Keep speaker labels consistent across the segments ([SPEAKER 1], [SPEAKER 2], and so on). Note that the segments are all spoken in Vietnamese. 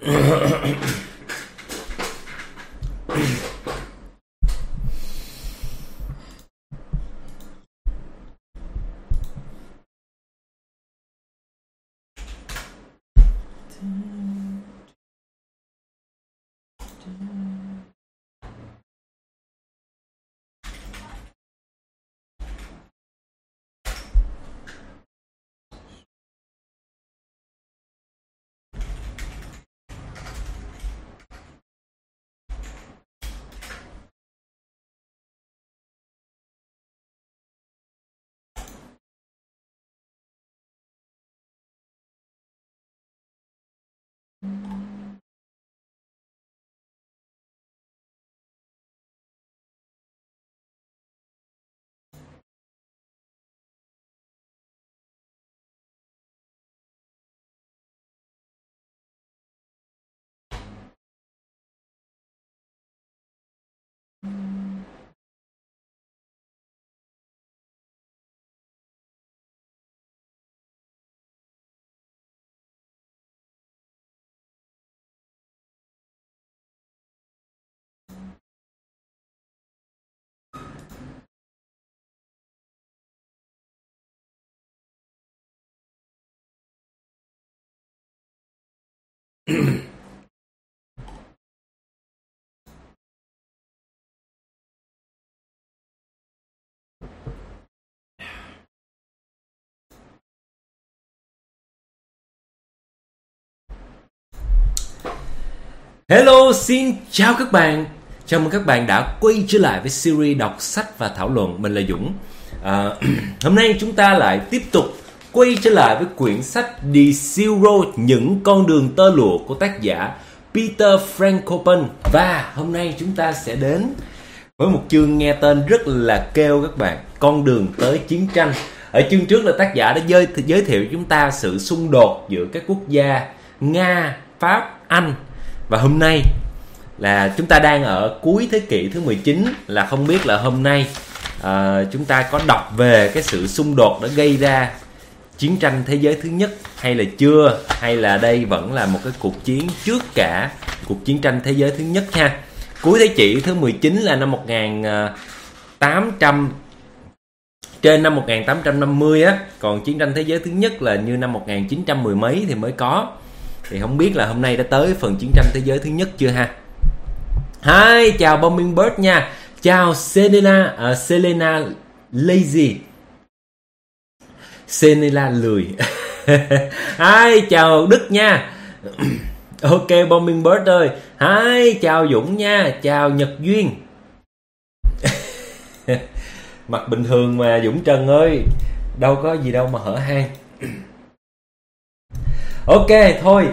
[SPEAKER 1] Hello, xin chào các bạn. Chào mừng các bạn đã quay trở lại với series đọc sách và thảo luận. Mình là Dũng. Hôm nay chúng ta lại tiếp tục quay trở lại với quyển sách The Silk Road, những con đường tơ lụa của tác giả Peter Frankopan. Và hôm nay chúng ta sẽ đến với một chương nghe tên rất là kêu các bạn, con đường tới chiến tranh. Ở chương trước là tác giả đã giới thiệu chúng ta sự xung đột giữa các quốc gia Nga, Pháp, Anh. Và hôm nay là chúng ta đang ở cuối thế kỷ thứ 19, là không biết là hôm nay chúng ta có đọc về cái sự xung đột đã gây ra chiến tranh thế giới thứ nhất hay là chưa, hay là đây vẫn là một cái cuộc chiến trước cả cuộc chiến tranh thế giới thứ nhất ha. Cuối thế kỷ thứ 19 là năm 1800, trên năm 1850 á, còn chiến tranh thế giới thứ nhất là như năm 1910 mấy thì mới có. Thì không biết là hôm nay đã tới phần chiến tranh thế giới thứ nhất chưa ha. Hi, chào Bombing Bird nha. Chào Selena Lazy, Selena lười. Hi, chào Đức nha. Ok Bombing Bird ơi. Hi, chào Dũng nha. Chào Nhật Duyên. Mặt bình thường mà Dũng Trần ơi, đâu có gì đâu mà hở hang. Ok thôi,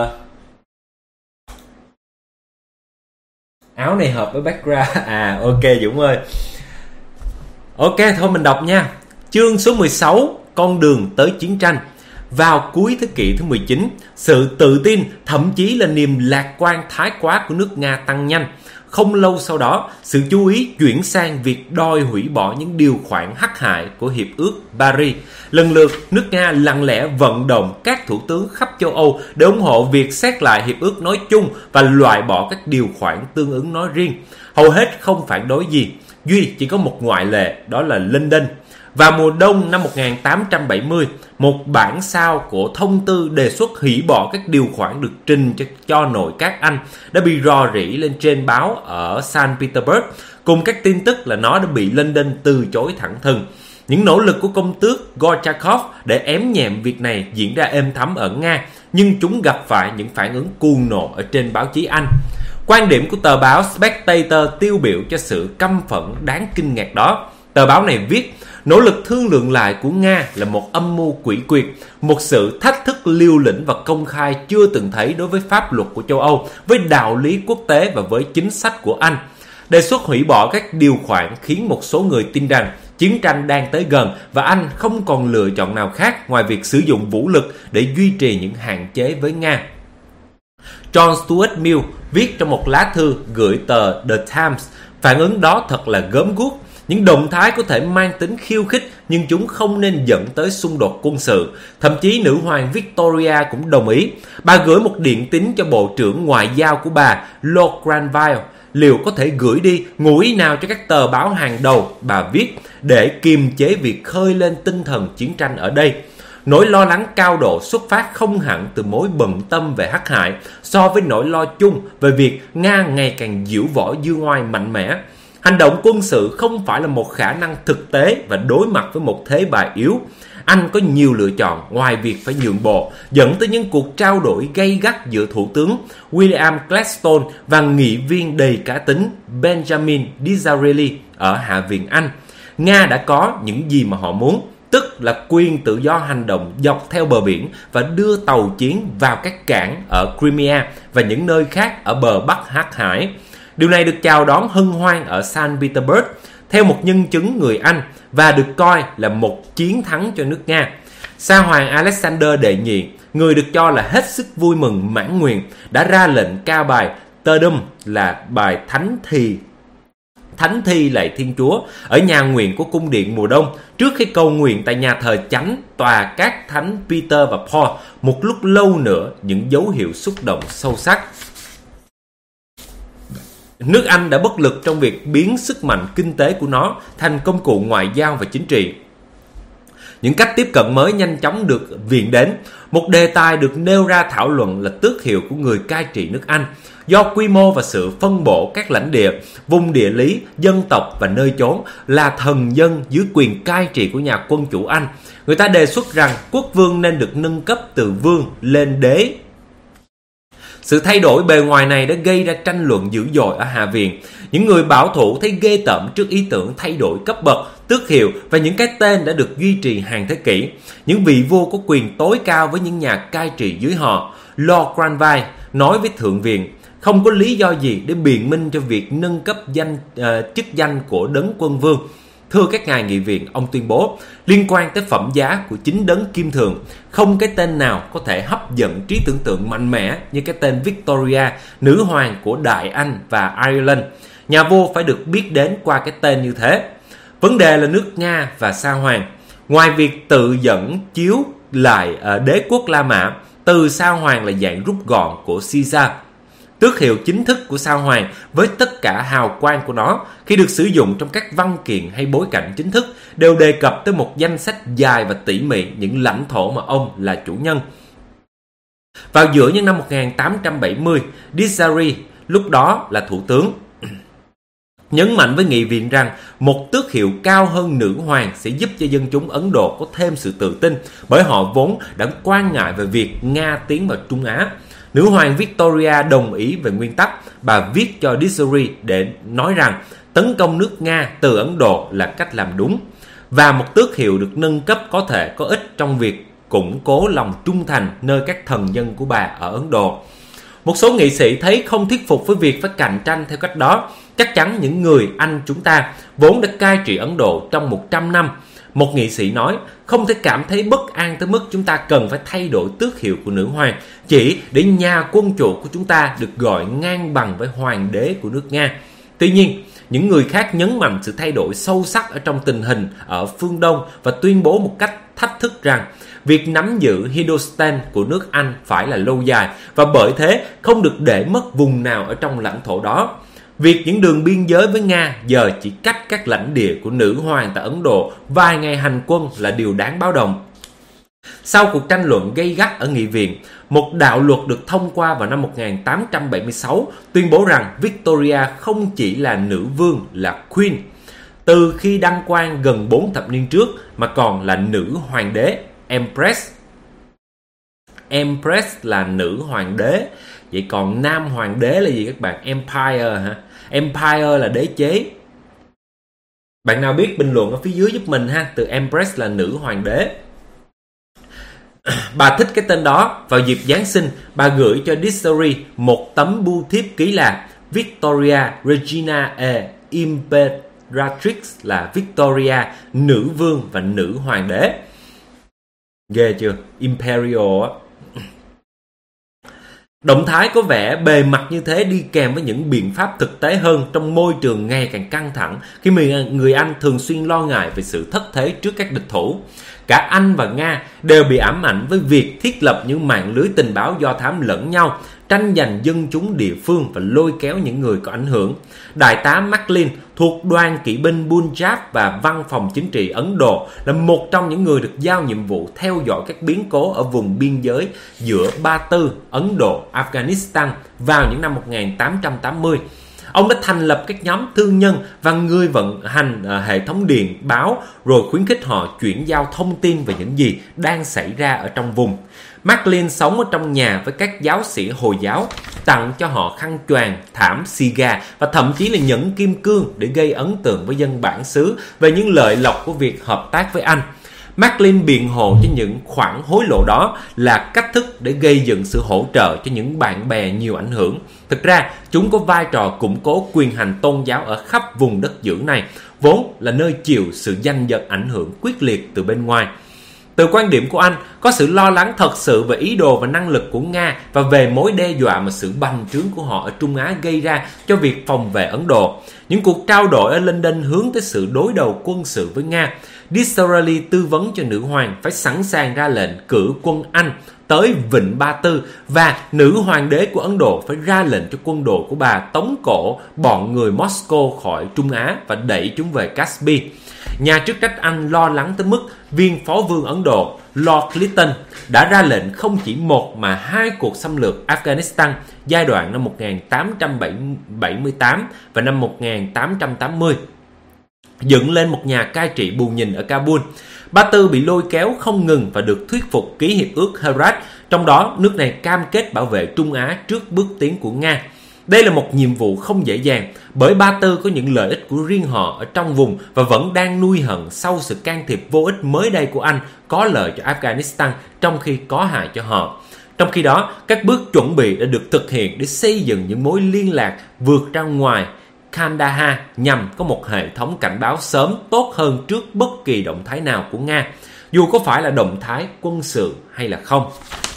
[SPEAKER 1] áo này hợp với background. Ok Dũng ơi. Ok thôi mình đọc nha. Chương số 16, con đường tới chiến tranh. Vào cuối thế kỷ thứ 19, sự tự tin, thậm chí là niềm lạc quan thái quá của nước Nga tăng nhanh. Không lâu sau đó, sự chú ý chuyển sang việc đòi hủy bỏ những điều khoản hắc hại của Hiệp ước Paris. Lần lượt, nước Nga lặng lẽ vận động các thủ tướng khắp châu Âu để ủng hộ việc xét lại hiệp ước nói chung và loại bỏ các điều khoản tương ứng nói riêng. Hầu hết không phản đối gì, duy chỉ có một ngoại lệ, đó là London. Vào mùa đông năm 1870, một bản sao của thông tư đề xuất hủy bỏ các điều khoản được trình cho nội các Anh đã bị rò rỉ lên trên báo ở Saint Petersburg, cùng các tin tức là nó đã bị London từ chối thẳng thừng. Những nỗ lực của công tước Gorchakov để ém nhẹm việc này diễn ra êm thấm ở Nga, nhưng chúng gặp phải những phản ứng cuồng nộ ở trên báo chí Anh. Quan điểm của tờ báo Spectator tiêu biểu cho sự căm phẫn đáng kinh ngạc đó. Tờ báo này viết, nỗ lực thương lượng lại của Nga là một âm mưu quỷ quyệt, một sự thách thức liều lĩnh và công khai chưa từng thấy đối với pháp luật của châu Âu, với đạo lý quốc tế và với chính sách của Anh. Đề xuất hủy bỏ các điều khoản khiến một số người tin rằng chiến tranh đang tới gần và Anh không còn lựa chọn nào khác ngoài việc sử dụng vũ lực để duy trì những hạn chế với Nga. John Stuart Mill viết trong một lá thư gửi tờ The Times, phản ứng đó thật là gớm ghiếc. Những động thái có thể mang tính khiêu khích nhưng chúng không nên dẫn tới xung đột quân sự. Thậm chí nữ hoàng Victoria cũng đồng ý. Bà gửi một điện tín cho Bộ trưởng Ngoại giao của bà, Lord Granville, liệu có thể gửi đi ngụ ý nào cho các tờ báo hàng đầu. Bà viết để kiềm chế việc khơi lên tinh thần chiến tranh ở đây. Nỗi lo lắng cao độ xuất phát không hẳn từ mối bận tâm về hắc hại so với nỗi lo chung về việc Nga ngày càng diễu võ dương oai mạnh mẽ. Hành động quân sự không phải là một khả năng thực tế và đối mặt với một thế bại yếu. Anh có nhiều lựa chọn ngoài việc phải nhượng bộ, dẫn tới những cuộc trao đổi gay gắt giữa Thủ tướng William Gladstone và nghị viên đầy cá tính Benjamin Disraeli ở Hạ viện Anh. Nga đã có những gì mà họ muốn, tức là quyền tự do hành động dọc theo bờ biển và đưa tàu chiến vào các cảng ở Crimea và những nơi khác ở bờ Bắc Hắc Hải. Điều này được chào đón hân hoan ở Saint Petersburg theo một nhân chứng người Anh và được coi là một chiến thắng cho nước Nga. Sa hoàng Alexander đệ nhị, người được cho là hết sức vui mừng mãn nguyện, đã ra lệnh ca bài Te Deum là bài thánh thi lạy Thiên Chúa ở nhà nguyện của cung điện mùa đông trước khi cầu nguyện tại nhà thờ chánh tòa các thánh Peter và Paul. Một lúc lâu nữa, những dấu hiệu xúc động sâu sắc. Nước Anh đã bất lực trong việc biến sức mạnh kinh tế của nó thành công cụ ngoại giao và chính trị. Những cách tiếp cận mới nhanh chóng được viện đến. Một đề tài được nêu ra thảo luận là tước hiệu của người cai trị nước Anh. Do quy mô và sự phân bổ các lãnh địa, vùng địa lý, dân tộc và nơi chốn là thần dân dưới quyền cai trị của nhà quân chủ Anh, người ta đề xuất rằng quốc vương nên được nâng cấp từ vương lên đế. Sự thay đổi bề ngoài này đã gây ra tranh luận dữ dội ở Hạ viện. Những người bảo thủ thấy ghê tởm trước ý tưởng thay đổi cấp bậc, tước hiệu và những cái tên đã được duy trì hàng thế kỷ. Những vị vua có quyền tối cao với những nhà cai trị dưới họ. Lord Granville nói với Thượng viện, không có lý do gì để biện minh cho việc nâng cấp chức danh của đấng quân vương. Thưa các ngài nghị viện, ông tuyên bố, liên quan tới phẩm giá của chính đấng kim thường, không cái tên nào có thể hấp dẫn trí tưởng tượng mạnh mẽ như cái tên Victoria, nữ hoàng của Đại Anh và Ireland. Nhà vua phải được biết đến qua cái tên như thế. Vấn đề là nước Nga và Sa hoàng. Ngoài việc tự dẫn chiếu lại đế quốc La Mã, từ Sa hoàng là dạng rút gọn của Caesar. Tước hiệu chính thức của Sa hoàng với tất cả hào quang của nó khi được sử dụng trong các văn kiện hay bối cảnh chính thức đều đề cập tới một danh sách dài và tỉ mỉ những lãnh thổ mà ông là chủ nhân. Vào giữa những năm 1870, Disraeli, lúc đó là thủ tướng, nhấn mạnh với nghị viện rằng một tước hiệu cao hơn nữ hoàng sẽ giúp cho dân chúng Ấn Độ có thêm sự tự tin, bởi họ vốn đã quan ngại về việc Nga tiến vào Trung Á. Nữ hoàng Victoria đồng ý về nguyên tắc. Bà viết cho Disraeli để nói rằng tấn công nước Nga từ Ấn Độ là cách làm đúng, và một tước hiệu được nâng cấp có thể có ích trong việc củng cố lòng trung thành nơi các thần dân của bà ở Ấn Độ. Một số nghị sĩ thấy không thuyết phục với việc phải cạnh tranh theo cách đó. Chắc chắn những người Anh chúng ta vốn đã cai trị Ấn Độ trong 100 năm. Một nghị sĩ nói, không thể cảm thấy bất an tới mức chúng ta cần phải thay đổi tước hiệu của nữ hoàng chỉ để nhà quân chủ của chúng ta được gọi ngang bằng với hoàng đế của nước Nga. Tuy nhiên, những người khác nhấn mạnh sự thay đổi sâu sắc ở trong tình hình ở phương Đông và tuyên bố một cách thách thức rằng việc nắm giữ Hindustan của nước Anh phải là lâu dài và bởi thế không được để mất vùng nào ở trong lãnh thổ đó. Việc những đường biên giới với Nga giờ chỉ cách các lãnh địa của nữ hoàng tại Ấn Độ vài ngày hành quân là điều đáng báo động. Sau cuộc tranh luận gay gắt ở nghị viện, một đạo luật được thông qua vào năm 1876 tuyên bố rằng Victoria không chỉ là nữ vương, là Queen, từ khi đăng quang gần 4 thập niên trước, mà còn là nữ hoàng đế, Empress. Empress là nữ hoàng đế. Vậy còn nam hoàng đế là gì các bạn? Empire hả? Empire là đế chế. Bạn nào biết bình luận ở phía dưới giúp mình ha. Từ Empress là nữ hoàng đế. Bà thích cái tên đó. Vào dịp Giáng sinh, bà gửi cho Disraeli một tấm bưu thiếp ký là Victoria Regina e Imperatrix, là Victoria, nữ vương và nữ hoàng đế. Ghê chưa? Imperial á. Động thái có vẻ bề mặt như thế đi kèm với những biện pháp thực tế hơn trong môi trường ngày càng căng thẳng khi người Anh thường xuyên lo ngại về sự thất thế trước các địch thủ. Cả Anh và Nga đều bị ám ảnh với việc thiết lập những mạng lưới tình báo do thám lẫn nhau, tranh giành dân chúng địa phương và lôi kéo những người có ảnh hưởng. Đại tá Macklin thuộc đoàn kỵ binh Punjab và văn phòng chính trị Ấn Độ là một trong những người được giao nhiệm vụ theo dõi các biến cố ở vùng biên giới giữa Ba Tư, Ấn Độ, Afghanistan vào những năm 1880. Ông đã thành lập các nhóm thương nhân và người vận hành hệ thống điện báo, rồi khuyến khích họ chuyển giao thông tin về những gì đang xảy ra ở trong vùng. Macklin sống ở trong nhà với các giáo sĩ Hồi giáo, tặng cho họ khăn choàng, thảm, xì gà và thậm chí là nhẫn kim cương để gây ấn tượng với dân bản xứ về những lợi lộc của việc hợp tác với Anh. Macklin biện hộ cho những khoản hối lộ đó là cách thức để gây dựng sự hỗ trợ cho những bạn bè nhiều ảnh hưởng. Thực ra, chúng có vai trò củng cố quyền hành tôn giáo ở khắp vùng đất giữ này, vốn là nơi chịu sự giành giật ảnh hưởng quyết liệt từ bên ngoài. Từ quan điểm của anh, có sự lo lắng thật sự về ý đồ và năng lực của Nga và về mối đe dọa mà sự bành trướng của họ ở Trung Á gây ra cho việc phòng vệ Ấn Độ. Những cuộc trao đổi ở London hướng tới sự đối đầu quân sự với Nga. Disraeli tư vấn cho nữ hoàng phải sẵn sàng ra lệnh cử quân Anh tới Vịnh Ba Tư và nữ hoàng đế của Ấn Độ phải ra lệnh cho quân đội của bà tống cổ bọn người Moscow khỏi Trung Á và đẩy chúng về Kashmir. Nhà chức trách Anh lo lắng tới mức viên phó vương Ấn Độ Lord Clinton đã ra lệnh không chỉ một mà hai cuộc xâm lược Afghanistan giai đoạn năm 1878 và năm 1880, dựng lên một nhà cai trị bù nhìn ở Kabul. Ba Tư bị lôi kéo không ngừng và được thuyết phục ký hiệp ước Herat, trong đó nước này cam kết bảo vệ Trung Á trước bước tiến của Nga. Đây là một nhiệm vụ không dễ dàng bởi Ba Tư có những lợi ích của riêng họ ở trong vùng và vẫn đang nuôi hận sau sự can thiệp vô ích mới đây của Anh có lợi cho Afghanistan trong khi có hại cho họ. Trong khi đó, các bước chuẩn bị đã được thực hiện để xây dựng những mối liên lạc vượt ra ngoài Kandahar nhằm có một hệ thống cảnh báo sớm tốt hơn trước bất kỳ động thái nào của Nga, dù có phải là động thái quân sự hay là không.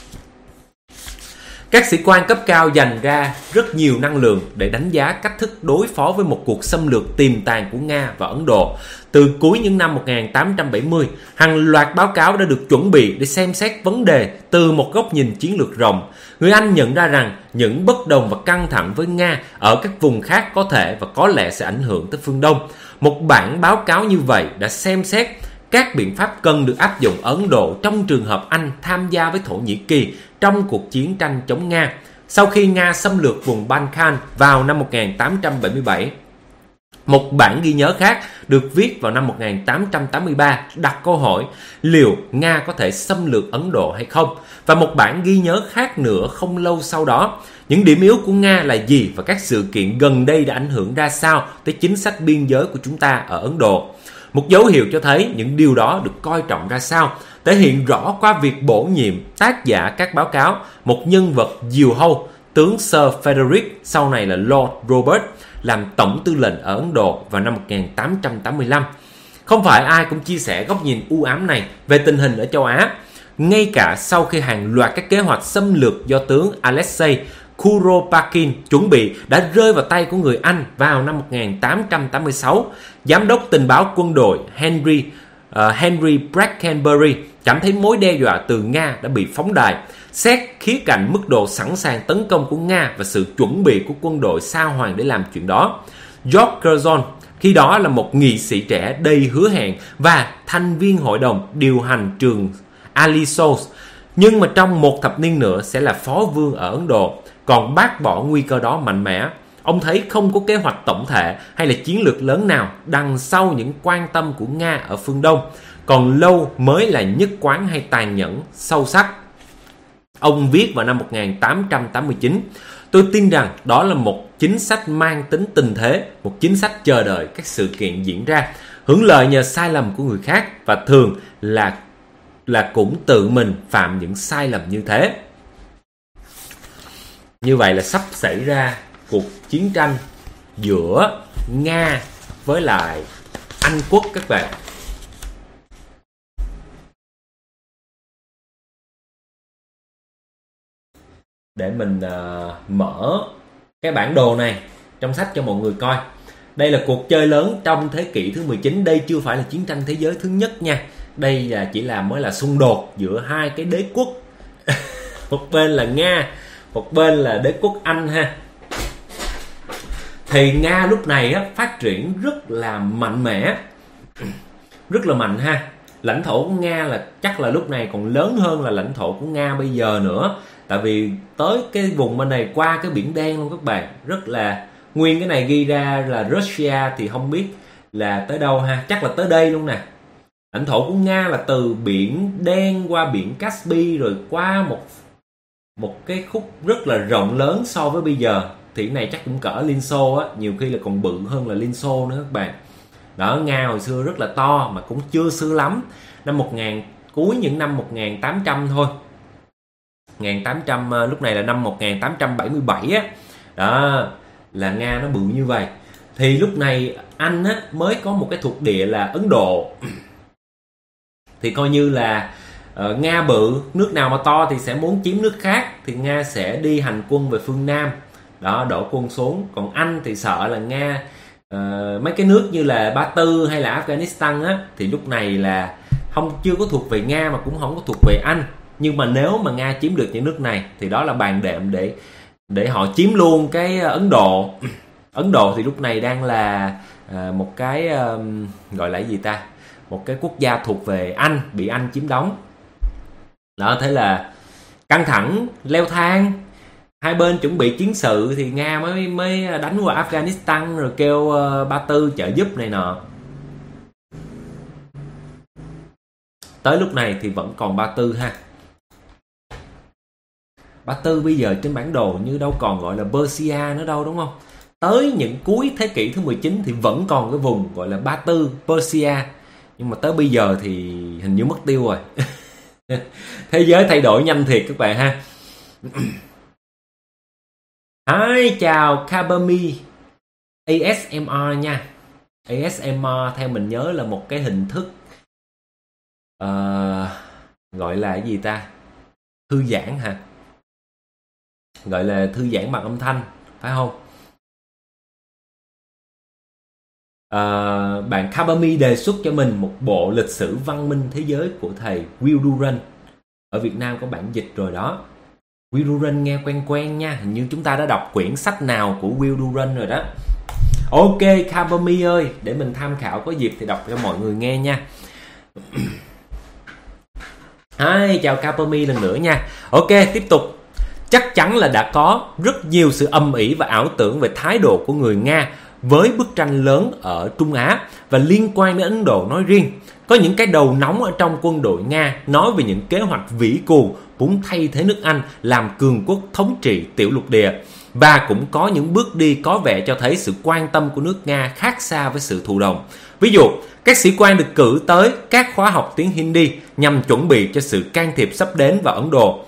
[SPEAKER 1] Các sĩ quan cấp cao dành ra rất nhiều năng lượng để đánh giá cách thức đối phó với một cuộc xâm lược tiềm tàng của Nga và Ấn Độ. Từ cuối những năm 1870, hàng loạt báo cáo đã được chuẩn bị để xem xét vấn đề từ một góc nhìn chiến lược rộng. Người Anh nhận ra rằng những bất đồng và căng thẳng với Nga ở các vùng khác có thể và có lẽ sẽ ảnh hưởng tới phương Đông. Một bản báo cáo như vậy đã xem xét các biện pháp cần được áp dụng Ấn Độ trong trường hợp Anh tham gia với Thổ Nhĩ Kỳ trong cuộc chiến tranh chống Nga. Sau khi Nga xâm lược vùng Balkan vào năm 1877, một bản ghi nhớ khác được viết vào năm 1883 đặt câu hỏi liệu Nga có thể xâm lược Ấn Độ hay không, và một bản ghi nhớ khác nữa không lâu sau đó. Những điểm yếu của Nga là gì và các sự kiện gần đây đã ảnh hưởng ra sao tới chính sách biên giới của chúng ta ở Ấn Độ. Một dấu hiệu cho thấy những điều đó được coi trọng ra sao thể hiện rõ qua việc bổ nhiệm tác giả các báo cáo, một nhân vật diều hâu, tướng Sir Frederick, sau này là Lord Robert, làm tổng tư lệnh ở Ấn Độ vào năm 1885. Không phải ai cũng chia sẻ góc nhìn u ám này về tình hình ở châu Á. Ngay cả sau khi hàng loạt các kế hoạch xâm lược do tướng Alexei Kuropatkin chuẩn bị đã rơi vào tay của người Anh vào năm 1886, giám đốc tình báo quân đội Henry Brackenbury cảm thấy mối đe dọa từ Nga đã bị phóng đại. Xét khía cạnh mức độ sẵn sàng tấn công của Nga và sự chuẩn bị của quân đội Sa Hoàng để làm chuyện đó, George Curzon, khi đó là một nghị sĩ trẻ đầy hứa hẹn và thành viên hội đồng điều hành trường Alisos, nhưng mà trong một thập niên nữa sẽ là phó vương ở Ấn Độ, còn bác bỏ nguy cơ đó mạnh mẽ. Ông thấy không có kế hoạch tổng thể hay là chiến lược lớn nào đằng sau những quan tâm của Nga ở phương Đông, còn lâu mới là nhất quán hay tàn nhẫn, sâu sắc. Ông viết vào năm 1889, tôi tin rằng đó là một chính sách mang tính tình thế, một chính sách chờ đợi các sự kiện diễn ra, hưởng lợi nhờ sai lầm của người khác và thường là cũng tự mình phạm những sai lầm như thế. Như vậy là sắp xảy ra cuộc chiến tranh giữa Nga với lại Anh quốc các bạn. để mình mở cái bản đồ này trong sách cho mọi người coi. Đây là cuộc chơi lớn trong thế kỷ thứ 19. Đây chưa phải là chiến tranh thế giới thứ nhất nha. Đây mới là xung đột giữa hai cái đế quốc. Một bên là Nga, một bên là đế quốc Anh ha. Thì Nga lúc này á, phát triển rất là mạnh mẽ, rất là mạnh ha. Lãnh thổ của Nga là chắc là lúc này còn lớn hơn là lãnh thổ của Nga bây giờ nữa. Tại vì tới cái vùng bên này qua cái biển đen luôn các bạn. Rất là, nguyên cái này ghi ra là Russia thì không biết là tới đâu ha. Chắc là tới đây luôn nè. Lãnh thổ của Nga là từ biển đen qua biển Caspi, rồi qua một cái khúc rất là rộng lớn so với bây giờ. Thì cái này chắc cũng cỡ Liên Xô á, nhiều khi là còn bự hơn là Liên Xô nữa các bạn. Đó, Nga hồi xưa rất là to mà cũng chưa xưa lắm. Cuối những năm 1800 thôi. 1800, lúc này là năm 1877 á. Đó, là Nga nó bự như vậy. Thì lúc này Anh á, mới có một cái thuộc địa là Ấn Độ. Thì coi như là Nga bự, nước nào mà to thì sẽ muốn chiếm nước khác, thì Nga sẽ đi hành quân về phương Nam. Đó, đổ quân xuống. Còn Anh thì sợ là Nga mấy cái nước như là Ba Tư hay là Afghanistan á, thì lúc này là chưa có thuộc về Nga mà cũng không có thuộc về Anh. Nhưng mà nếu mà Nga chiếm được những nước này thì đó là bàn đệm để họ chiếm luôn cái Ấn Độ. Ấn Độ thì lúc này đang là một cái gọi là gì ta, một cái quốc gia thuộc về Anh, bị Anh chiếm đóng. Đó, thế là căng thẳng leo thang, hai bên chuẩn bị chiến sự thì Nga mới đánh qua Afghanistan rồi kêu Ba Tư trợ giúp này nọ. Tới lúc này thì vẫn còn Ba Tư ha. Ba Tư bây giờ trên bản đồ như đâu còn gọi là Persia nữa đâu, đúng không? Tới những cuối thế kỷ thứ 19 thì vẫn còn cái vùng gọi là Ba Tư, Persia. Nhưng mà tới bây giờ thì hình như mất tiêu rồi. Thế giới thay đổi nhanh thiệt các bạn ha. Hi, chào Kabami ASMR nha. ASMR theo mình nhớ là một cái hình thức gọi là cái gì ta? Thư giãn hả? Gọi là thư giãn bằng âm thanh, phải không? Bạn Kabami đề xuất cho mình một bộ lịch sử văn minh thế giới của thầy Will Durant. Ở Việt Nam có bản dịch rồi đó. Will Durant nghe quen quen nha. Hình như chúng ta đã đọc quyển sách nào của Will Durant rồi đó. Ok Kabami ơi, để mình tham khảo, có dịp thì đọc cho mọi người nghe nha. Hi, chào Kabami lần nữa nha. Ok, tiếp tục. Chắc chắn là đã có rất nhiều sự âm ỉ và ảo tưởng về thái độ của người Nga với bức tranh lớn ở Trung Á và liên quan đến Ấn Độ nói riêng. Có những cái đầu nóng ở trong quân đội Nga nói về những kế hoạch vĩ cù muốn thay thế nước Anh làm cường quốc thống trị tiểu lục địa. Và cũng có những bước đi có vẻ cho thấy sự quan tâm của nước Nga khác xa với sự thụ động. Ví dụ, các sĩ quan được cử tới các khóa học tiếng Hindi nhằm chuẩn bị cho sự can thiệp sắp đến vào Ấn Độ.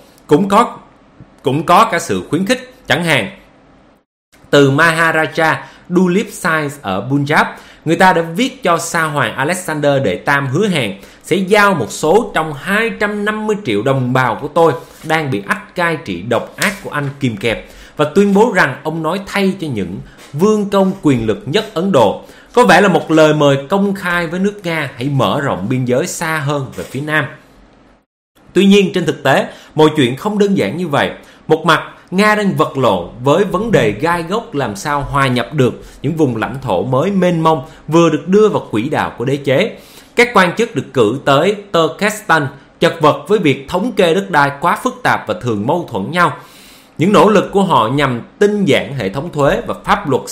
[SPEAKER 1] Cũng có cả sự khuyến khích, chẳng hạn từ Maharaja Dulip Sai ở Punjab, người ta đã viết cho Sa Hoàng Alexander Đệ Tam hứa hẹn sẽ giao một số trong 250 triệu đồng bào của tôi đang bị ách cai trị độc ác của Anh kìm kẹp, và tuyên bố rằng ông nói thay cho những vương công quyền lực nhất Ấn Độ. Có vẻ là một lời mời công khai với nước Nga hãy mở rộng biên giới xa hơn về phía Nam. Tuy nhiên trên thực tế, mọi chuyện không đơn giản như vậy. Một mặt, Nga đang vật lộn với vấn đề gai góc làm sao hòa nhập được những vùng lãnh thổ mới mênh mông vừa được đưa vào quỹ đạo của đế chế. Các quan chức được cử tới Turkestan chật vật với việc thống kê đất đai quá phức tạp và thường mâu thuẫn nhau. Những nỗ lực của họ nhằm tinh giản hệ thống thuế và pháp luật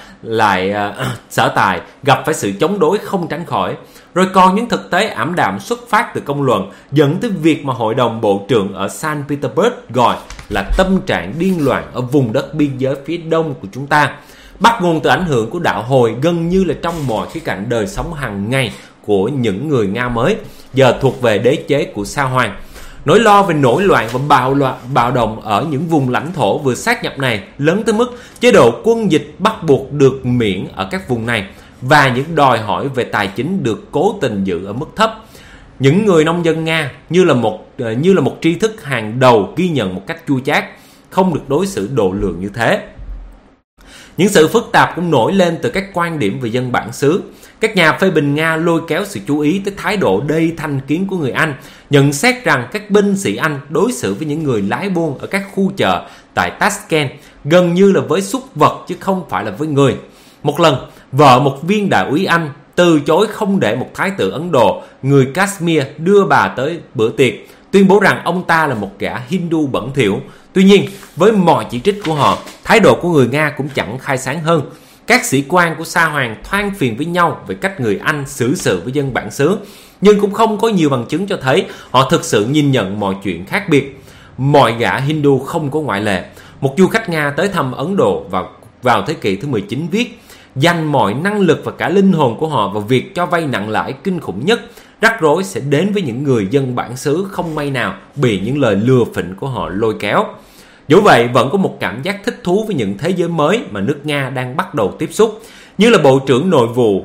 [SPEAKER 1] sở tài gặp phải sự chống đối không tránh khỏi. Rồi còn những thực tế ảm đạm xuất phát từ công luận dẫn tới việc mà Hội đồng Bộ trưởng ở Saint Petersburg gọi là tâm trạng điên loạn ở vùng đất biên giới phía đông của chúng ta, bắt nguồn từ ảnh hưởng của đạo Hồi gần như là trong mọi khía cạnh đời sống hàng ngày của những người Nga mới giờ thuộc về đế chế của Sa Hoàng. Nỗi lo về nổi loạn và bạo động ở những vùng lãnh thổ vừa sát nhập này lớn tới mức chế độ quân dịch bắt buộc được miễn ở các vùng này, và những đòi hỏi về tài chính được cố tình giữ ở mức thấp. Những người nông dân Nga như là một tri thức hàng đầu ghi nhận một cách chua chát. không được đối xử độ lượng như thế. Những sự phức tạp cũng nổi lên từ các quan điểm về dân bản xứ. Các nhà phê bình Nga lôi kéo sự chú ý tới thái độ đầy thành kiến của người Anh, nhận xét rằng các binh sĩ Anh đối xử với những người lái buôn ở các khu chợ tại Tashkent gần như là với súc vật chứ không phải là với người. Một lần, vợ một viên đại úy Anh từ chối không để một thái tử Ấn Độ, người Kashmir, đưa bà tới bữa tiệc, tuyên bố rằng ông ta là một gã Hindu bẩn thỉu. Tuy nhiên, với mọi chỉ trích của họ, thái độ của người Nga cũng chẳng khai sáng hơn. Các sĩ quan của Sa Hoàng than phiền với nhau về cách người Anh xử sự với dân bản xứ, nhưng cũng không có nhiều bằng chứng cho thấy họ thực sự nhìn nhận mọi chuyện khác biệt. Mọi gã Hindu không có ngoại lệ. Một du khách Nga tới thăm Ấn Độ vào thế kỷ thứ 19 viết, dành mọi năng lực và cả linh hồn của họ vào việc cho vay nặng lãi kinh khủng nhất. Rắc rối sẽ đến với những người dân bản xứ không may nào bị những lời lừa phỉnh của họ lôi kéo. Dù vậy, vẫn có một cảm giác thích thú với những thế giới mới mà nước Nga đang bắt đầu tiếp xúc, như là Bộ trưởng Nội vụ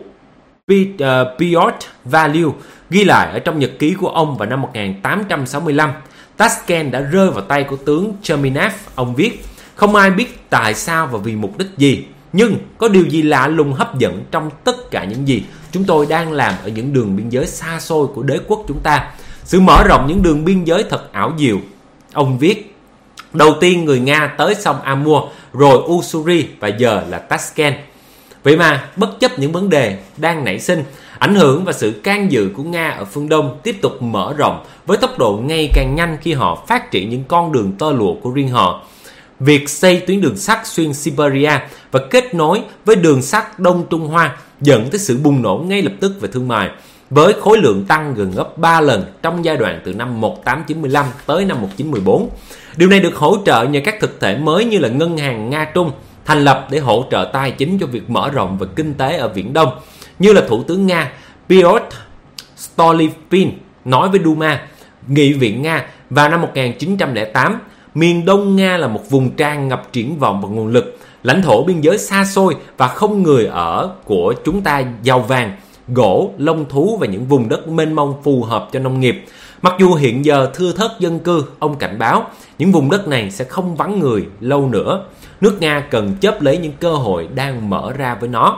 [SPEAKER 1] Piotr Value ghi lại ở trong nhật ký của ông vào năm 1865. Tashkent đã rơi vào tay của tướng Cherminev. Ông viết, không ai biết tại sao và vì mục đích gì, nhưng có điều gì lạ lùng hấp dẫn trong tất cả những gì chúng tôi đang làm ở những đường biên giới xa xôi của đế quốc chúng ta. Sự mở rộng những đường biên giới thật ảo diệu. Ông viết, đầu tiên người Nga tới sông Amur, rồi Ussuri và giờ là Tashkent. Vậy mà, bất chấp những vấn đề đang nảy sinh, ảnh hưởng và sự can dự của Nga ở phương Đông tiếp tục mở rộng với tốc độ ngày càng nhanh khi họ phát triển những con đường tơ lụa của riêng họ. Việc xây tuyến đường sắt xuyên Siberia và kết nối với đường sắt Đông Trung Hoa dẫn tới sự bùng nổ ngay lập tức về thương mại, với khối lượng tăng gần gấp 3 lần trong giai đoạn từ năm 1895 tới năm 1914. Điều này được hỗ trợ nhờ các thực thể mới như là Ngân hàng Nga-Trung, thành lập để hỗ trợ tài chính cho việc mở rộng về kinh tế ở Viễn Đông, như là Thủ tướng Nga Pyotr Stolypin nói với Duma, Nghị viện Nga vào năm 1908, miền Đông Nga là một vùng tràn ngập triển vọng và nguồn lực, lãnh thổ biên giới xa xôi và không người ở của chúng ta giàu vàng, gỗ, lông thú và những vùng đất mênh mông phù hợp cho nông nghiệp. Mặc dù hiện giờ thưa thớt dân cư, ông cảnh báo những vùng đất này sẽ không vắng người lâu nữa. Nước Nga cần chớp lấy những cơ hội đang mở ra với nó.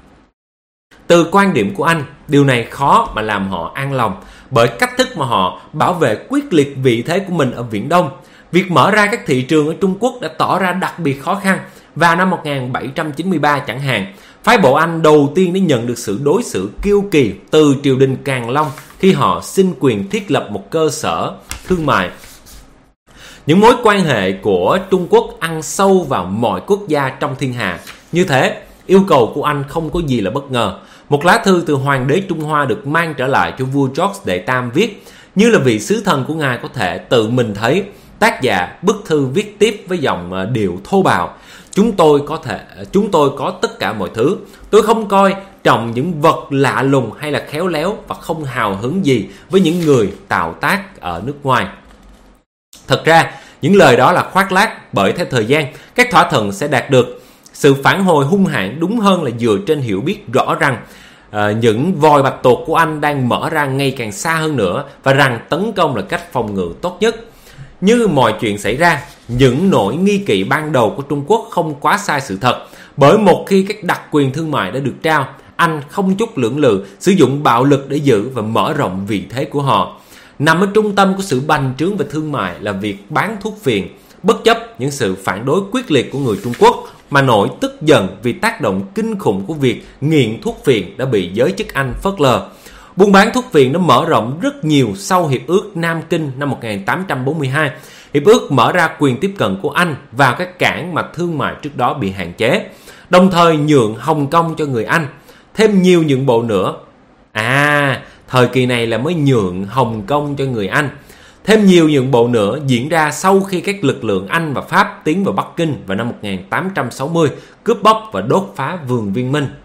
[SPEAKER 1] Từ quan điểm của anh, điều này khó mà làm họ an lòng bởi cách thức mà họ bảo vệ quyết liệt vị thế của mình ở Viễn Đông. Việc mở ra các thị trường ở Trung Quốc đã tỏ ra đặc biệt khó khăn. Vào năm 1793 chẳng hạn, phái bộ Anh đầu tiên đã nhận được sự đối xử kiêu kỳ từ triều đình Càn Long khi họ xin quyền thiết lập một cơ sở thương mại. Những mối quan hệ của Trung Quốc ăn sâu vào mọi quốc gia trong thiên hạ. Như thế, yêu cầu của Anh không có gì là bất ngờ. Một lá thư từ Hoàng đế Trung Hoa được mang trở lại cho vua George Đệ Tam viết, như là vị sứ thần của ngài có thể tự mình thấy. Tác giả bức thư viết tiếp với giọng điệu thô bạo. Chúng tôi có tất cả mọi thứ. Tôi không coi trọng những vật lạ lùng hay là khéo léo và không hào hứng gì với những người tạo tác ở nước ngoài. Thật ra, những lời đó là khoác lác bởi theo thời gian, các thỏa thuận sẽ đạt được. Sự phản hồi hung hãn đúng hơn là dựa trên hiểu biết rõ rằng những voi bạch tuộc của Anh đang mở ra ngày càng xa hơn nữa và rằng tấn công là cách phòng ngự tốt nhất. Như mọi chuyện xảy ra, những nỗi nghi kỵ ban đầu của Trung Quốc không quá sai sự thật, bởi một khi các đặc quyền thương mại đã được trao, Anh không chút lưỡng lự sử dụng bạo lực để giữ và mở rộng vị thế của họ. Nằm ở trung tâm của sự bành trướng về thương mại là việc bán thuốc phiện, bất chấp những sự phản đối quyết liệt của người Trung Quốc mà nổi tức giận vì tác động kinh khủng của việc nghiện thuốc phiện đã bị giới chức Anh phớt lờ. Buôn bán thuốc phiện đã mở rộng rất nhiều sau Hiệp ước Nam Kinh năm 1842. Hiệp ước mở ra quyền tiếp cận của Anh vào các cảng mà thương mại trước đó bị hạn chế, đồng thời nhượng Hồng Kông cho người Anh. Thêm nhiều nhượng bộ nữa. Thời kỳ này là mới nhượng Hồng Kông cho người Anh. Thêm nhiều nhượng bộ nữa diễn ra sau khi các lực lượng Anh và Pháp tiến vào Bắc Kinh vào năm 1860, cướp bóc và đốt phá vườn Viên Minh.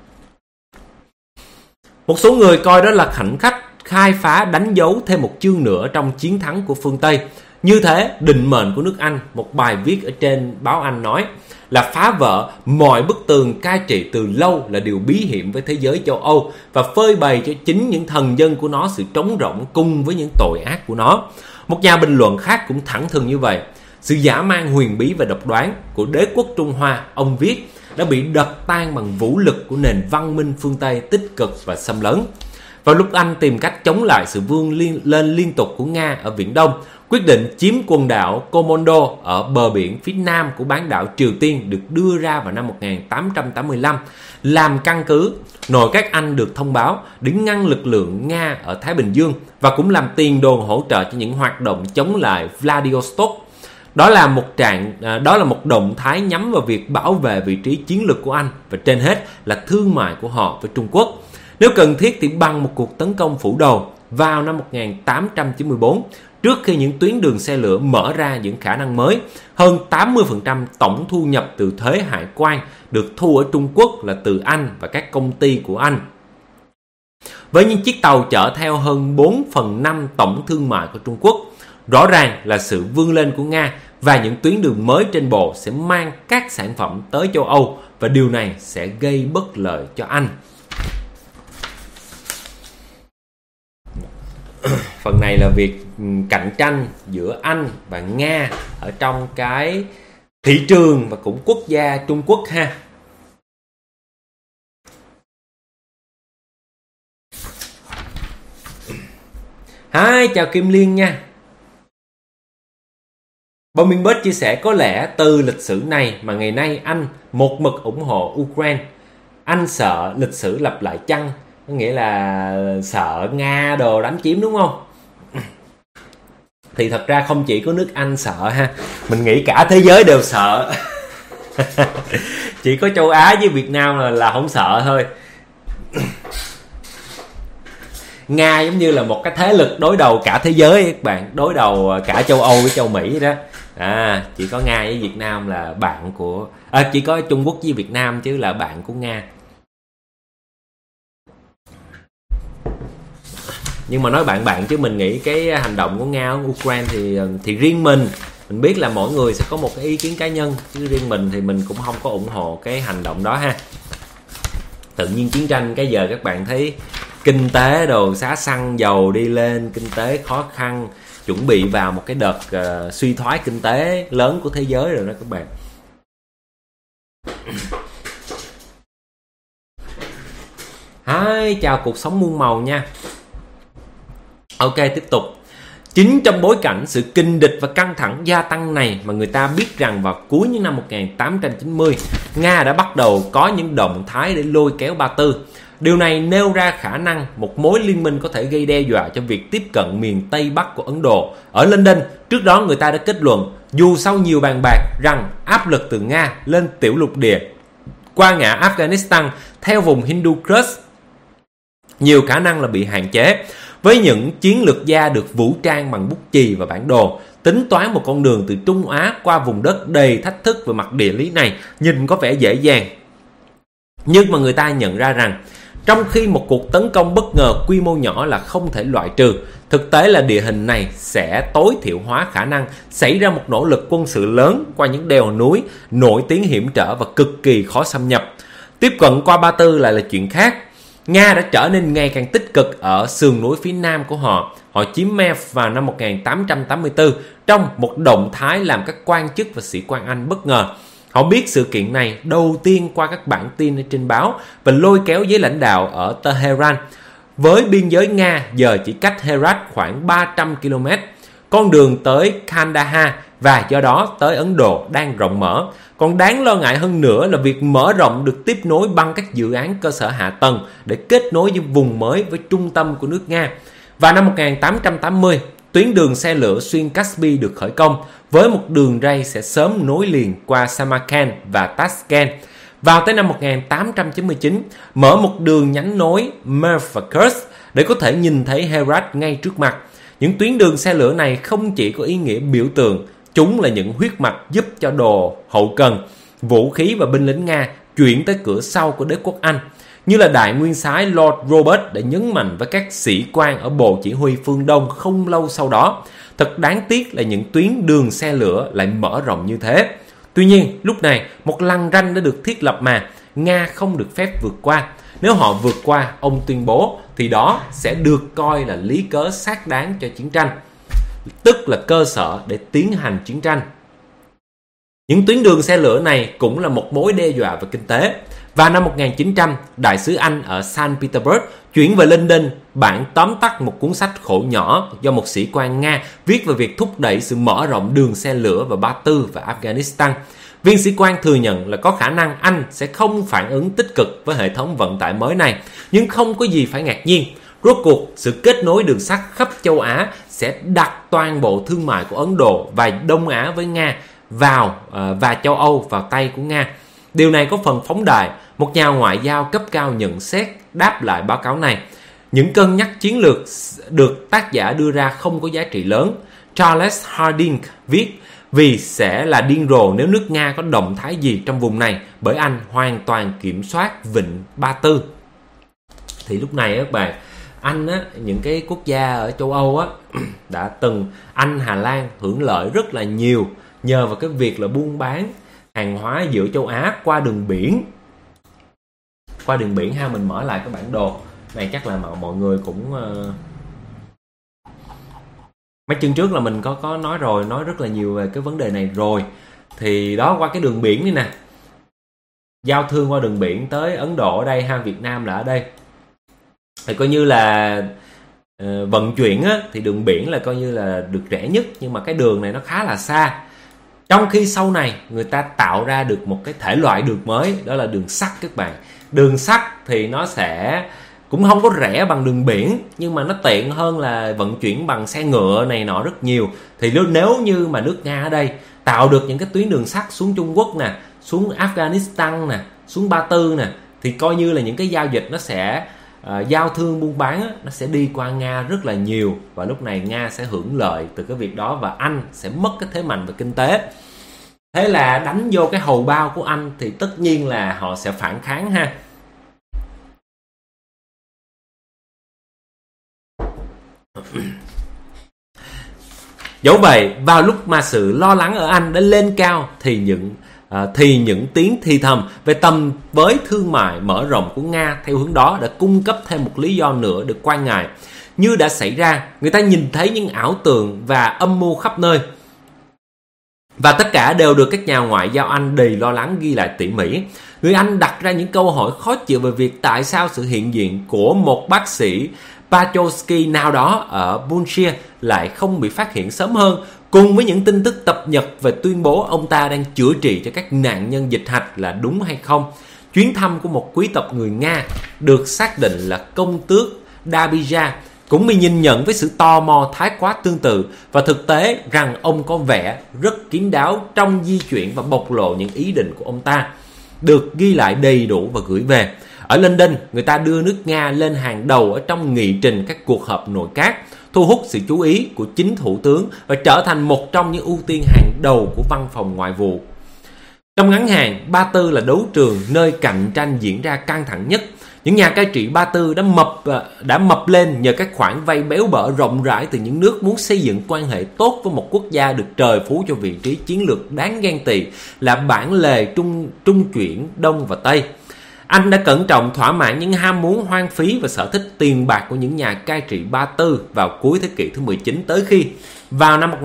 [SPEAKER 1] Một số người coi đó là khoảnh khắc khai phá đánh dấu thêm một chương nữa trong chiến thắng của phương Tây. Như thế, định mệnh của nước Anh, một bài viết ở trên báo Anh nói là phá vỡ mọi bức tường cai trị từ lâu là điều bí hiểm với thế giới châu Âu và phơi bày cho chính những thần dân của nó sự trống rỗng cùng với những tội ác của nó. Một nhà bình luận khác cũng thẳng thừng như vậy. Sự dã man huyền bí và độc đoán của đế quốc Trung Hoa, ông viết, đã bị đập tan bằng vũ lực của nền văn minh phương Tây tích cực và xâm lấn. Vào lúc Anh tìm cách chống lại sự vươn lên liên tục của Nga ở Viễn Đông, quyết định chiếm quần đảo Komodo ở bờ biển phía nam của bán đảo Triều Tiên được đưa ra vào năm 1885 làm căn cứ. Nội các Anh được thông báo để ngăn lực lượng Nga ở Thái Bình Dương và cũng làm tiền đồn hỗ trợ cho những hoạt động chống lại Vladivostok. Đó là một động thái nhắm vào việc bảo vệ vị trí chiến lược của Anh và trên hết là thương mại của họ với Trung Quốc. Nếu cần thiết thì bằng một cuộc tấn công phủ đầu vào năm 1894, trước khi những tuyến đường xe lửa mở ra những khả năng mới. Hơn 80% tổng thu nhập từ thuế hải quan được thu ở Trung Quốc là từ Anh và các công ty của Anh. Với những chiếc tàu chở theo hơn 4/5 tổng thương mại của Trung Quốc, rõ ràng là sự vươn lên của Nga và những tuyến đường mới trên bộ sẽ mang các sản phẩm tới châu Âu và điều này sẽ gây bất lợi cho Anh. Phần này là việc cạnh tranh giữa Anh và Nga ở trong cái thị trường và cũng quốc gia Trung Quốc ha. Hi, chào Kim Liên nha. Bông Miên Bớt chia sẻ có lẽ từ lịch sử này mà ngày nay Anh một mực ủng hộ Ukraine. Anh sợ lịch sử lặp lại chăng? Có nghĩa là sợ Nga đồ đánh chiếm đúng không? Thì thật ra không chỉ có nước Anh sợ ha. Mình nghĩ cả thế giới đều sợ. Chỉ có châu Á với Việt Nam là không sợ thôi. Nga giống như là một cái thế lực đối đầu cả thế giới các bạn. Đối đầu cả châu Âu với châu Mỹ đó. Chỉ có Nga với Việt Nam là bạn của... chỉ có Trung Quốc với Việt Nam chứ là bạn của Nga. Nhưng mà nói bạn chứ mình nghĩ cái hành động của Nga ở Ukraine thì riêng mình biết là mỗi người sẽ có một cái ý kiến cá nhân, chứ riêng mình thì mình cũng không có ủng hộ cái hành động đó ha. Tự nhiên chiến tranh cái giờ các bạn thấy kinh tế đồ giá xăng dầu đi lên, kinh tế khó khăn, chuẩn bị vào một cái đợt suy thoái kinh tế lớn của thế giới rồi đó các bạn. Hi, chào cuộc sống muôn màu nha. Ok, tiếp tục. Chính trong bối cảnh sự kình địch và căng thẳng gia tăng này mà người ta biết rằng vào cuối những năm 1890, Nga đã bắt đầu có những động thái để lôi kéo Ba Tư. Điều này nêu ra khả năng một mối liên minh có thể gây đe dọa cho việc tiếp cận miền Tây Bắc của Ấn Độ. Ở London, trước đó người ta đã kết luận, dù sau nhiều bàn bạc rằng áp lực từ Nga lên tiểu lục địa qua ngã Afghanistan theo vùng Hindu Kush nhiều khả năng là bị hạn chế. Với những chiến lược gia được vũ trang bằng bút chì và bản đồ, tính toán một con đường từ Trung Á qua vùng đất đầy thách thức về mặt địa lý này nhìn có vẻ dễ dàng. Nhưng mà người ta nhận ra rằng, trong khi một cuộc tấn công bất ngờ quy mô nhỏ là không thể loại trừ, thực tế là địa hình này sẽ tối thiểu hóa khả năng xảy ra một nỗ lực quân sự lớn qua những đèo núi nổi tiếng hiểm trở và cực kỳ khó xâm nhập. Tiếp cận qua Ba Tư lại là chuyện khác. Nga đã trở nên ngày càng tích cực ở sườn núi phía nam của họ. Họ chiếm Merv vào năm 1884 trong một động thái làm các quan chức và sĩ quan Anh bất ngờ. Họ biết sự kiện này đầu tiên qua các bản tin ở trên báo và lôi kéo giới lãnh đạo ở Tehran. Với biên giới Nga giờ chỉ cách Herat khoảng 300 km, con đường tới Kandahar và do đó tới Ấn Độ đang rộng mở. Còn đáng lo ngại hơn nữa là việc mở rộng được tiếp nối bằng các dự án cơ sở hạ tầng để kết nối những vùng mới với trung tâm của nước Nga. Vào năm 1880, tuyến đường xe lửa xuyên Caspi được khởi công với một đường ray sẽ sớm nối liền qua Samarkand và Tashkent. Vào tới năm 1899, mở một đường nhánh nối Merv và Kursk để có thể nhìn thấy Herat ngay trước mặt. Những tuyến đường xe lửa này không chỉ có ý nghĩa biểu tượng, chúng là những huyết mạch giúp cho đồ hậu cần, vũ khí và binh lính Nga chuyển tới cửa sau của đế quốc Anh. Như là đại nguyên soái Lord Robert đã nhấn mạnh với các sĩ quan ở Bộ Chỉ huy phương Đông không lâu sau đó. Thật đáng tiếc là những tuyến đường xe lửa lại mở rộng như thế. Tuy nhiên, lúc này một lằn ranh đã được thiết lập mà Nga không được phép vượt qua. Nếu họ vượt qua, ông tuyên bố, thì đó sẽ được coi là lý cớ xác đáng cho chiến tranh, tức là cơ sở để tiến hành chiến tranh. Những tuyến đường xe lửa này cũng là một mối đe dọa về kinh tế. Vào năm 1900, đại sứ Anh ở Saint Petersburg chuyển về London bản tóm tắt một cuốn sách khổ nhỏ do một sĩ quan Nga viết về việc thúc đẩy sự mở rộng đường xe lửa vào Ba Tư và Afghanistan. Viên sĩ quan thừa nhận là có khả năng Anh sẽ không phản ứng tích cực với hệ thống vận tải mới này, nhưng không có gì phải ngạc nhiên. Rốt cuộc, sự kết nối đường sắt khắp châu Á sẽ đặt toàn bộ thương mại của Ấn Độ và Đông Á với Nga và châu Âu vào tay của Nga. Điều này có phần phóng đại. Một nhà ngoại giao cấp cao nhận xét đáp lại báo cáo này: những cân nhắc chiến lược được tác giả đưa ra không có giá trị lớn. Charles Harding viết: vì sẽ là điên rồ nếu nước Nga có động thái gì trong vùng này, bởi Anh hoàn toàn kiểm soát vịnh Ba Tư. Thì lúc này các bạn, Anh á, những cái quốc gia ở châu Âu á đã từng, Anh, Hà Lan hưởng lợi rất là nhiều nhờ vào cái việc là buôn bán hàng hóa giữa châu Á qua đường biển. Qua đường biển ha, mình mở lại cái bản đồ này, chắc là mọi người cũng mấy chương trước là mình có nói rồi, nói rất là nhiều về cái vấn đề này rồi. Thì đó, qua cái đường biển này nè, giao thương qua đường biển tới Ấn Độ ở đây ha, Việt Nam là ở đây, thì coi như là vận chuyển á, thì đường biển là coi như là được rẻ nhất, nhưng mà cái đường này nó khá là xa. Trong khi sau này người ta tạo ra được một cái thể loại đường mới, đó là đường sắt các bạn. Đường sắt thì nó sẽ cũng không có rẻ bằng đường biển, nhưng mà nó tiện hơn là vận chuyển bằng xe ngựa này nọ rất nhiều. Thì nếu như mà nước Nga ở đây tạo được những cái tuyến đường sắt xuống Trung Quốc nè, xuống Afghanistan nè, xuống Ba Tư nè, thì coi như là những cái giao dịch nó sẽ giao thương buôn bán á, nó sẽ đi qua Nga rất là nhiều, và lúc này Nga sẽ hưởng lợi từ cái việc đó, và Anh sẽ mất cái thế mạnh về kinh tế. Thế là đánh vô cái hầu bao của Anh thì tất nhiên là họ sẽ phản kháng ha. Dẫu vậy, vào lúc mà sự lo lắng ở Anh đã lên cao thì những tiếng thì thầm về tầm với thương mại mở rộng của Nga theo hướng đó đã cung cấp thêm một lý do nữa được quan ngại. Như đã xảy ra, người ta nhìn thấy những ảo tưởng và âm mưu khắp nơi, và tất cả đều được các nhà ngoại giao Anh đầy lo lắng ghi lại tỉ mỉ. Người Anh đặt ra những câu hỏi khó chịu về việc tại sao sự hiện diện của một bác sĩ Pachowski nào đó ở Buncia lại không bị phát hiện sớm hơn, cùng với những tin tức cập nhật về tuyên bố ông ta đang chữa trị cho các nạn nhân dịch hạch là đúng hay không. Chuyến thăm của một quý tộc người Nga được xác định là công tước Dabija cũng bị nhìn nhận với sự tò mò thái quá tương tự, và thực tế rằng ông có vẻ rất kín đáo trong di chuyển và bộc lộ những ý định của ông ta, được ghi lại đầy đủ và gửi về. Ở London, người ta đưa nước Nga lên hàng đầu ở trong nghị trình các cuộc họp nội các, thu hút sự chú ý của chính thủ tướng và trở thành một trong những ưu tiên hàng đầu của văn phòng ngoại vụ. Trong ngắn hạn, Ba Tư là đấu trường nơi cạnh tranh diễn ra căng thẳng nhất. Những nhà cai trị Ba Tư đã mập lên nhờ các khoản vay béo bở rộng rãi từ những nước muốn xây dựng quan hệ tốt với một quốc gia được trời phú cho vị trí chiến lược đáng ghen tị là bản lề trung chuyển Đông và Tây. Anh đã cẩn trọng thỏa mãn những ham muốn hoang phí và sở thích tiền bạc của những nhà cai trị Ba Tư vào cuối thế kỷ thứ 19, tới khi vào năm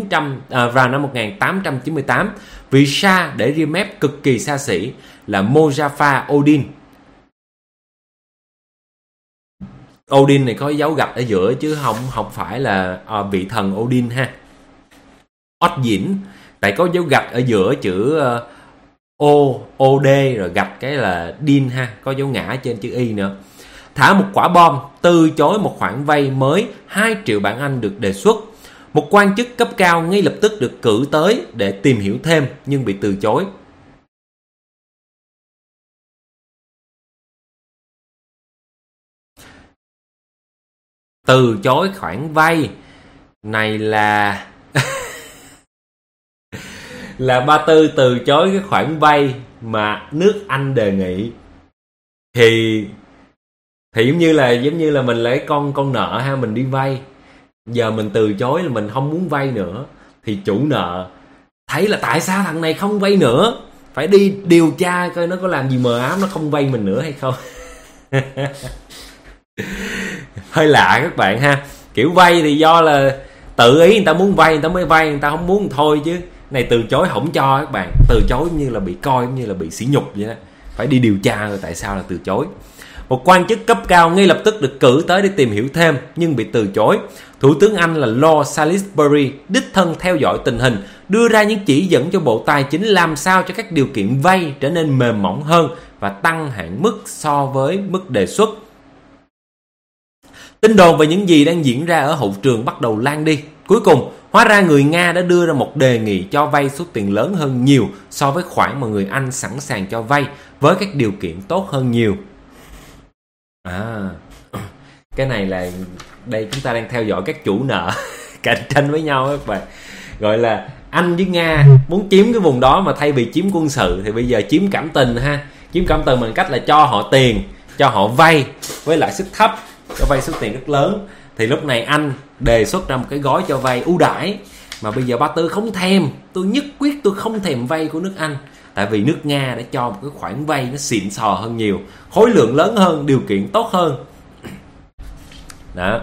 [SPEAKER 1] 1898, vị Shah để ria mép cực kỳ xa xỉ là Mojaffar Odin. Odin này có dấu gạch ở giữa chứ không phải là vị thần Odin ha. Odin tại có dấu gạch ở giữa chữ OD rồi gạch cái là Din ha, có dấu ngã trên chữ Y nữa. Thả một quả bom, từ chối một khoản vay mới 2 triệu bảng Anh được đề xuất. Một quan chức cấp cao ngay lập tức được cử tới để tìm hiểu thêm nhưng bị từ chối. Từ chối khoản vay này là là Ba Tư từ chối cái khoản vay mà nước Anh đề nghị. Thì giống như là mình lấy con nợ ha, mình đi vay, giờ mình từ chối là mình không muốn vay nữa, thì chủ nợ thấy là tại sao thằng này không vay nữa, phải đi điều tra coi nó có làm gì mờ ám, nó không vay mình nữa hay không. Hơi lạ các bạn ha. Kiểu vay thì do là tự ý người ta muốn vay người ta mới vay, người ta không muốn thôi chứ. Này từ chối không cho các bạn, từ chối như là bị coi, như là bị sỉ nhục vậy đó. Phải đi điều tra rồi tại sao là từ chối. Một quan chức cấp cao ngay lập tức được cử tới để tìm hiểu thêm nhưng bị từ chối. Thủ tướng Anh là Lord Salisbury đích thân theo dõi tình hình, đưa ra những chỉ dẫn cho Bộ Tài chính làm sao cho các điều kiện vay trở nên mềm mỏng hơn và tăng hạn mức so với mức đề xuất. Tin đồn về những gì đang diễn ra ở hậu trường bắt đầu lan đi. Cuối cùng, hóa ra người Nga đã đưa ra một đề nghị cho vay số tiền lớn hơn nhiều so với khoản mà người Anh sẵn sàng cho vay với các điều kiện tốt hơn nhiều. Cái này là đây chúng ta đang theo dõi các chủ nợ cạnh tranh với nhau các bạn. Gọi là Anh với Nga muốn chiếm cái vùng đó, mà thay vì chiếm quân sự thì bây giờ chiếm cảm tình ha. Chiếm cảm tình bằng cách là cho họ tiền, cho họ vay với lãi suất thấp, cho vay số tiền rất lớn. Thì lúc này Anh đề xuất ra một cái gói cho vay ưu đãi, mà bây giờ Ba Tư không thèm, tôi nhất quyết tôi không thèm vay của nước Anh. Tại vì nước Nga đã cho một cái khoản vay nó xịn sò hơn nhiều, khối lượng lớn hơn, điều kiện tốt hơn. Đó.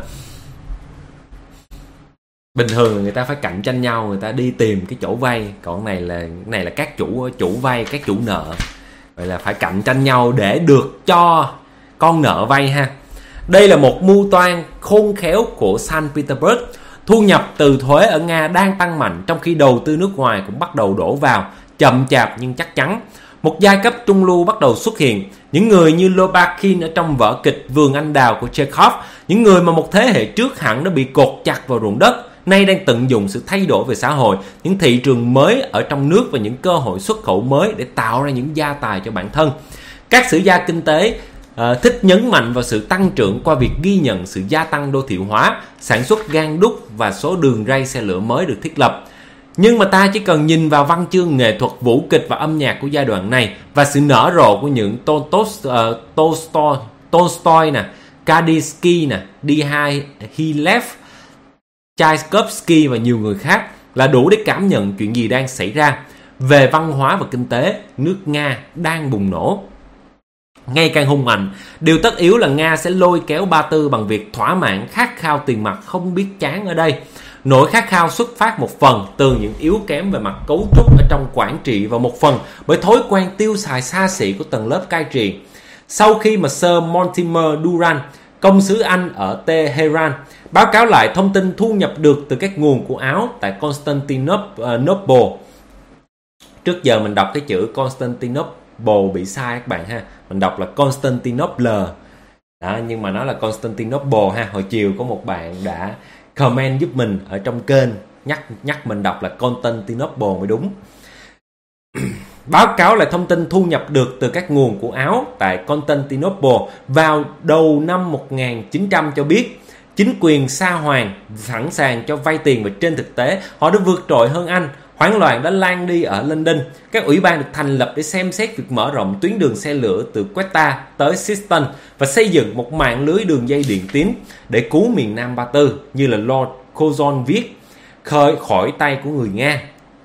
[SPEAKER 1] Bình thường là người ta phải cạnh tranh nhau, người ta đi tìm cái chỗ vay. Còn cái này là các chủ vay, các chủ nợ. Vậy là phải cạnh tranh nhau để được cho con nợ vay ha. Đây là một mưu toan khôn khéo của Saint Petersburg. Thu nhập từ thuế ở Nga đang tăng mạnh, trong khi đầu tư nước ngoài cũng bắt đầu đổ vào, chậm chạp nhưng chắc chắn. Một giai cấp trung lưu bắt đầu xuất hiện, những người như Lobakin ở trong vở kịch Vườn Anh Đào của Chekhov, những người mà một thế hệ trước hẳn đã bị cột chặt vào ruộng đất, nay đang tận dụng sự thay đổi về xã hội, những thị trường mới ở trong nước và những cơ hội xuất khẩu mới để tạo ra những gia tài cho bản thân. Các sử gia kinh tế thích nhấn mạnh vào sự tăng trưởng qua việc ghi nhận sự gia tăng đô thị hóa, sản xuất gan đúc và số đường ray xe lửa mới được thiết lập. Nhưng mà ta chỉ cần nhìn vào văn chương, nghệ thuật, vũ kịch và âm nhạc của giai đoạn này và sự nở rộ của những Tolstoy nè, Kandinsky nè, Diaghilev, Tchaikovsky và nhiều người khác là đủ để cảm nhận chuyện gì đang xảy ra. Về văn hóa và kinh tế, nước Nga đang bùng nổ ngày càng hung mạnh. Điều tất yếu là Nga sẽ lôi kéo Ba Tư bằng việc thỏa mãn khát khao tiền mặt không biết chán ở đây. Nỗi khát khao xuất phát một phần từ những yếu kém về mặt cấu trúc ở trong quản trị và một phần bởi thói quen tiêu xài xa xỉ của tầng lớp cai trị. Sau khi mà Sir Mortimer Durand, công sứ Anh ở Tehran, báo cáo lại thông tin thu nhập được từ các nguồn của Áo tại Constantinople. Trước giờ mình đọc cái chữ Constantinople bị sai các bạn ha. Mình đọc là Constantinople. Đó, nhưng mà nó là Constantinople ha. Hồi chiều có một bạn đã comment giúp mình ở trong kênh nhắc mình đọc là Constantinople mới đúng. Báo cáo lại thông tin thu nhập được từ các nguồn của Áo tại Constantinople vào đầu năm 1900 cho biết chính quyền Sa Hoàng sẵn sàng cho vay tiền, và trên thực tế họ đã vượt trội hơn Anh. Hoảng loạn đã lan đi ở London. Các ủy ban được thành lập để xem xét việc mở rộng tuyến đường xe lửa từ Quetta tới Siston và xây dựng một mạng lưới đường dây điện tín để cứu miền Nam Ba Tư, như là Lord Curzon viết, khỏi tay của người Nga.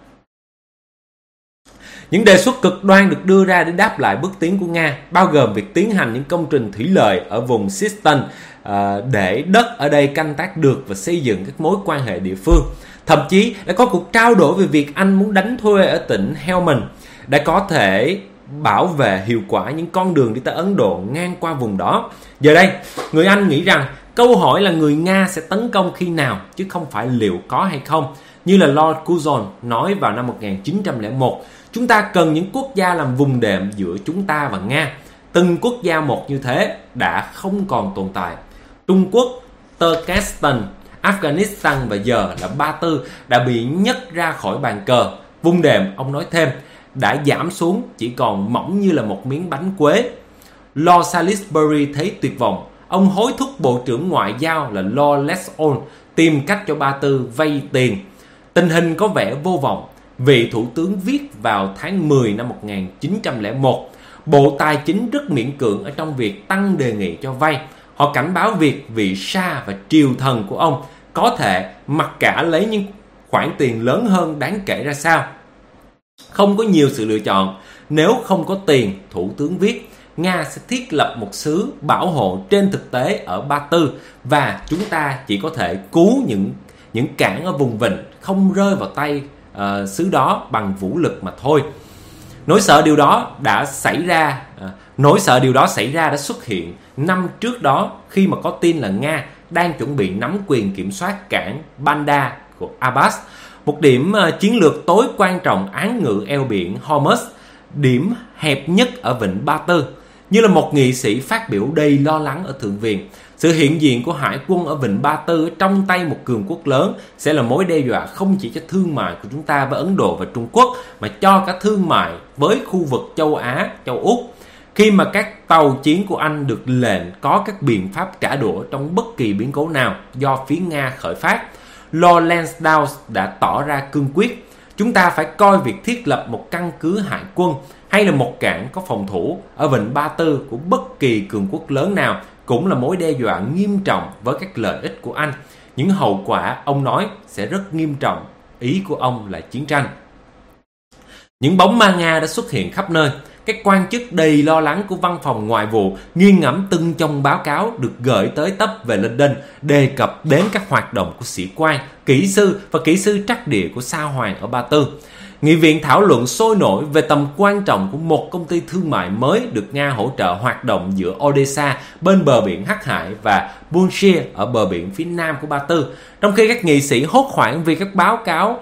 [SPEAKER 1] Những đề xuất cực đoan được đưa ra để đáp lại bước tiến của Nga, bao gồm việc tiến hành những công trình thủy lợi ở vùng Siston để đất ở đây canh tác được và xây dựng các mối quan hệ địa phương. Thậm chí đã có cuộc trao đổi về việc Anh muốn đánh thuê ở tỉnh Helmand để có thể bảo vệ hiệu quả những con đường đi tới Ấn Độ ngang qua vùng đó. Giờ đây, người Anh nghĩ rằng câu hỏi là người Nga sẽ tấn công khi nào, chứ không phải liệu có hay không. Như là Lord Curzon nói vào năm 1901, chúng ta cần những quốc gia làm vùng đệm giữa chúng ta và Nga. Từng quốc gia một như thế đã không còn tồn tại. Trung Quốc, Turkestan, Afghanistan và giờ là Ba Tư đã bị nhấc ra khỏi bàn cờ. Vùng đệm, ông nói thêm, đã giảm xuống chỉ còn mỏng như là một miếng bánh quế. Lord Salisbury thấy tuyệt vọng. Ông hối thúc Bộ trưởng Ngoại giao là Lord Lesson tìm cách cho Ba Tư vay tiền. Tình hình có vẻ vô vọng. Vị thủ tướng viết vào tháng 10 năm 1901, Bộ Tài chính rất miễn cưỡng ở trong việc tăng đề nghị cho vay. Họ cảnh báo việc vị Sa và triều thần của ông có thể mặc cả lấy những khoản tiền lớn hơn đáng kể ra sao. Không có nhiều sự lựa chọn. Nếu không có tiền, thủ tướng viết, Nga sẽ thiết lập một xứ bảo hộ trên thực tế ở Ba Tư, và chúng ta chỉ có thể cứu những cảng ở vùng vịnh không rơi vào tay xứ đó bằng vũ lực mà thôi. Nỗi sợ điều đó xảy ra đã xuất hiện năm trước đó, khi mà có tin là Nga đang chuẩn bị nắm quyền kiểm soát cảng Bandar của Abbas, một điểm chiến lược tối quan trọng án ngữ eo biển Hormuz, điểm hẹp nhất ở vịnh Ba Tư. Như là một nghị sĩ phát biểu đầy lo lắng ở Thượng viện, sự hiện diện của hải quân ở vịnh Ba Tư trong tay một cường quốc lớn sẽ là mối đe dọa không chỉ cho thương mại của chúng ta với Ấn Độ và Trung Quốc, mà cho cả thương mại với khu vực châu Á, châu Úc. Khi mà các tàu chiến của Anh được lệnh có các biện pháp trả đũa trong bất kỳ biến cố nào do phía Nga khởi phát, Lord Lansdowne đã tỏ ra cương quyết. Chúng ta phải coi việc thiết lập một căn cứ hải quân hay là một cảng có phòng thủ ở vịnh Ba Tư của bất kỳ cường quốc lớn nào cũng là mối đe dọa nghiêm trọng với các lợi ích của Anh. Những hậu quả, ông nói, sẽ rất nghiêm trọng. Ý của ông là chiến tranh. Những bóng ma Nga đã xuất hiện khắp nơi. Các quan chức đầy lo lắng của văn phòng ngoại vụ nghiêng ngẫm từng chồng báo cáo được gửi tới tấp về London, đề cập đến các hoạt động của sĩ quan, kỹ sư và kỹ sư trắc địa của Sao Hoàng ở Ba Tư. Nghị viện thảo luận sôi nổi về tầm quan trọng của một công ty thương mại mới được Nga hỗ trợ hoạt động giữa Odessa bên bờ biển Hắc Hải và Bulshir ở bờ biển phía nam của Ba Tư, trong khi các nghị sĩ hốt hoảng vì các báo cáo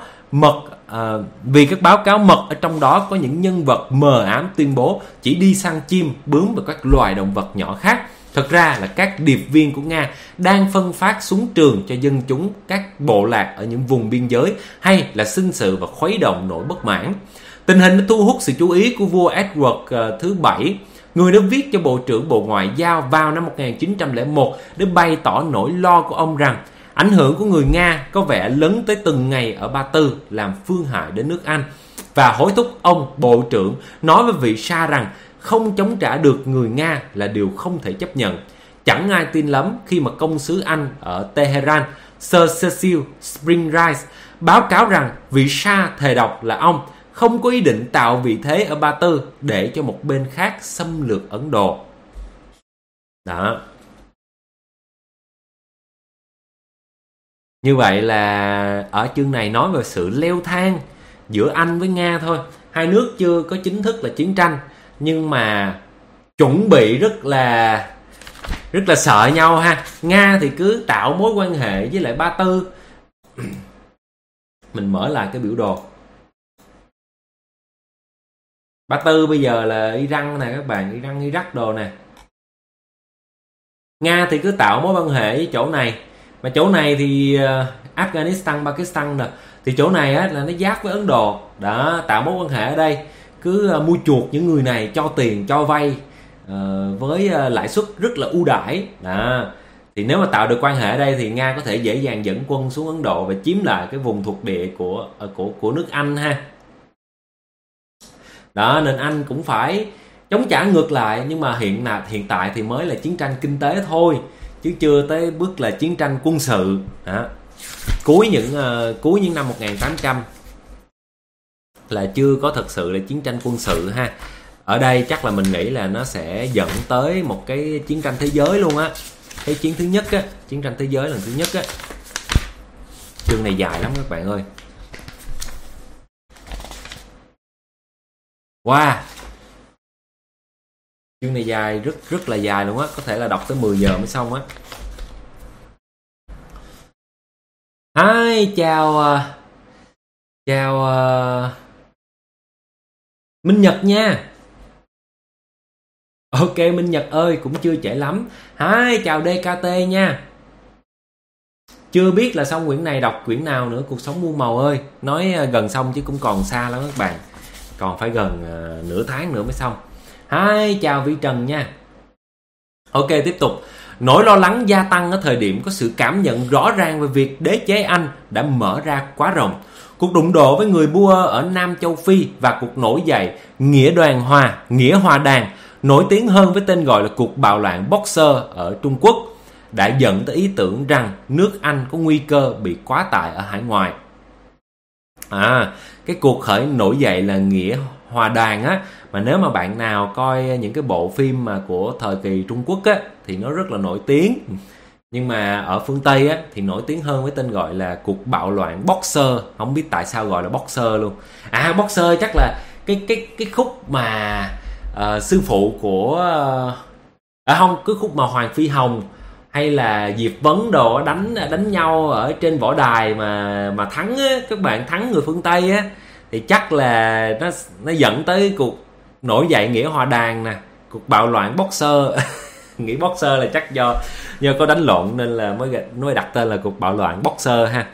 [SPEAKER 1] mật ở trong đó có những nhân vật mờ ám tuyên bố chỉ đi săn chim, bướm và các loài động vật nhỏ khác. Thật ra là các điệp viên của Nga đang phân phát súng trường cho dân chúng các bộ lạc ở những vùng biên giới, hay là sinh sự và khuấy động nỗi bất mãn. Tình hình đã thu hút sự chú ý của vua Edward thứ 7, người đã viết cho Bộ trưởng Bộ Ngoại giao vào năm 1901 để bày tỏ nỗi lo của ông rằng ảnh hưởng của người Nga có vẻ lớn tới từng ngày ở Ba Tư, làm phương hại đến nước Anh, và hối thúc ông Bộ trưởng nói với vị Sa rằng không chống trả được người Nga là điều không thể chấp nhận. Chẳng ai tin lắm khi mà công sứ Anh ở Tehran, Sir Cecil Springrice, báo cáo rằng vị Sa thề độc là ông không có ý định tạo vị thế ở Ba Tư để cho một bên khác xâm lược Ấn Độ. Đó. Như vậy là ở chương này nói về sự leo thang giữa Anh với Nga thôi. Hai nước chưa có chính thức là chiến tranh, nhưng mà chuẩn bị rất là sợ nhau ha. Nga thì cứ tạo mối quan hệ với lại Ba Tư. Mình mở lại cái biểu đồ. Ba Tư bây giờ là Iran nè các bạn, Iran, Iraq đồ nè. Nga thì cứ tạo mối quan hệ với chỗ này, mà chỗ này thì Afghanistan, Pakistan nè, thì chỗ này á, là nó giáp với Ấn Độ. Đó, tạo mối quan hệ ở đây, cứ mua chuộc những người này cho tiền, cho vay với lãi suất rất là ưu đãi. Đó, thì nếu mà tạo được quan hệ ở đây thì Nga có thể dễ dàng dẫn quân xuống Ấn Độ và chiếm lại cái vùng thuộc địa của nước Anh ha. Đó, nên Anh cũng phải chống trả ngược lại, nhưng mà hiện tại thì mới là chiến tranh kinh tế thôi, chứ chưa tới bước là chiến tranh quân sự. Đó. Cuối những năm 1800 là chưa có thật sự là chiến tranh quân sự ha. Ở đây chắc là mình nghĩ là nó sẽ dẫn tới một cái chiến tranh thế giới luôn á. Cái chiến thứ nhất á, chiến tranh thế giới lần thứ nhất á. Chương này dài lắm các bạn ơi. Wow. Chương này dài, rất là dài luôn á, có thể là đọc tới 10 giờ mới xong á. Hi, chào Minh Nhật nha. Ok Minh Nhật ơi, cũng chưa trễ lắm. Hi, chào DKT nha. Chưa biết là xong quyển này đọc quyển nào nữa, Cuộc sống muôn màu ơi. Nói gần xong chứ cũng còn xa lắm các bạn. Còn phải gần nửa tháng nữa mới xong. Hi, chào Vi Trần nha. Ok, tiếp tục. Nỗi lo lắng gia tăng ở thời điểm có sự cảm nhận rõ ràng về việc đế chế Anh đã mở ra quá rộng. Cuộc đụng độ với người Boer ở Nam Châu Phi và cuộc nổi dậy Nghĩa Hòa Đàn, nổi tiếng hơn với tên gọi là cuộc bạo loạn Boxer ở Trung Quốc, đã dẫn tới ý tưởng rằng nước Anh có nguy cơ bị quá tải ở hải ngoại. Cái cuộc khởi nổi dậy là Nghĩa Hòa Đàn á, mà nếu mà bạn nào coi những cái bộ phim mà của thời kỳ Trung Quốc á thì nó rất là nổi tiếng. Nhưng mà ở phương Tây á, thì nổi tiếng hơn với tên gọi là cuộc bạo loạn Boxer. Không biết tại sao gọi là Boxer luôn. Boxer chắc là cái khúc mà sư phụ của không, cái khúc mà Hoàng Phi Hồng hay là Diệp Vấn đồ đánh nhau ở trên võ đài mà thắng á, các bạn thắng người phương Tây á, thì chắc là nó dẫn tới cuộc nổi dậy nghĩa hòa đàn nè, cuộc bạo loạn Boxer. Nghĩ Boxer là chắc do có đánh lộn nên là mới đặt tên là cuộc bạo loạn Boxer ha.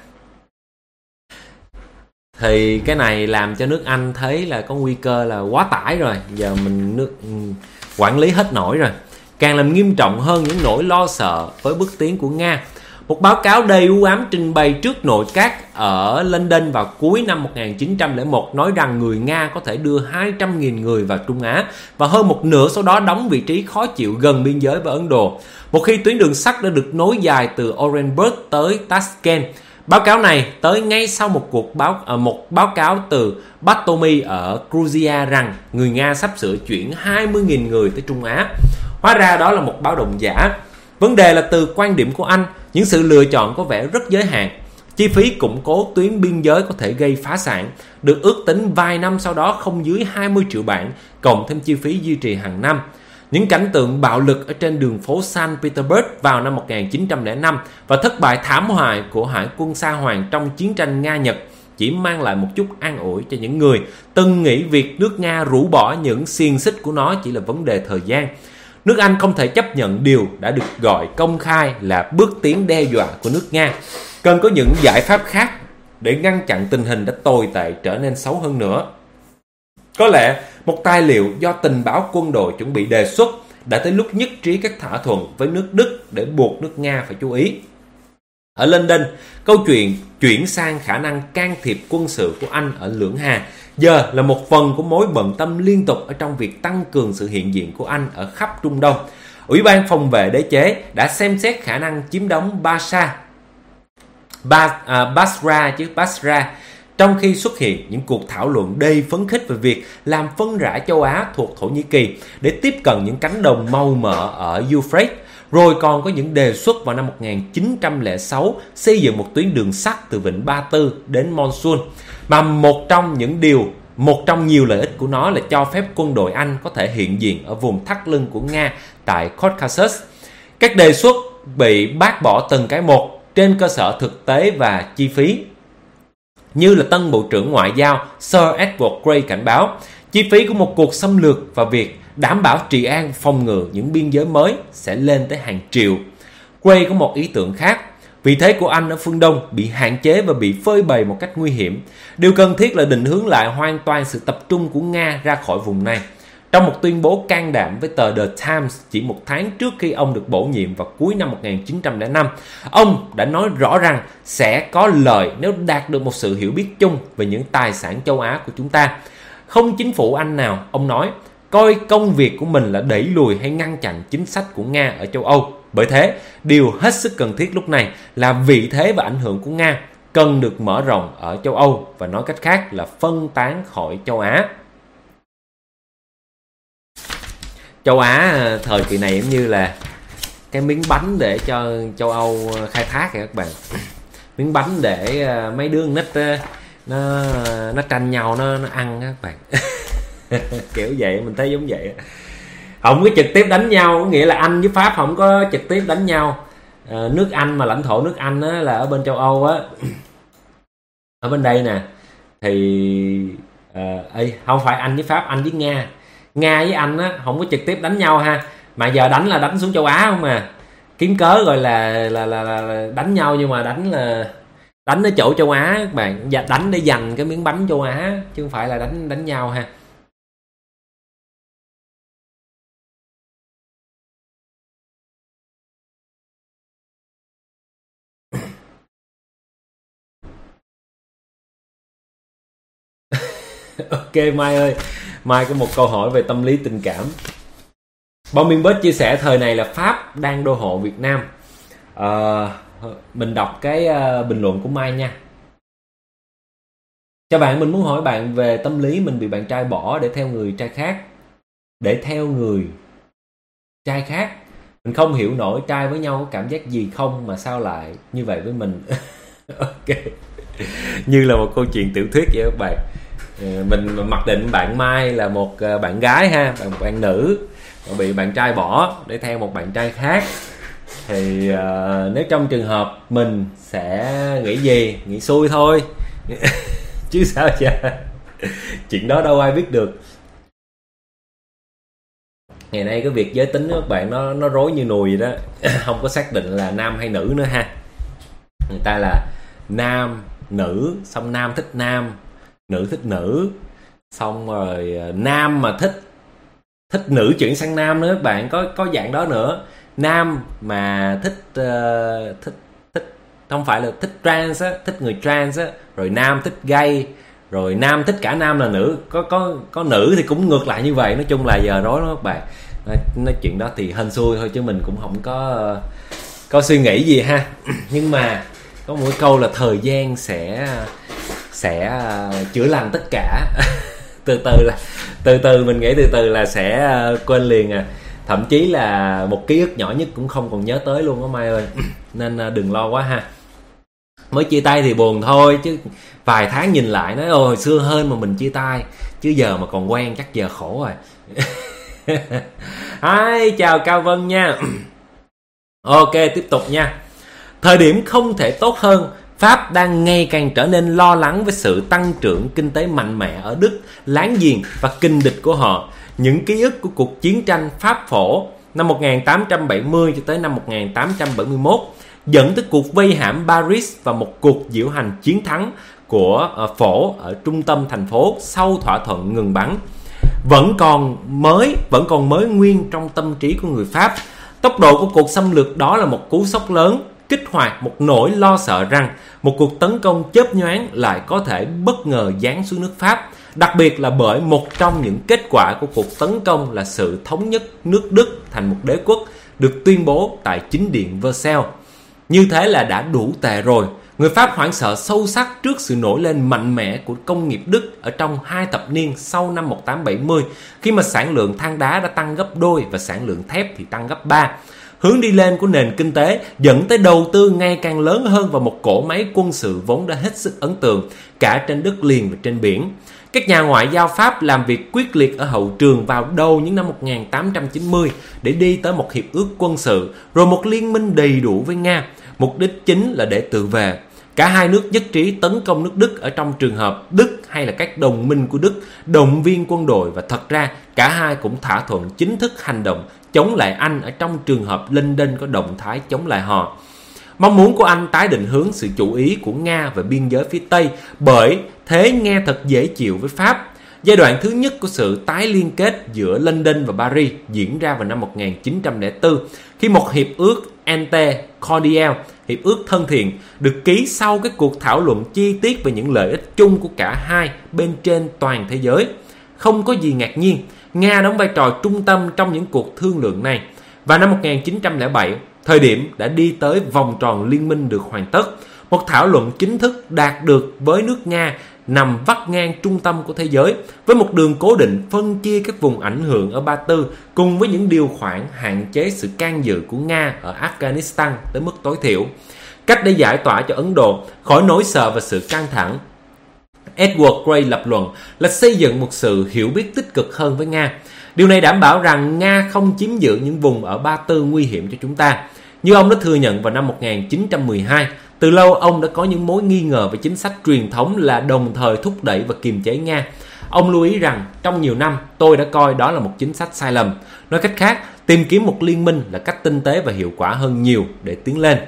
[SPEAKER 1] Thì cái này làm cho nước Anh thấy là có nguy cơ là quá tải rồi, giờ nước quản lý hết nổi rồi, càng làm nghiêm trọng hơn những nỗi lo sợ với bước tiến của Nga. Một báo cáo đầy u ám trình bày trước nội các ở London vào cuối năm 1901 nói rằng người Nga có thể đưa 200.000 người vào Trung Á và hơn một nửa số đó đóng vị trí khó chịu gần biên giới với Ấn Độ. Một khi tuyến đường sắt đã được nối dài từ Orenburg tới Tashkent. Báo cáo này tới ngay sau một báo cáo từ Batomi ở Georgia rằng người Nga sắp sửa chuyển 20.000 người tới Trung Á. Hóa ra đó là một báo động giả. Vấn đề là từ quan điểm của Anh, những sự lựa chọn có vẻ rất giới hạn. Chi phí củng cố tuyến biên giới có thể gây phá sản, được ước tính vài năm sau đó không dưới 20 triệu bảng, cộng thêm chi phí duy trì hàng năm. Những cảnh tượng bạo lực ở trên đường phố San Petersburg vào năm 1905 và thất bại thảm hại của hải quân Sa Hoàng trong chiến tranh Nga-Nhật chỉ mang lại một chút an ủi cho những người từng nghĩ việc nước Nga rũ bỏ những xiềng xích của nó chỉ là vấn đề thời gian. Nước Anh không thể chấp nhận điều đã được gọi công khai là bước tiến đe dọa của nước Nga. Cần có những giải pháp khác để ngăn chặn tình hình đã tồi tệ trở nên xấu hơn nữa. Có lẽ một tài liệu do tình báo quân đội chuẩn bị đề xuất đã tới lúc nhất trí các thỏa thuận với nước Đức để buộc nước Nga phải chú ý. Ở London, câu chuyện chuyển sang khả năng can thiệp quân sự của Anh ở Lưỡng Hà giờ là một phần của mối bận tâm liên tục ở trong việc tăng cường sự hiện diện của Anh ở khắp Trung Đông. Ủy ban phòng vệ đế chế đã xem xét khả năng chiếm đóng Basra, trong khi xuất hiện những cuộc thảo luận đầy phấn khích về việc làm phân rã châu Á thuộc Thổ Nhĩ Kỳ để tiếp cận những cánh đồng màu mỡ ở Euphrates. Rồi còn có những đề xuất vào năm 1906 xây dựng một tuyến đường sắt từ Vịnh Ba Tư đến Mosul, mà một trong nhiều lợi ích của nó là cho phép quân đội Anh có thể hiện diện ở vùng thắt lưng của Nga tại Caucasus. Các đề xuất bị bác bỏ từng cái một trên cơ sở thực tế và chi phí. Như là tân Bộ trưởng Ngoại giao Sir Edward Grey cảnh báo, chi phí của một cuộc xâm lược và việc đảm bảo trị an phòng ngự những biên giới mới sẽ lên tới hàng triệu. Grey có một ý tưởng khác. Vị thế của Anh ở phương Đông bị hạn chế và bị phơi bày một cách nguy hiểm. Điều cần thiết là định hướng lại hoàn toàn sự tập trung của Nga ra khỏi vùng này. Trong một tuyên bố can đảm với tờ The Times chỉ một tháng trước khi ông được bổ nhiệm vào cuối năm 1905, ông đã nói rõ rằng sẽ có lợi nếu đạt được một sự hiểu biết chung về những tài sản châu Á của chúng ta. Không chính phủ Anh nào, ông nói, coi công việc của mình là đẩy lùi hay ngăn chặn chính sách của Nga ở châu Âu. Bởi thế, điều hết sức cần thiết lúc này là vị thế và ảnh hưởng của Nga cần được mở rộng ở châu Âu, và nói cách khác là phân tán khỏi châu Á. Châu Á thời kỳ này giống như là cái miếng bánh để cho châu Âu khai thác kìa các bạn. Miếng bánh để mấy đứa nít nó tranh nhau nó ăn các bạn. Kiểu vậy, mình thấy giống vậy. Không có trực tiếp đánh nhau, nghĩa là Anh với Pháp không có trực tiếp đánh nhau. Nước Anh mà lãnh thổ nước Anh á, là ở bên châu Âu á, ở bên đây nè, thì không phải Anh với Pháp, Anh với Nga. Nga với Anh á không có trực tiếp đánh nhau ha, mà giờ đánh là đánh xuống châu Á không à, kiếm cớ gọi là đánh nhau, nhưng mà đánh ở chỗ châu Á các bạn, đánh để giành cái miếng bánh châu Á chứ không phải là đánh nhau ha. Ok Mai ơi, Mai có một câu hỏi về tâm lý tình cảm. Bom Miên Bết chia sẻ thời này là Pháp đang đô hộ Việt Nam. Mình đọc cái bình luận của Mai nha. Chào bạn, mình muốn hỏi bạn về tâm lý mình bị bạn trai bỏ để theo người trai khác. Mình không hiểu nổi trai với nhau có cảm giác gì không mà sao lại như vậy với mình. Ok, như là một câu chuyện tiểu thuyết vậy các bạn. Mình mặc định bạn Mai là một bạn gái ha, bạn nữ bị bạn trai bỏ để theo một bạn trai khác, thì nếu trong trường hợp mình sẽ nghĩ gì? Nghĩ xui thôi. Chứ sao chứ, chuyện đó đâu ai biết được. Ngày nay cái việc giới tính đó các bạn, nó rối như nùi vậy đó. Không có xác định là nam hay nữ nữa ha. Người ta là nam nữ, xong nam thích nam, nữ thích nữ, xong rồi nam mà thích nữ chuyển sang nam nữa các bạn, có dạng đó nữa. Nam mà thích không phải là thích trans á, thích người trans á, rồi nam thích gay, rồi nam thích cả nam là nữ, có nữ thì cũng ngược lại như vậy. Nói chung là giờ rối lắm các bạn. Nói chuyện đó thì hên xui thôi chứ mình cũng không có suy nghĩ gì ha. Nhưng mà có một câu là thời gian sẽ chữa lành tất cả. từ từ mình nghĩ từ từ là sẽ quên liền à. Thậm chí là một ký ức nhỏ nhất cũng không còn nhớ tới luôn đó Mai ơi. Nên đừng lo quá ha. Mới chia tay thì buồn thôi, chứ vài tháng nhìn lại nói ôi hồi xưa hơn mà mình chia tay, chứ giờ mà còn quen chắc giờ khổ rồi. Hi, chào Cao Vân nha. Ok, tiếp tục nha. Thời điểm không thể tốt hơn, Pháp đang ngày càng trở nên lo lắng với sự tăng trưởng kinh tế mạnh mẽ ở Đức, láng giềng và kình địch của họ. Những ký ức của cuộc chiến tranh Pháp phổ năm 1870 cho tới năm 1871 dẫn tới cuộc vây hãm Paris và một cuộc diễu hành chiến thắng của phổ ở trung tâm thành phố sau thỏa thuận ngừng bắn vẫn còn mới nguyên trong tâm trí của người Pháp. Tốc độ của cuộc xâm lược đó là một cú sốc lớn, kích hoạt một nỗi lo sợ rằng một cuộc tấn công chớp nhoáng lại có thể bất ngờ giáng xuống nước Pháp, đặc biệt là bởi một trong những kết quả của cuộc tấn công là sự thống nhất nước Đức thành một đế quốc được tuyên bố tại chính điện Versailles. Như thế là đã đủ tệ rồi. Người Pháp hoảng sợ sâu sắc trước sự nổi lên mạnh mẽ của công nghiệp Đức ở trong 2 thập niên sau năm 1870, khi mà sản lượng than đá đã tăng gấp đôi và sản lượng thép thì tăng gấp 3. Hướng đi lên của nền kinh tế dẫn tới đầu tư ngày càng lớn hơn vào một cỗ máy quân sự vốn đã hết sức ấn tượng cả trên đất liền và trên biển. Các nhà ngoại giao Pháp làm việc quyết liệt ở hậu trường vào đầu những năm 1890 để đi tới một hiệp ước quân sự, rồi một liên minh đầy đủ với Nga. Mục đích chính là để tự vệ. Cả hai nước nhất trí tấn công nước Đức ở trong trường hợp Đức hay là các đồng minh của Đức động viên quân đội, và thật ra cả hai cũng thỏa thuận chính thức hành động chống lại Anh ở trong trường hợp London có động thái chống lại họ. Mong muốn của Anh tái định hướng sự chú ý của Nga về biên giới phía Tây, bởi thế nghe thật dễ chịu với Pháp. Giai đoạn thứ nhất của sự tái liên kết giữa London và Paris diễn ra vào năm 1904, khi một hiệp ước Entente Cordiale, hiệp ước thân thiện, được ký sau các cuộc thảo luận chi tiết về những lợi ích chung của cả hai bên trên toàn thế giới. Không có gì ngạc nhiên, Nga đóng vai trò trung tâm trong những cuộc thương lượng này. Và năm 1907, thời điểm đã đi tới vòng tròn liên minh được hoàn tất. Một thảo luận chính thức đạt được với nước Nga nằm vắt ngang trung tâm của thế giới, với một đường cố định phân chia các vùng ảnh hưởng ở Ba Tư, cùng với những điều khoản hạn chế sự can dự của Nga ở Afghanistan tới mức tối thiểu. Cách để giải tỏa cho Ấn Độ khỏi nỗi sợ và sự căng thẳng, Edward Grey lập luận là xây dựng một sự hiểu biết tích cực hơn với Nga. Điều này đảm bảo rằng Nga không chiếm giữ những vùng ở Ba Tư nguy hiểm cho chúng ta. Như ông đã thừa nhận vào năm 1912, từ lâu ông đã có những mối nghi ngờ về chính sách truyền thống là đồng thời thúc đẩy và kiềm chế Nga. Ông lưu ý rằng trong nhiều năm tôi đã coi đó là một chính sách sai lầm. Nói cách khác, tìm kiếm một liên minh là cách tinh tế và hiệu quả hơn nhiều để tiến lên.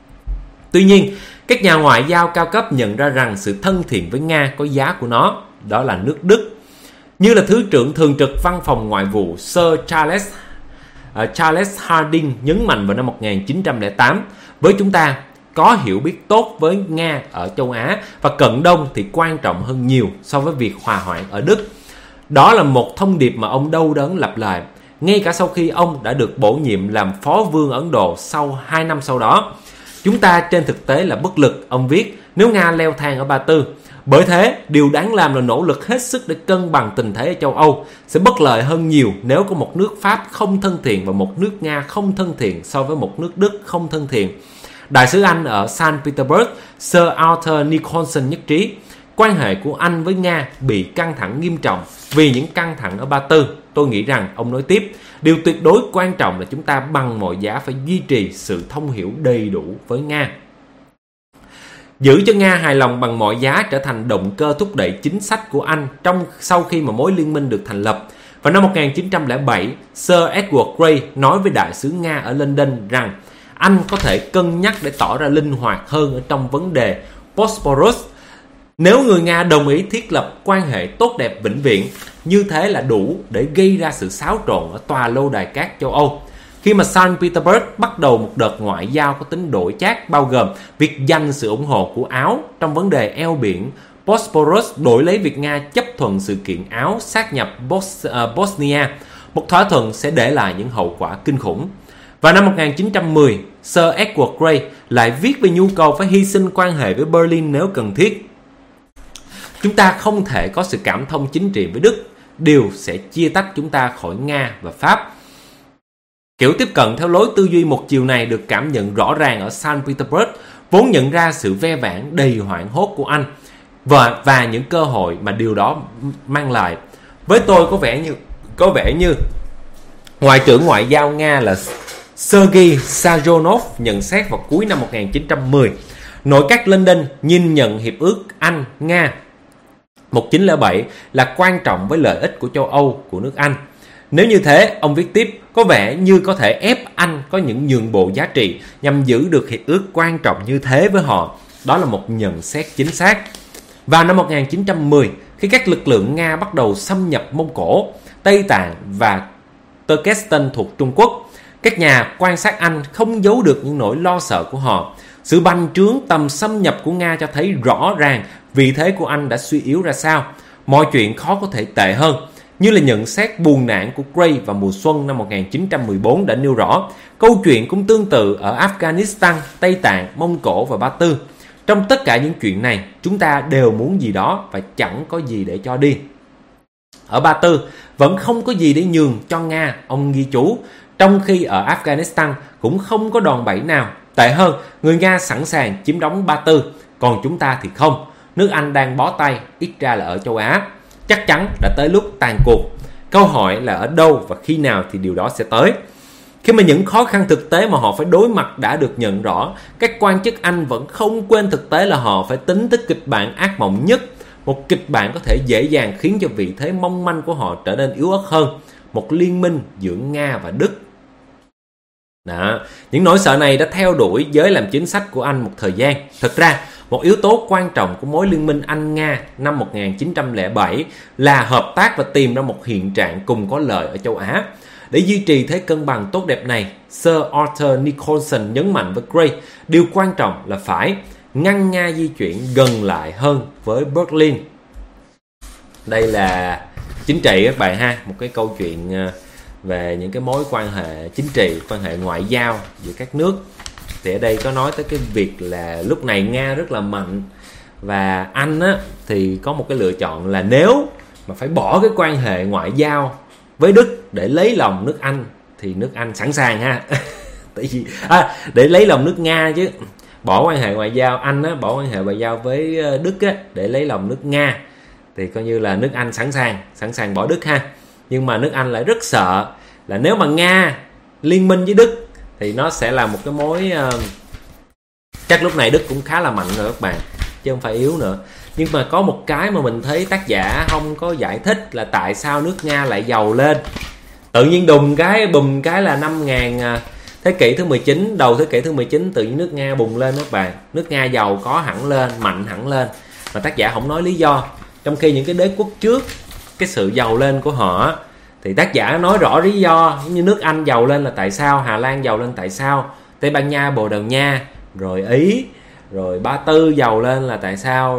[SPEAKER 1] Tuy nhiên, các nhà ngoại giao cao cấp nhận ra rằng sự thân thiện với Nga có giá của nó, đó là nước Đức. Như là Thứ trưởng Thường trực Văn phòng Ngoại vụ Sir Charles Harding nhấn mạnh vào năm 1908, với chúng ta có hiểu biết tốt với Nga ở châu Á và Cận Đông thì quan trọng hơn nhiều so với việc hòa hoãn ở Đức. Đó là một thông điệp mà ông đau đớn lặp lại, ngay cả sau khi ông đã được bổ nhiệm làm Phó Vương Ấn Độ sau 2 năm sau đó. Chúng ta trên thực tế là bất lực, ông viết, nếu Nga leo thang ở Ba Tư. Bởi thế, điều đáng làm là nỗ lực hết sức để cân bằng tình thế ở châu Âu sẽ bất lợi hơn nhiều nếu có một nước Pháp không thân thiện và một nước Nga không thân thiện so với một nước Đức không thân thiện. Đại sứ Anh ở Saint Petersburg, Sir Arthur Nicholson nhất trí, quan hệ của Anh với Nga bị căng thẳng nghiêm trọng vì những căng thẳng ở Ba Tư. Tôi nghĩ rằng, ông nói tiếp, điều tuyệt đối quan trọng là chúng ta bằng mọi giá phải duy trì sự thông hiểu đầy đủ với Nga. Giữ cho Nga hài lòng bằng mọi giá trở thành động cơ thúc đẩy chính sách của Anh sau khi mà mối liên minh được thành lập. Vào năm 1907, Sir Edward Grey nói với đại sứ Nga ở London rằng Anh có thể cân nhắc để tỏ ra linh hoạt hơn ở trong vấn đề Bosporus. Nếu người Nga đồng ý thiết lập quan hệ tốt đẹp vĩnh viễn, như thế là đủ để gây ra sự xáo trộn ở tòa lâu đài cát châu Âu. Khi mà Saint Petersburg bắt đầu một đợt ngoại giao có tính đổi chác, bao gồm việc giành sự ủng hộ của Áo trong vấn đề eo biển Bosporus đổi lấy việc Nga chấp thuận sự kiện Áo sát nhập Bosnia, một thỏa thuận sẽ để lại những hậu quả kinh khủng. Vào năm 1910, Sir Edward Grey lại viết về nhu cầu phải hy sinh quan hệ với Berlin nếu cần thiết. Chúng ta không thể có sự cảm thông chính trị với Đức, điều sẽ chia tách chúng ta khỏi Nga và Pháp. Kiểu tiếp cận theo lối tư duy một chiều này được cảm nhận rõ ràng ở Saint Petersburg, vốn nhận ra sự ve vãn đầy hoảng hốt của Anh và những cơ hội mà điều đó mang lại. Với tôi có vẻ như Ngoại trưởng Ngoại giao Nga là Sergei Sajonov nhận xét vào cuối năm 1910, nội các London nhìn nhận hiệp ước Anh-Nga 1907 là quan trọng với lợi ích của châu Âu, của nước Anh. Nếu như thế, ông viết tiếp, có vẻ như có thể ép Anh có những nhượng bộ giá trị nhằm giữ được hiệp ước quan trọng như thế với họ. Đó là một nhận xét chính xác. Vào năm 1910, khi các lực lượng Nga bắt đầu xâm nhập Mông Cổ, Tây Tạng và Turkestan thuộc Trung Quốc, các nhà quan sát Anh không giấu được những nỗi lo sợ của họ. Sự bành trướng tầm xâm nhập của Nga cho thấy rõ ràng vị thế của Anh đã suy yếu ra sao. Mọi chuyện khó có thể tệ hơn. Như là nhận xét buồn nản của Gray vào mùa xuân năm 1914 đã nêu rõ, câu chuyện cũng tương tự ở Afghanistan, Tây Tạng, Mông Cổ và Ba Tư. Trong tất cả những chuyện này, chúng ta đều muốn gì đó và chẳng có gì để cho đi. Ở Ba Tư, vẫn không có gì để nhường cho Nga, ông ghi chú, trong khi ở Afghanistan cũng không có đòn bẩy nào. Tệ hơn, người Nga sẵn sàng chiếm đóng Ba Tư, còn chúng ta thì không. Nước Anh đang bó tay, ít ra là ở châu Á. Chắc chắn đã tới lúc tàn cuộc. Câu hỏi là ở đâu và khi nào thì điều đó sẽ tới. Khi mà những khó khăn thực tế mà họ phải đối mặt đã được nhận rõ, các quan chức Anh vẫn không quên thực tế là họ phải tính tới kịch bản ác mộng nhất. Một kịch bản có thể dễ dàng khiến cho vị thế mong manh của họ trở nên yếu ớt hơn. Một liên minh giữa Nga và Đức. Đó. Những nỗi sợ này đã theo đuổi giới làm chính sách của Anh một thời gian. Thực ra, một yếu tố quan trọng của mối liên minh Anh-Nga năm 1907 là hợp tác và tìm ra một hiện trạng cùng có lợi ở châu Á. Để duy trì thế cân bằng tốt đẹp này, Sir Arthur Nicholson nhấn mạnh với Gray, điều quan trọng là phải ngăn Nga di chuyển gần lại hơn với Berlin. Đây là chính trị các bạn ha, một cái câu chuyện về những cái mối quan hệ chính trị, quan hệ ngoại giao giữa các nước. Thì ở đây có nói tới cái việc là lúc này Nga rất là mạnh và Anh á, thì có một cái lựa chọn là nếu mà phải bỏ cái quan hệ ngoại giao với Đức để lấy lòng nước Anh thì nước Anh sẵn sàng ha. Tại vì để lấy lòng nước Nga chứ, bỏ quan hệ ngoại giao Anh á, bỏ quan hệ ngoại giao với Đức á, để lấy lòng nước Nga thì coi như là nước Anh sẵn sàng bỏ Đức ha. Nhưng mà nước Anh lại rất sợ là nếu mà Nga liên minh với Đức thì nó sẽ là một cái mối chắc lúc này Đức cũng khá là mạnh rồi các bạn, chứ không phải yếu nữa. Nhưng mà có một cái mà mình thấy tác giả không có giải thích là tại sao nước Nga lại giàu lên. Tự nhiên bùm cái là thế kỷ thứ 19, đầu thế kỷ thứ 19 tự nhiên nước Nga bùng lên các bạn. Nước Nga giàu có hẳn lên, mạnh hẳn lên. Mà tác giả không nói lý do. Trong khi những cái đế quốc trước, cái sự giàu lên của họ thì tác giả nói rõ lý do. Như nước Anh giàu lên là tại sao, Hà Lan giàu lên tại sao, Tây Ban Nha, Bồ Đào Nha, rồi Ý, rồi Ba Tư giàu lên là tại sao,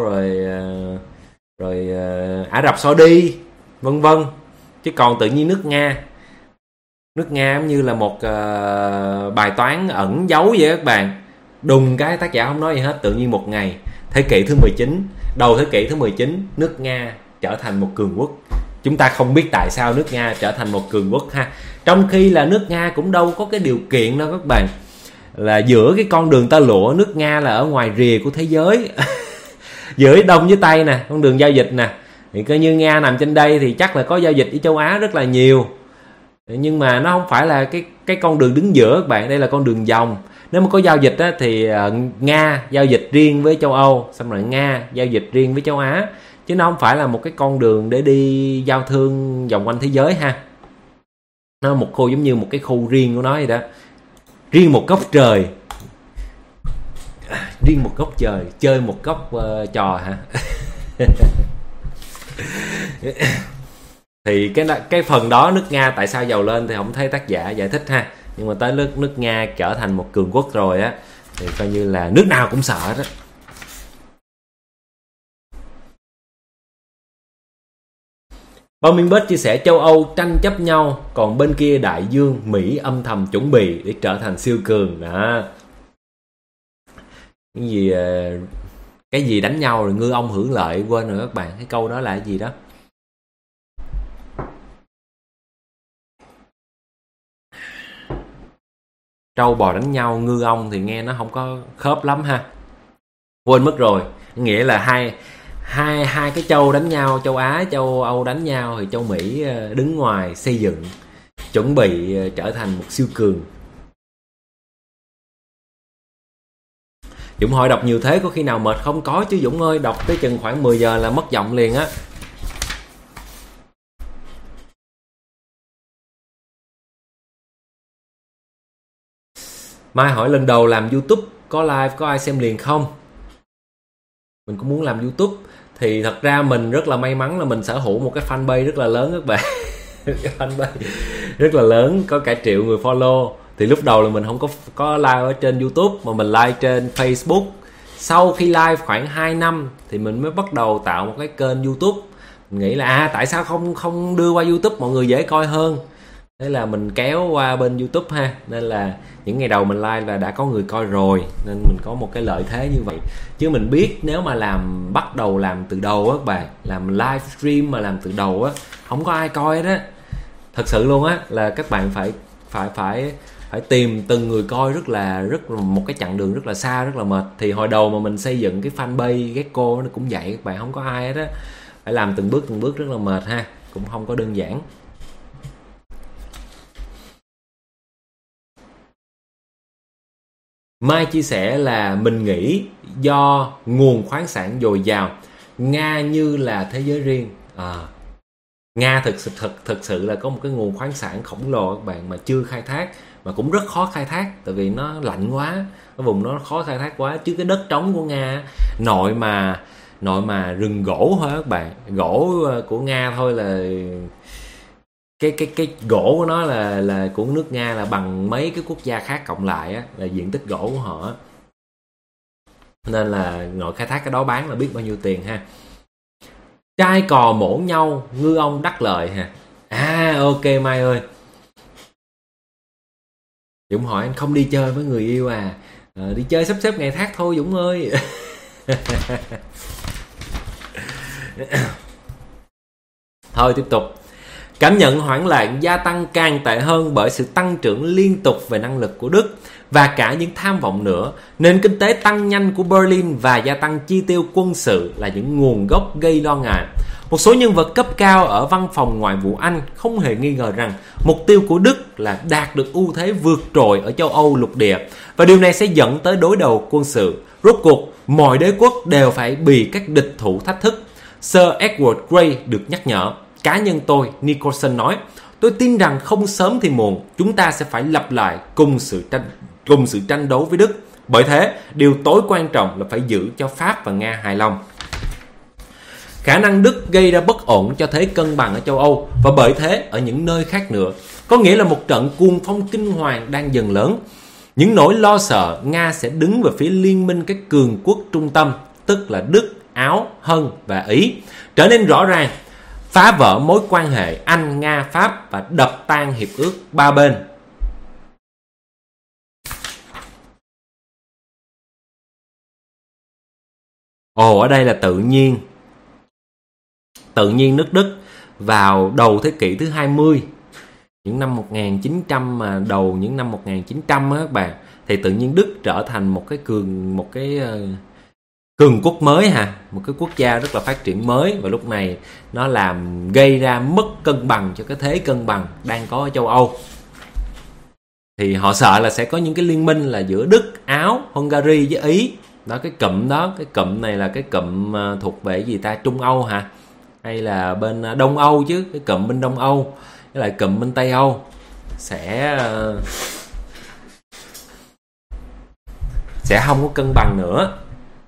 [SPEAKER 1] rồi Ả Rập Saudi, vân vân. Chứ còn tự nhiên nước Nga giống như là một bài toán ẩn giấu vậy các bạn. đùng cái tác giả không nói gì hết, tự nhiên một ngày thế kỷ thứ 19, đầu thế kỷ thứ 19, nước Nga trở thành một cường quốc. Chúng ta không biết tại sao nước Nga trở thành một cường quốc ha. Trong khi là nước Nga cũng đâu có cái điều kiện đâu các bạn. Là giữa cái con đường tơ lụa, nước Nga là ở ngoài rìa của thế giới. Giữa Đông với Tây nè, con đường giao dịch nè. Thì coi như Nga nằm trên đây thì chắc là có giao dịch với châu Á rất là nhiều. Nhưng mà nó không phải là cái con đường đứng giữa các bạn, đây là con đường vòng. Nếu mà có giao dịch á, thì Nga giao dịch riêng với châu Âu, xong rồi Nga giao dịch riêng với châu Á, chứ nó không phải là một cái con đường để đi giao thương vòng quanh thế giới ha. Nó là một khu, giống như một cái khu riêng của nó vậy đó, riêng một góc trời, riêng một góc trời, chơi một góc trò hả. Thì cái phần đó nước Nga tại sao giàu lên thì không thấy tác giả giải thích ha. Nhưng mà tới nước Nga trở thành một cường quốc rồi á, thì coi như là nước nào cũng sợ đó. Bombingbird chia sẻ châu Âu tranh chấp nhau, còn bên kia đại dương Mỹ âm thầm chuẩn bị để trở thành siêu cường đó. Cái gì đánh nhau rồi ngư ông hưởng lợi, quên rồi các bạn, cái câu đó là cái gì đó. Trâu bò đánh nhau, ngư ông thì nghe nó không có khớp lắm ha. Quên mất rồi. Nghĩa là hai cái châu đánh nhau, châu Á, châu Âu đánh nhau, thì châu Mỹ đứng ngoài xây dựng, chuẩn bị trở thành một siêu cường. Dũng hỏi đọc nhiều thế có khi nào mệt không? Có chứ Dũng ơi, đọc tới chừng khoảng 10 giờ là mất giọng liền á. Mai hỏi lần đầu làm YouTube có live có ai xem liền không? Mình cũng muốn làm YouTube. Thì thật ra mình rất là may mắn là mình sở hữu một cái fanpage rất là lớn các bạn. Cái fanpage rất là lớn, có cả 1 triệu người follow. Thì lúc đầu là mình không có live ở trên YouTube, mà mình live trên Facebook. Sau khi live khoảng 2 năm thì mình mới bắt đầu tạo một cái kênh YouTube. Mình nghĩ là tại sao không đưa qua YouTube, mọi người dễ coi hơn. Thế là mình kéo qua bên YouTube ha. Nên là những ngày đầu mình live là đã có người coi rồi, nên mình có một cái lợi thế như vậy. Chứ mình biết nếu mà bắt đầu làm từ đầu á các bạn, làm live stream mà làm từ đầu á, không có ai coi đó. Thật sự luôn á, là các bạn phải tìm từng người coi rất là một cái chặng đường rất là xa, rất là mệt. Thì hồi đầu mà mình xây dựng cái fanpage Gecko nó cũng vậy các bạn, không có ai hết á. Phải làm từng bước rất là mệt ha, cũng không có đơn giản. Mai chia sẻ là mình nghĩ do nguồn khoáng sản dồi dào, Nga như là thế giới riêng. Nga thực sự là có một cái nguồn khoáng sản khổng lồ các bạn, mà chưa khai thác, mà cũng rất khó khai thác, tại vì nó lạnh quá, cái vùng nó khó khai thác quá. Chứ cái đất trống của Nga, nội mà rừng gỗ thôi các bạn, gỗ của Nga thôi là cái gỗ của nó là của nước Nga là bằng mấy cái quốc gia khác cộng lại á, là diện tích gỗ của họ. Nên là nội khai thác cái đó bán là biết bao nhiêu tiền ha. Trai cò mổ nhau, ngư ông đắc lợi ha. Ok Mai ơi. Dũng hỏi anh không đi chơi với người yêu đi chơi sắp xếp ngày thác thôi Dũng ơi. Thôi tiếp tục. Cảm nhận hoảng loạn gia tăng càng tệ hơn bởi sự tăng trưởng liên tục về năng lực của Đức và cả những tham vọng nữa. Nền kinh tế tăng nhanh của Berlin và gia tăng chi tiêu quân sự là những nguồn gốc gây lo ngại. Một số nhân vật cấp cao ở văn phòng ngoại vụ Anh không hề nghi ngờ rằng mục tiêu của Đức là đạt được ưu thế vượt trội ở châu Âu lục địa, và điều này sẽ dẫn tới đối đầu quân sự. Rốt cuộc, mọi đế quốc đều phải bị các địch thủ thách thức. Sir Edward Grey được nhắc nhở. Cá nhân tôi, Nicholson nói, tôi tin rằng không sớm thì muộn chúng ta sẽ phải lặp lại cùng sự tranh đấu với Đức. Bởi thế, điều tối quan trọng là phải giữ cho Pháp và Nga hài lòng. Khả năng Đức gây ra bất ổn cho thế cân bằng ở châu Âu, và bởi thế ở những nơi khác nữa. Có nghĩa là một trận cuồng phong kinh hoàng đang dần lớn. Những nỗi lo sợ Nga sẽ đứng về phía liên minh các cường quốc trung tâm, tức là Đức, Áo, Hân và Ý, trở nên rõ ràng, phá vỡ mối quan hệ Anh, Nga, Pháp và đập tan hiệp ước ba bên. Ở đây là tự nhiên nước Đức vào đầu thế kỷ thứ 20, những năm 1900 mà đầu những năm 1900 á các bạn, thì tự nhiên Đức trở thành một cái cường quốc mới một cái quốc gia rất là phát triển mới, và lúc này nó gây ra mất cân bằng cho cái thế cân bằng đang có ở châu Âu. Thì họ sợ là sẽ có những cái liên minh là giữa Đức, Áo, Hungary với Ý. Cái cụm này là cái cụm thuộc về gì ta, Trung Âu hay là bên Đông Âu chứ, cái cụm bên Đông Âu với lại cụm bên Tây Âu sẽ không có cân bằng nữa.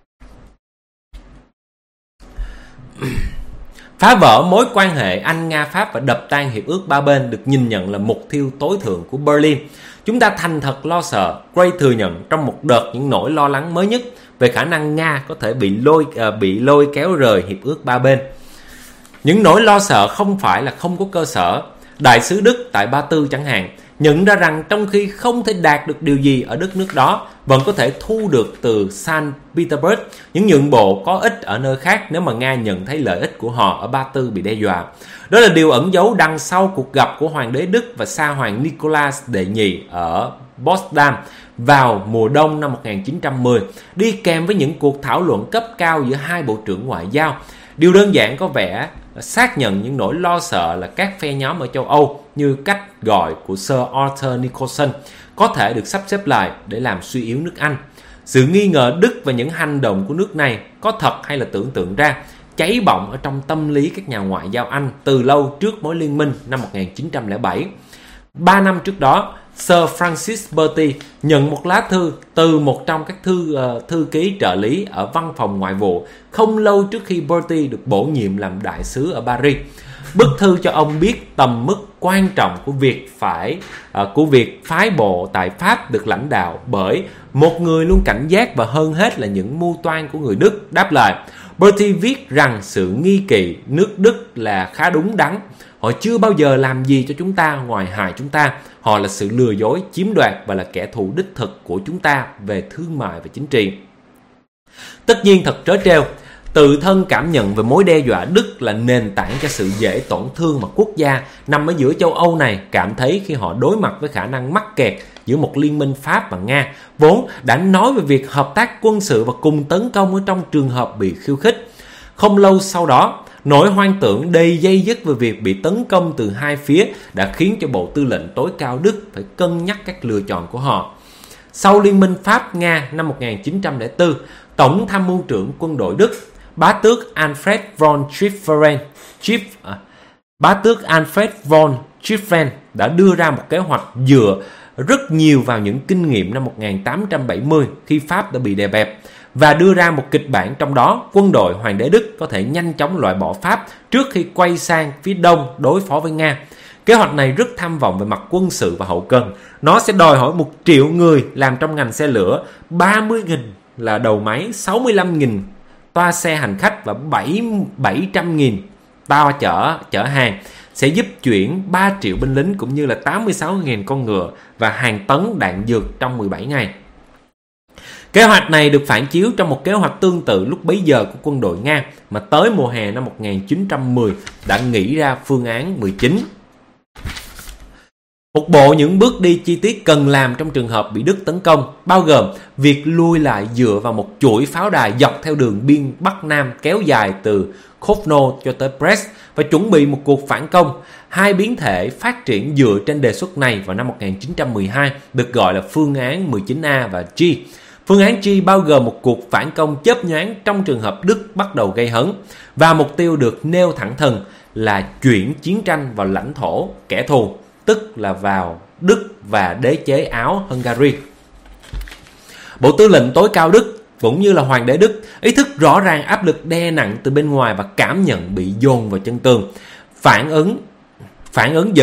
[SPEAKER 1] Phá vỡ mối quan hệ Anh, Nga, Pháp và đập tan hiệp ước ba bên được nhìn nhận là mục tiêu tối thượng của Berlin. Chúng ta thành thật lo sợ, Gray thừa nhận trong một đợt những nỗi lo lắng mới nhất về khả năng Nga có thể bị lôi kéo rời hiệp ước ba bên. Những nỗi lo sợ không phải là không có cơ sở. Đại sứ Đức tại Ba Tư chẳng hạn nhận ra rằng trong khi không thể đạt được điều gì ở đất nước đó, vẫn có thể thu được từ Saint Petersburg những nhượng bộ có ích ở nơi khác nếu mà Nga nhận thấy lợi ích của họ ở Ba Tư bị đe dọa. Đó là điều ẩn giấu đằng sau cuộc gặp của Hoàng đế Đức và Sa Hoàng Nicholas đệ nhị ở Potsdam vào mùa đông năm 1910, đi kèm với những cuộc thảo luận cấp cao giữa hai bộ trưởng ngoại giao. Điều đơn giản có vẻ xác nhận những nỗi lo sợ là các phe nhóm ở châu Âu, như cách gọi của Sir Arthur Nicholson, có thể được sắp xếp lại để làm suy yếu nước Anh. Sự nghi ngờ Đức và những hành động của nước này có thật hay là tưởng tượng ra cháy bỏng ở trong tâm lý các nhà ngoại giao Anh từ lâu trước mối liên minh năm 1907. 3 năm trước đó, Sir Francis Bertie nhận một lá thư từ một trong các thư ký trợ lý ở văn phòng ngoại vụ không lâu trước khi Bertie được bổ nhiệm làm đại sứ ở Paris. Bức thư cho ông biết tầm mức quan trọng của việc phái bộ tại Pháp được lãnh đạo bởi một người luôn cảnh giác và hơn hết là những mưu toan của người Đức. Đáp lại, Bertie viết rằng sự nghi kỵ nước Đức là khá đúng đắn. Họ chưa bao giờ làm gì cho chúng ta ngoài hại chúng ta. Họ là sự lừa dối, chiếm đoạt và là kẻ thù đích thực của chúng ta về thương mại và chính trị. Tất nhiên thật trớ trêu, tự thân cảm nhận về mối đe dọa Đức là nền tảng cho sự dễ tổn thương mà quốc gia nằm ở giữa châu Âu này cảm thấy khi họ đối mặt với khả năng mắc kẹt giữa một liên minh Pháp và Nga, vốn đã nói về việc hợp tác quân sự và cùng tấn công ở trong trường hợp bị khiêu khích. Không lâu sau đó, nỗi hoang tưởng đầy dây dứt về việc bị tấn công từ hai phía đã khiến cho Bộ Tư lệnh tối cao Đức phải cân nhắc các lựa chọn của họ. Sau liên minh Pháp-Nga năm 1904, Tổng tham mưu trưởng quân đội Đức, Bá tước Alfred von Triffen đã đưa ra một kế hoạch dựa rất nhiều vào những kinh nghiệm năm 1870 khi Pháp đã bị đè bẹp, và đưa ra một kịch bản trong đó quân đội Hoàng đế Đức có thể nhanh chóng loại bỏ Pháp trước khi quay sang phía đông đối phó với Nga. Kế hoạch này rất tham vọng về mặt quân sự và hậu cần. Nó sẽ đòi hỏi 1 triệu người làm trong ngành xe lửa, 30.000 là đầu máy, 65.000 toa xe hành khách và 700.000 toa chở hàng, sẽ giúp chuyển 3 triệu binh lính cũng như là 86.000 con ngựa và hàng tấn đạn dược trong 17 ngày. Kế hoạch này được phản chiếu trong một kế hoạch tương tự lúc bấy giờ của quân đội Nga, mà tới mùa hè năm 1910 đã nghĩ ra phương án 19. Một bộ những bước đi chi tiết cần làm trong trường hợp bị Đức tấn công, bao gồm việc lui lại dựa vào một chuỗi pháo đài dọc theo đường biên Bắc Nam kéo dài từ Kovno cho tới Brest và chuẩn bị một cuộc phản công. Hai biến thể phát triển dựa trên đề xuất này vào năm 1912 được gọi là phương án 19A và G. Phương án G bao gồm một cuộc phản công chớp nhoáng trong trường hợp Đức bắt đầu gây hấn, và mục tiêu được nêu thẳng thừng là chuyển chiến tranh vào lãnh thổ kẻ thù, tức là vào Đức và đế chế Áo Hungary. Bộ Tư lệnh tối cao Đức cũng như là Hoàng đế Đức ý thức rõ ràng áp lực đè nặng từ bên ngoài và cảm nhận bị dồn vào chân tường. Phản ứng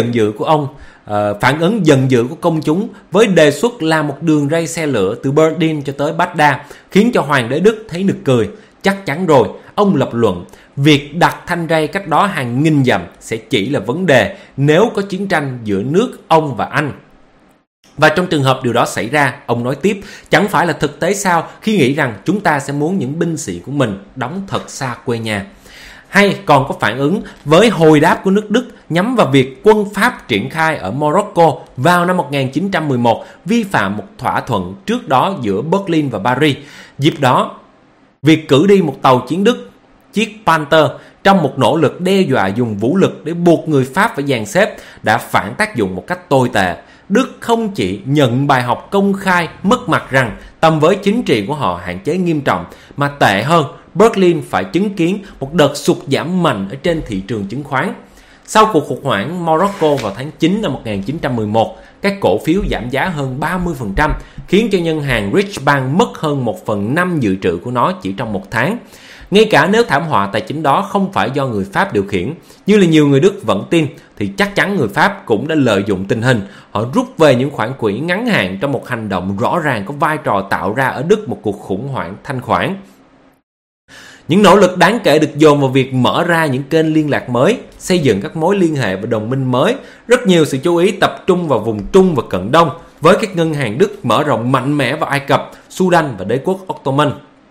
[SPEAKER 1] giận dữ của công chúng với đề xuất làm một đường ray xe lửa từ Berlin cho tới Baghdad khiến cho Hoàng đế Đức thấy nực cười. Chắc chắn rồi, ông lập luận, việc đặt thanh ray cách đó hàng nghìn dặm sẽ chỉ là vấn đề nếu có chiến tranh giữa nước ông và Anh. Và trong trường hợp điều đó xảy ra, ông nói tiếp, chẳng phải là thực tế sao khi nghĩ rằng chúng ta sẽ muốn những binh sĩ của mình đóng thật xa quê nhà. Hay còn có phản ứng với hồi đáp của nước Đức nhắm vào việc quân Pháp triển khai ở Morocco vào năm 1911 vi phạm một thỏa thuận trước đó giữa Berlin và Paris. Dịp đó, việc cử đi một tàu chiến Đức, chiếc Panther, trong một nỗ lực đe dọa dùng vũ lực để buộc người Pháp phải dàn xếp đã phản tác dụng một cách tồi tệ. Đức không chỉ nhận bài học công khai mất mặt rằng tầm với chính trị của họ hạn chế nghiêm trọng, mà tệ hơn, Berlin phải chứng kiến một đợt sụt giảm mạnh ở trên thị trường chứng khoán. Sau cuộc khủng hoảng Morocco vào tháng 9 năm 1911, các cổ phiếu giảm giá hơn 30%, khiến cho ngân hàng Richbank mất hơn 1/5 dự trữ của nó chỉ trong một tháng. Ngay cả nếu thảm họa tài chính đó không phải do người Pháp điều khiển, như là nhiều người Đức vẫn tin, thì chắc chắn người Pháp cũng đã lợi dụng tình hình. Họ rút về những khoản quỹ ngắn hạn trong một hành động rõ ràng có vai trò tạo ra ở Đức một cuộc khủng hoảng thanh khoản. Những nỗ lực đáng kể được dồn vào việc mở ra những kênh liên lạc mới, xây dựng các mối liên hệ và đồng minh mới. Rất nhiều sự chú ý tập trung vào vùng Trung và Cận Đông, với các ngân hàng Đức mở rộng mạnh mẽ vào Ai Cập, Sudan và đế quốc Ottoman.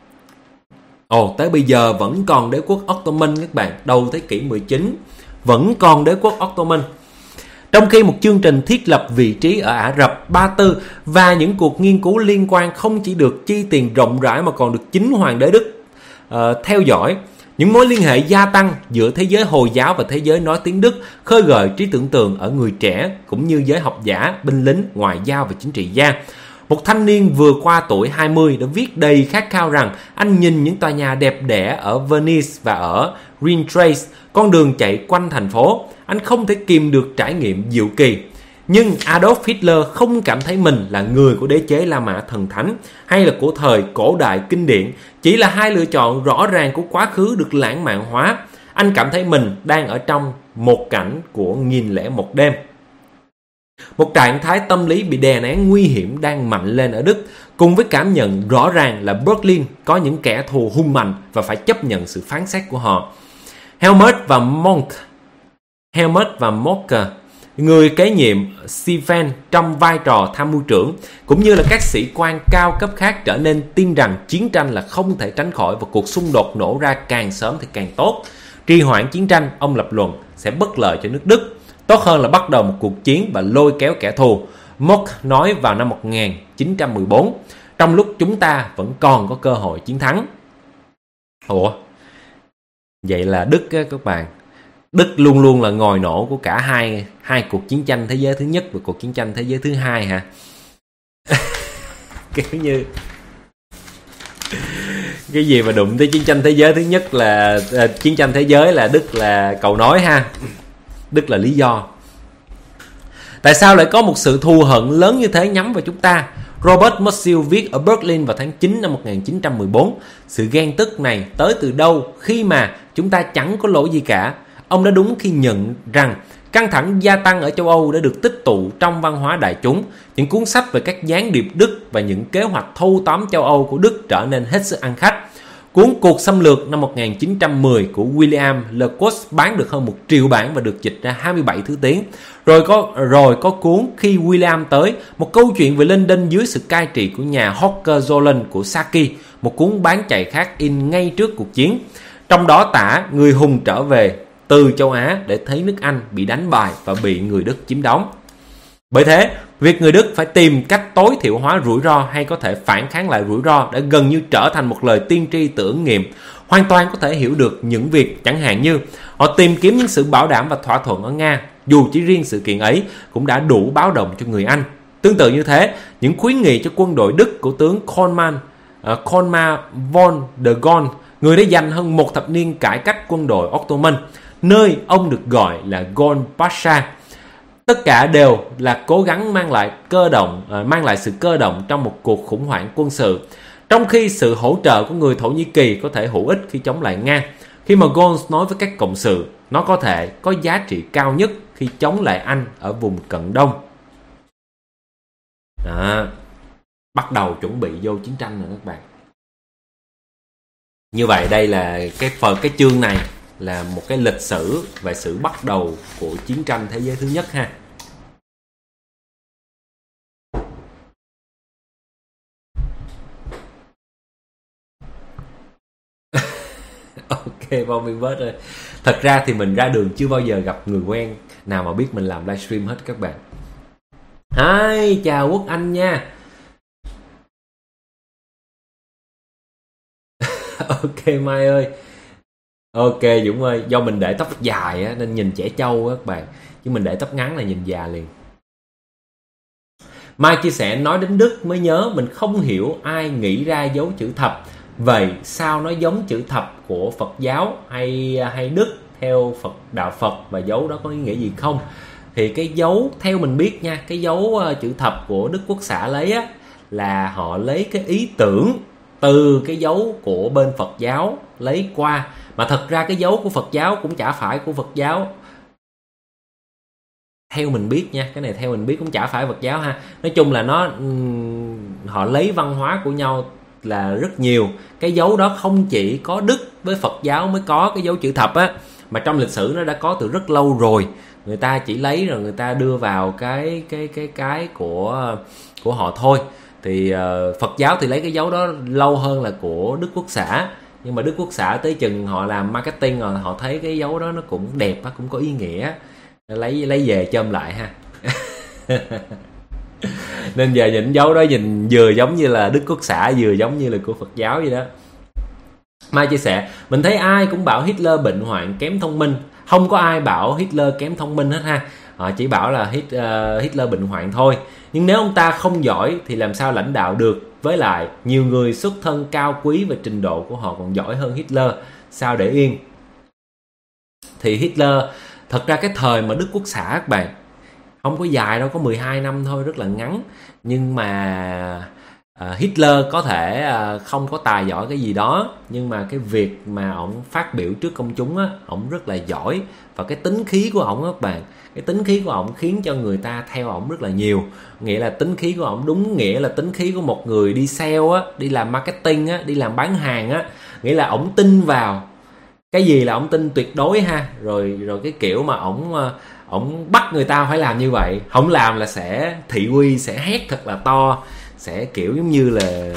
[SPEAKER 1] Tới bây giờ vẫn còn đế quốc Ottoman các bạn, đầu thế kỷ 19 vẫn còn đế quốc Ottoman. Trong khi một chương trình thiết lập vị trí ở Ả Rập, Ba Tư và những cuộc nghiên cứu liên quan không chỉ được chi tiền rộng rãi mà còn được chính hoàng đế Đức theo dõi, những mối liên hệ gia tăng giữa thế giới Hồi giáo và thế giới nói tiếng Đức khơi gợi trí tưởng tượng ở người trẻ cũng như giới học giả, binh lính, ngoại giao và chính trị gia. Một thanh niên vừa qua tuổi 20 đã viết đầy khát khao rằng anh nhìn những tòa nhà đẹp đẽ ở Venice và ở Rhintrace, con đường chạy quanh thành phố, anh không thể kìm được trải nghiệm diệu kỳ. Nhưng Adolf Hitler không cảm thấy mình là người của đế chế La Mã thần thánh hay là của thời cổ đại kinh điển, chỉ là hai lựa chọn rõ ràng của quá khứ được lãng mạn hóa. Anh cảm thấy mình đang ở trong một cảnh của 1001 đêm. Một trạng thái tâm lý bị đè nén nguy hiểm đang mạnh lên ở Đức, cùng với cảm nhận rõ ràng là Berlin có những kẻ thù hung mạnh và phải chấp nhận sự phán xét của họ. Helmut và Mocker, người kế nhiệm Stephen trong vai trò tham mưu trưởng, cũng như là các sĩ quan cao cấp khác trở nên tin rằng chiến tranh là không thể tránh khỏi và cuộc xung đột nổ ra càng sớm thì càng tốt. Trì hoãn chiến tranh, ông lập luận, sẽ bất lợi cho nước Đức. Tốt hơn là bắt đầu một cuộc chiến và lôi kéo kẻ thù. Mock nói vào năm 1914, trong lúc chúng ta vẫn còn có cơ hội chiến thắng. Vậy là Đức á, các bạn. Đức luôn luôn là ngòi nổ của cả hai cuộc chiến tranh thế giới thứ nhất và cuộc chiến tranh thế giới thứ hai hả? Kiểu như cái gì mà đụng tới chiến tranh thế giới thứ nhất là chiến tranh thế giới là Đức là cầu nối ha. Đức là lý do. Tại sao lại có một sự thù hận lớn như thế nhắm vào chúng ta? Robert Musil viết ở Berlin vào tháng 9 năm 1914. Sự ghen tức này tới từ đâu khi mà chúng ta chẳng có lỗi gì cả? Ông đã đúng khi nhận rằng căng thẳng gia tăng ở châu Âu đã được tích tụ trong văn hóa đại chúng. Những cuốn sách về các gián điệp Đức và những kế hoạch thâu tóm châu Âu của Đức trở nên hết sức ăn khách. Cuốn Cuộc xâm lược năm 1910 của William Lecoq bán được hơn 1 triệu bản và được dịch ra 27 thứ tiếng. Rồi có cuốn Khi William tới, một câu chuyện về London dưới sự cai trị của nhà Hohenzollern của Saki, một cuốn bán chạy khác in ngay trước cuộc chiến. Trong đó tả người hùng trở về từ châu Á để thấy nước Anh bị đánh bại và bị người Đức chiếm đóng. Bởi thế, việc người Đức phải tìm cách tối thiểu hóa rủi ro hay có thể phản kháng lại rủi ro đã gần như trở thành một lời tiên tri tưởng nghiệm. Hoàn toàn có thể hiểu được những việc chẳng hạn như họ tìm kiếm những sự bảo đảm và thỏa thuận ở Nga, dù chỉ riêng sự kiện ấy cũng đã đủ báo động cho người Anh. Tương tự như thế, những khuyến nghị cho quân đội Đức của tướng Konrad von der Gaulle, người đã dành hơn một thập niên cải cách quân đội Ottoman, nơi ông được gọi là Gol Pasha. Tất cả đều là cố gắng mang lại sự cơ động trong một cuộc khủng hoảng quân sự, trong khi sự hỗ trợ của người Thổ Nhĩ Kỳ có thể hữu ích khi chống lại Nga. Khi mà Gaulle nói với các cộng sự, nó có thể có giá trị cao nhất khi chống lại Anh ở vùng Cận Đông. Bắt đầu chuẩn bị vô chiến tranh rồi các bạn. Như vậy đây là cái chương này là một cái lịch sử về sự bắt đầu của chiến tranh thế giới thứ nhất ha. Ok Bombing Bird ơi. Thật ra thì mình ra đường chưa bao giờ gặp người quen nào mà biết mình làm livestream hết các bạn. Hi, chào Quốc Anh nha. Ok Mai ơi. Ok Dũng ơi, do mình để tóc dài á, nên nhìn trẻ trâu á các bạn. Chứ mình để tóc ngắn là nhìn già liền. Mai chia sẻ nói đến Đức mới nhớ mình không hiểu ai nghĩ ra dấu chữ thập. Vậy sao nó giống chữ thập của Phật giáo hay Đức theo đạo Phật, và dấu đó có ý nghĩa gì không? Thì cái dấu theo mình biết nha, cái dấu chữ thập của Đức Quốc xã lấy á, là họ lấy cái ý tưởng từ cái dấu của bên Phật giáo lấy qua. Mà thật ra cái dấu của Phật giáo cũng chả phải của Phật giáo, theo mình biết nha, cái này theo mình biết cũng chả phải Phật giáo ha. Nói chung là nó họ lấy văn hóa của nhau là rất nhiều. Cái dấu đó không chỉ có Đức với Phật giáo mới có cái dấu chữ thập á, mà trong lịch sử nó đã có từ rất lâu rồi. Người ta chỉ lấy rồi người ta đưa vào cái của họ thôi. Thì Phật giáo thì lấy cái dấu đó lâu hơn là của Đức Quốc xã. Nhưng mà Đức Quốc xã tới chừng họ làm marketing rồi, họ thấy cái dấu đó nó cũng đẹp, cũng có ý nghĩa, lấy về chôm lại ha. Nên giờ nhìn dấu đó nhìn vừa giống như là Đức Quốc xã, vừa giống như là của Phật giáo vậy đó. Mai chia sẻ, mình thấy ai cũng bảo Hitler bệnh hoạn kém thông minh. Không có ai bảo Hitler kém thông minh hết ha. Họ chỉ bảo là Hitler bệnh hoạn thôi. Nhưng nếu ông ta không giỏi thì làm sao lãnh đạo được? Với lại nhiều người xuất thân cao quý và trình độ của họ còn giỏi hơn Hitler, sao để yên? Thì Hitler, thật ra cái thời mà Đức Quốc xã các bạn, không có dài đâu, có 12 năm thôi, rất là ngắn. Nhưng mà Hitler có thể không có tài giỏi cái gì đó, nhưng mà cái việc mà ổng phát biểu trước công chúng á, ổng rất là giỏi. Và cái tính khí của ổng các bạn, cái tính khí của ổng khiến cho người ta theo ổng rất là nhiều. Nghĩa là tính khí của ổng đúng nghĩa là tính khí của một người đi sale á, đi làm marketing á, đi làm bán hàng á. Nghĩa là ổng tin vào cái gì là ổng tin tuyệt đối ha. Rồi cái kiểu mà ổng bắt người ta phải làm như vậy, không làm là sẽ thị uy, sẽ hét thật là to, sẽ kiểu giống như là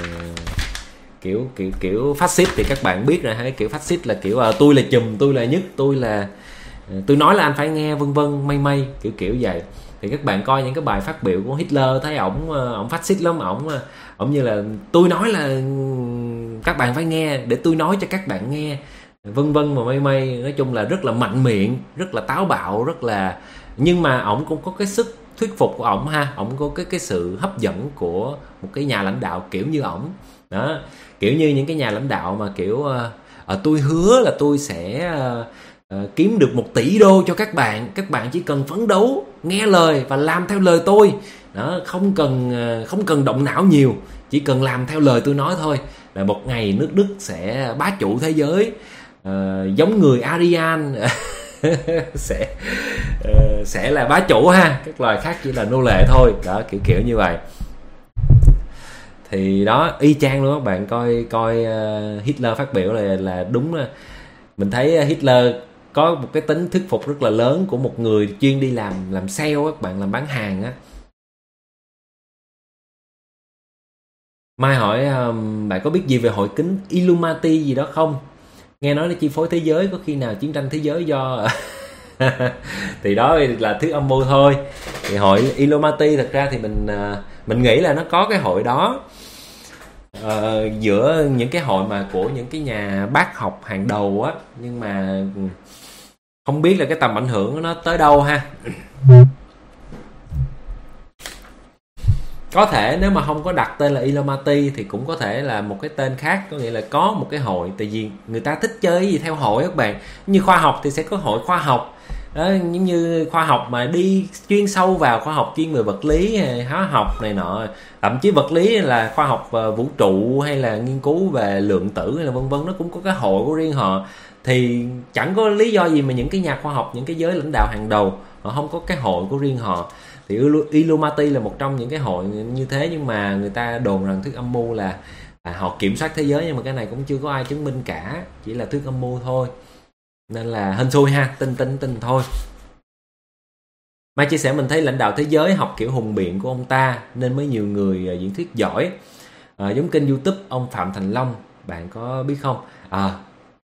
[SPEAKER 1] kiểu phát xít. Thì các bạn biết rồi ha, cái kiểu phát xít là kiểu tôi là chùm, tôi là nhất, tôi nói là anh phải nghe, vân vân mây kiểu vậy. Thì các bạn coi những cái bài phát biểu của Hitler thấy ổng phát xít lắm, ổng như là tôi nói là các bạn phải nghe để tôi nói cho các bạn nghe, vân vân mà mây. Nói chung là rất là mạnh miệng, rất là táo bạo, rất là, nhưng mà ổng cũng có cái sức thuyết phục của ổng ha. Ổng có cái sự hấp dẫn của một cái nhà lãnh đạo kiểu như ổng đó. Kiểu như những cái nhà lãnh đạo mà kiểu tôi hứa là tôi sẽ kiếm được 1 tỷ đô cho các bạn chỉ cần phấn đấu, nghe lời và làm theo lời tôi đó, không cần động não nhiều, chỉ cần làm theo lời tôi nói thôi, là một ngày nước Đức sẽ bá chủ thế giới, giống người Aryan. sẽ là bá chủ ha, các loài khác chỉ là nô lệ thôi đó, kiểu như vậy. Thì đó, y chang luôn các bạn. Coi Hitler phát biểu là đúng là mình thấy Hitler có một cái tính thuyết phục rất là lớn của một người chuyên đi làm sale các bạn, làm bán hàng á. Mai hỏi bạn có biết gì về hội kính Illuminati gì đó không? Nghe nói nó chi phối thế giới, có khi nào chiến tranh thế giới do thì đó là thuyết âm mưu thôi. Thì hội Illuminati thật ra thì mình nghĩ là nó có cái hội đó giữa những cái hội mà của những cái nhà bác học hàng đầu á, nhưng mà không biết là cái tầm ảnh hưởng của nó tới đâu ha. Có thể nếu mà không có đặt tên là Illuminati thì cũng có thể là một cái tên khác, có nghĩa là có một cái hội, tại vì người ta thích chơi cái gì theo hội các bạn. Như khoa học thì sẽ có hội khoa học đó, giống như khoa học mà đi chuyên sâu vào khoa học chuyên về vật lý, hóa học này nọ, thậm chí vật lý là khoa học vũ trụ hay là nghiên cứu về lượng tử hay là vân vân, nó cũng có cái hội của riêng họ. Thì chẳng có lý do gì mà những cái nhà khoa học, những cái giới lãnh đạo hàng đầu họ không có cái hội của riêng họ. Thì Illuminati là một trong những cái hội như thế, nhưng mà người ta đồn rằng thuyết âm mưu là họ kiểm soát thế giới, nhưng mà cái này cũng chưa có ai chứng minh cả, chỉ là thuyết âm mưu thôi, nên là hên xui ha, tin thôi. Mai chia sẻ, mình thấy lãnh đạo thế giới học kiểu hùng biện của ông ta nên mới nhiều người diễn thuyết giỏi, giống kênh YouTube ông Phạm Thành Long, bạn có biết không?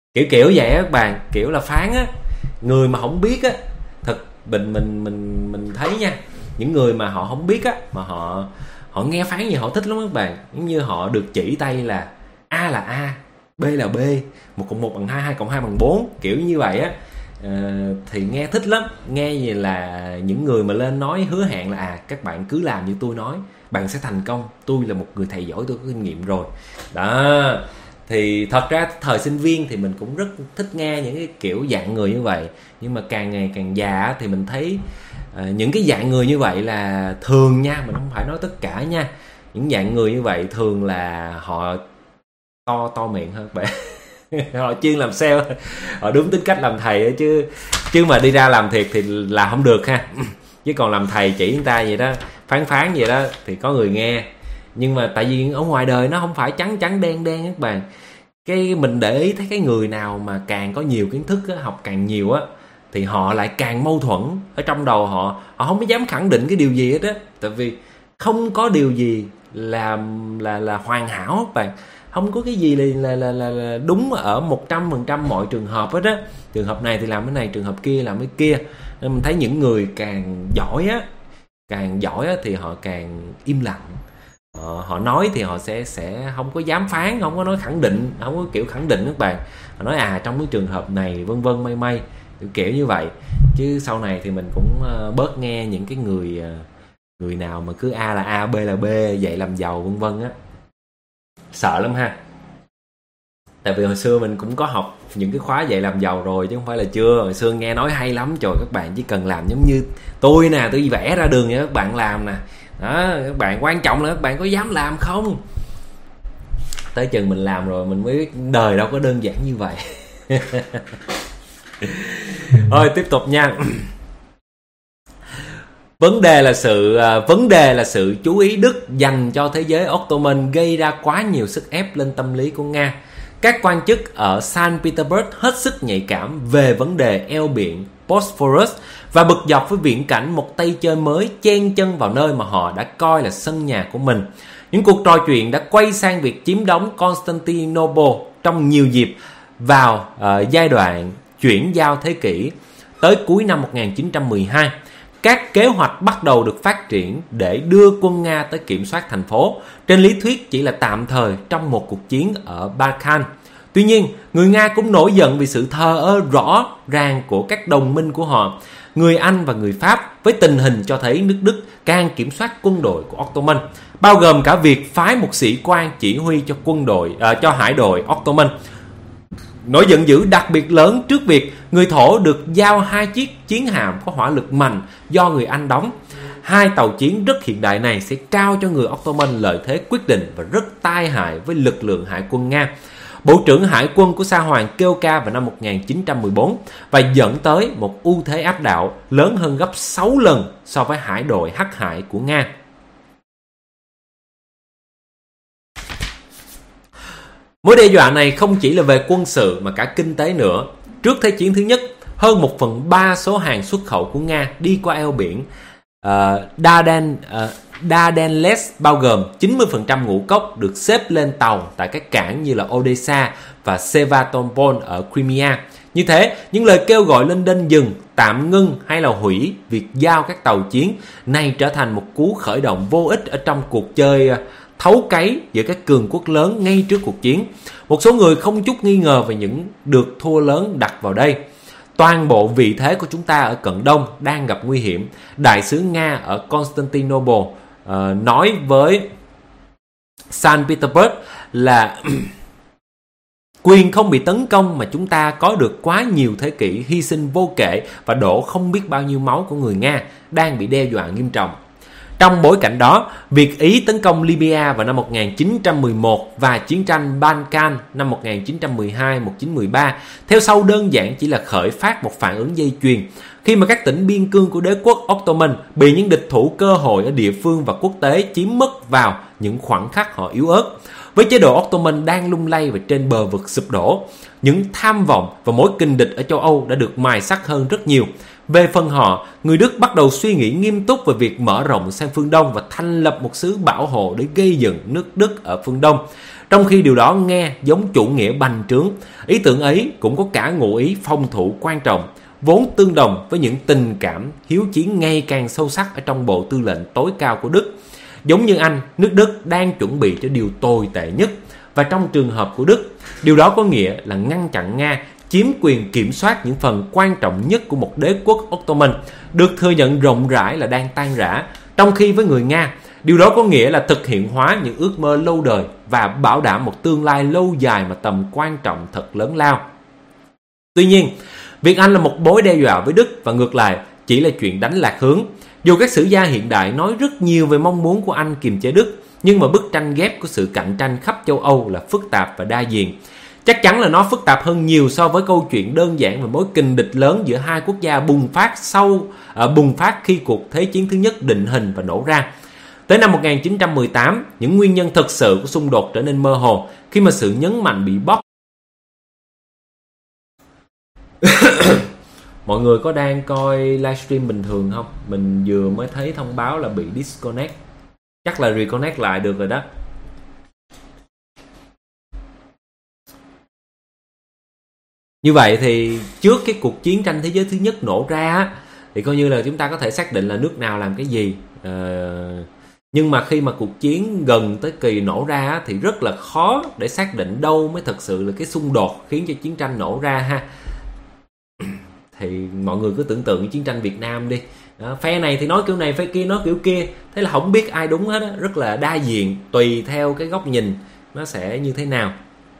[SPEAKER 1] kiểu vậy á các bạn, kiểu là phán á, người mà không biết á, thật mình thấy nha, những người mà họ không biết á, mà họ nghe phán gì họ thích lắm các bạn, giống như họ được chỉ tay là A là A, B là B, 1+1=2, 2+2=4, kiểu như vậy á. Thì nghe thích lắm, nghe gì là những người mà lên nói hứa hẹn là các bạn cứ làm như tôi nói, bạn sẽ thành công, tôi là một người thầy giỏi, tôi có kinh nghiệm rồi đó. Thì thật ra thời sinh viên thì mình cũng rất thích nghe những cái kiểu dạng người như vậy, nhưng mà càng ngày càng già thì mình thấy những cái dạng người như vậy là thường nha, mình không phải nói tất cả nha, những dạng người như vậy thường là họ to miệng hơn bạn. Họ chuyên làm sale, họ đúng tính cách làm thầy chứ mà đi ra làm thiệt thì là không được ha. Chứ còn làm thầy chỉ người ta vậy đó, phán vậy đó thì có người nghe. Nhưng mà tại vì ở ngoài đời nó không phải trắng đen các bạn. Cái mình để ý thấy cái người nào mà càng có nhiều kiến thức á, học càng nhiều á, thì họ lại càng mâu thuẫn ở trong đầu họ không có dám khẳng định cái điều gì hết á. Tại vì không có điều gì là hoàn hảo các bạn, không có cái gì là đúng ở 100% mọi trường hợp hết á. Trường hợp này thì làm cái này, trường hợp kia làm cái kia. Nên mình thấy những người càng giỏi á thì họ càng im lặng. Họ nói thì họ sẽ không có dám phán, không có nói khẳng định, không có kiểu khẳng định các bạn. Họ nói trong cái trường hợp này vân vân may kiểu như vậy. Chứ sau này thì mình cũng bớt nghe những cái người nào mà cứ A là A, B là B, dạy làm giàu vân vân á. Sợ lắm ha. Tại vì hồi xưa mình cũng có học những cái khóa dạy làm giàu rồi chứ không phải là chưa. Hồi xưa nghe nói hay lắm, trời, các bạn chỉ cần làm giống như tôi nè, tôi vẽ ra đường cho các bạn làm nè đó. Các bạn, quan trọng là các bạn có dám làm không. Tới chừng mình làm rồi mình mới biết đời đâu có đơn giản như vậy. Thôi tiếp tục nha. Vấn đề là sự chú ý Đức dành cho thế giới Ottoman gây ra quá nhiều sức ép lên tâm lý của Nga. Các quan chức ở Saint Petersburg hết sức nhạy cảm về vấn đề eo biển Bosphorus và bực dọc với viễn cảnh một tay chơi mới chen chân vào nơi mà họ đã coi là sân nhà của mình. Những cuộc trò chuyện đã quay sang việc chiếm đóng Constantinople trong nhiều dịp vào giai đoạn chuyển giao thế kỷ tới cuối năm 1912. Các kế hoạch bắt đầu được phát triển để đưa quân Nga tới kiểm soát thành phố, trên lý thuyết chỉ là tạm thời trong một cuộc chiến ở Balkan. Tuy nhiên, người Nga cũng nổi giận vì sự thờ ơ rõ ràng của các đồng minh của họ, người Anh và người Pháp, với tình hình cho thấy nước Đức càng kiểm soát quân đội của Ottoman, bao gồm cả việc phái một sĩ quan chỉ huy cho hải đội Ottoman. Nỗi giận dữ đặc biệt lớn trước việc người Thổ được giao 2 chiếc chiến hạm có hỏa lực mạnh do người Anh đóng. 2 tàu chiến rất hiện đại này sẽ trao cho người Ottoman lợi thế quyết định và rất tai hại với lực lượng hải quân Nga. Bộ trưởng hải quân của Sa Hoàng kêu ca vào năm 1914 và dẫn tới một ưu thế áp đảo lớn hơn gấp 6 lần so với hải đội hắc hải của Nga. Mối đe dọa này không chỉ là về quân sự mà cả kinh tế nữa. Trước Thế chiến thứ nhất, hơn 1/3 số hàng xuất khẩu của Nga đi qua eo biển Dardanelles, bao gồm 90% ngũ cốc được xếp lên tàu tại các cảng như là Odessa và Sevastopol ở Crimea. Như thế, những lời kêu gọi lên đên dừng, tạm ngưng hay là hủy việc giao các tàu chiến này trở thành một cú khởi động vô ích ở trong cuộc chơi thấu cấy giữa các cường quốc lớn ngay trước cuộc chiến. Một số người không chút nghi ngờ về những được thua lớn đặt vào đây. Toàn bộ vị thế của chúng ta ở Cận Đông đang gặp nguy hiểm. Đại sứ Nga ở Constantinople nói với Saint Petersburg là quyền không bị tấn công mà chúng ta có được quá nhiều thế kỷ hy sinh vô kể và đổ không biết bao nhiêu máu của người Nga đang bị đe dọa nghiêm trọng. Trong bối cảnh đó, việc Ý tấn công Libya vào năm 1911 và chiến tranh Balkan năm 1912-1913 theo sau đơn giản chỉ là khởi phát một phản ứng dây chuyền, khi mà các tỉnh biên cương của đế quốc Ottoman bị những địch thủ cơ hội ở địa phương và quốc tế chiếm mất vào những khoảnh khắc họ yếu ớt. Với chế độ Ottoman đang lung lay và trên bờ vực sụp đổ, những tham vọng và mối kình địch ở châu Âu đã được mài sắc hơn rất nhiều. Về phần họ, người Đức bắt đầu suy nghĩ nghiêm túc về việc mở rộng sang phương Đông và thành lập một xứ bảo hộ để gây dựng nước Đức ở phương Đông. trong khi điều đó nghe giống chủ nghĩa bành trướng. Ý tưởng ấy cũng có cả ngụ ý phòng thủ quan trọng, vốn tương đồng với những tình cảm hiếu chiến ngày càng sâu sắc ở trong bộ tư lệnh tối cao của Đức. Giống như Anh, nước Đức đang chuẩn bị cho điều tồi tệ nhất, và trong trường hợp của Đức, điều đó có nghĩa là ngăn chặn Nga chiếm quyền kiểm soát những phần quan trọng nhất của một đế quốc Ottoman được thừa nhận rộng rãi là đang tan rã, trong khi với người Nga, điều đó có nghĩa là thực hiện hóa những ước mơ lâu đời và bảo đảm một tương lai lâu dài mà tầm quan trọng thật lớn lao. Tuy nhiên, việc Anh là một mối đe dọa với Đức và ngược lại chỉ là chuyện đánh lạc hướng. Dù các sử gia hiện đại nói rất nhiều về mong muốn của Anh kiềm chế Đức, nhưng mà bức tranh ghép của sự cạnh tranh khắp châu Âu là phức tạp và đa diện. Chắc chắn là nó phức tạp hơn nhiều so với câu chuyện đơn giản về mối kình địch lớn giữa hai quốc gia bùng phát khi cuộc Thế chiến thứ nhất định hình và nổ ra. Tới năm 1918, những nguyên nhân thực sự của xung đột trở nên mơ hồ khi mà sự nhấn mạnh bị bóp. Mọi người có đang coi livestream bình thường không? Mình vừa mới thấy thông báo là bị disconnect. Chắc là reconnect lại được rồi đó. Như vậy thì trước cái cuộc chiến tranh thế giới thứ nhất nổ ra thì coi như là chúng ta có thể xác định là nước nào làm cái gì. Nhưng mà khi mà cuộc chiến gần tới kỳ nổ ra thì rất là khó để xác định đâu mới thật sự là cái xung đột khiến cho chiến tranh nổ ra ha. Thì mọi người cứ tưởng tượng chiến tranh Việt Nam đi. Phe này thì nói kiểu này, phe kia nói kiểu kia. Thế là không biết ai đúng hết á. Rất là đa diện, tùy theo cái góc nhìn nó sẽ như thế nào.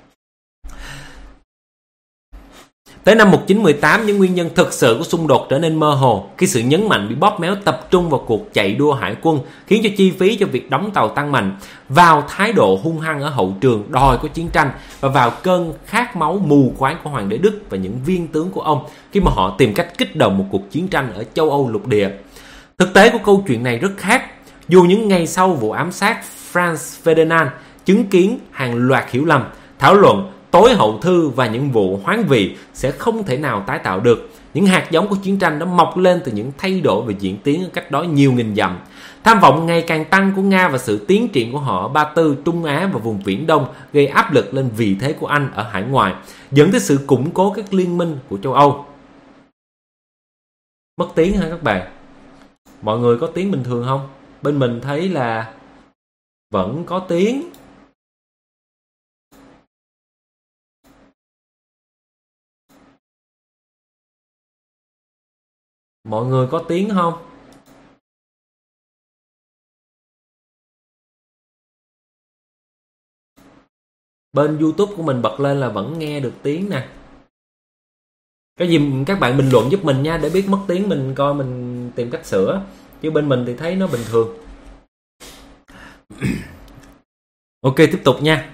[SPEAKER 1] Tới năm 1918, những nguyên nhân thực sự của xung đột trở nên mơ hồ khi sự nhấn mạnh bị bóp méo tập trung vào cuộc chạy đua hải quân, khiến cho chi phí cho việc đóng tàu tăng mạnh, vào thái độ hung hăng ở hậu trường đòi có chiến tranh, và vào cơn khát máu mù quáng của Hoàng đế Đức và những viên tướng của ông khi mà họ tìm cách kích động một cuộc chiến tranh ở châu Âu lục địa. Thực tế của câu chuyện này rất khác. Dù những ngày sau vụ ám sát Franz Ferdinand chứng kiến hàng loạt hiểu lầm, thảo luận, tối hậu thư và những vụ hoán vị sẽ không thể nào tái tạo được. Những hạt giống của chiến tranh đã mọc lên từ những thay đổi về diễn tiến ở cách đó nhiều nghìn dặm. Tham vọng ngày càng tăng của Nga và sự tiến triển của họ ở Ba Tư, Trung Á và vùng Viễn Đông gây áp lực lên vị thế của Anh ở hải ngoại, dẫn tới sự củng cố các liên minh của châu Âu. Mất tiếng hả các bạn? Mọi người có tiếng bình thường không? Bên mình thấy là vẫn có tiếng. Mọi người có tiếng không? Bên YouTube của mình bật lên là vẫn nghe được tiếng nè. Cái gì các bạn bình luận giúp mình nha, để biết mất tiếng mình coi mình tìm cách sửa. Chứ bên mình thì thấy nó bình thường. Ok, tiếp tục nha.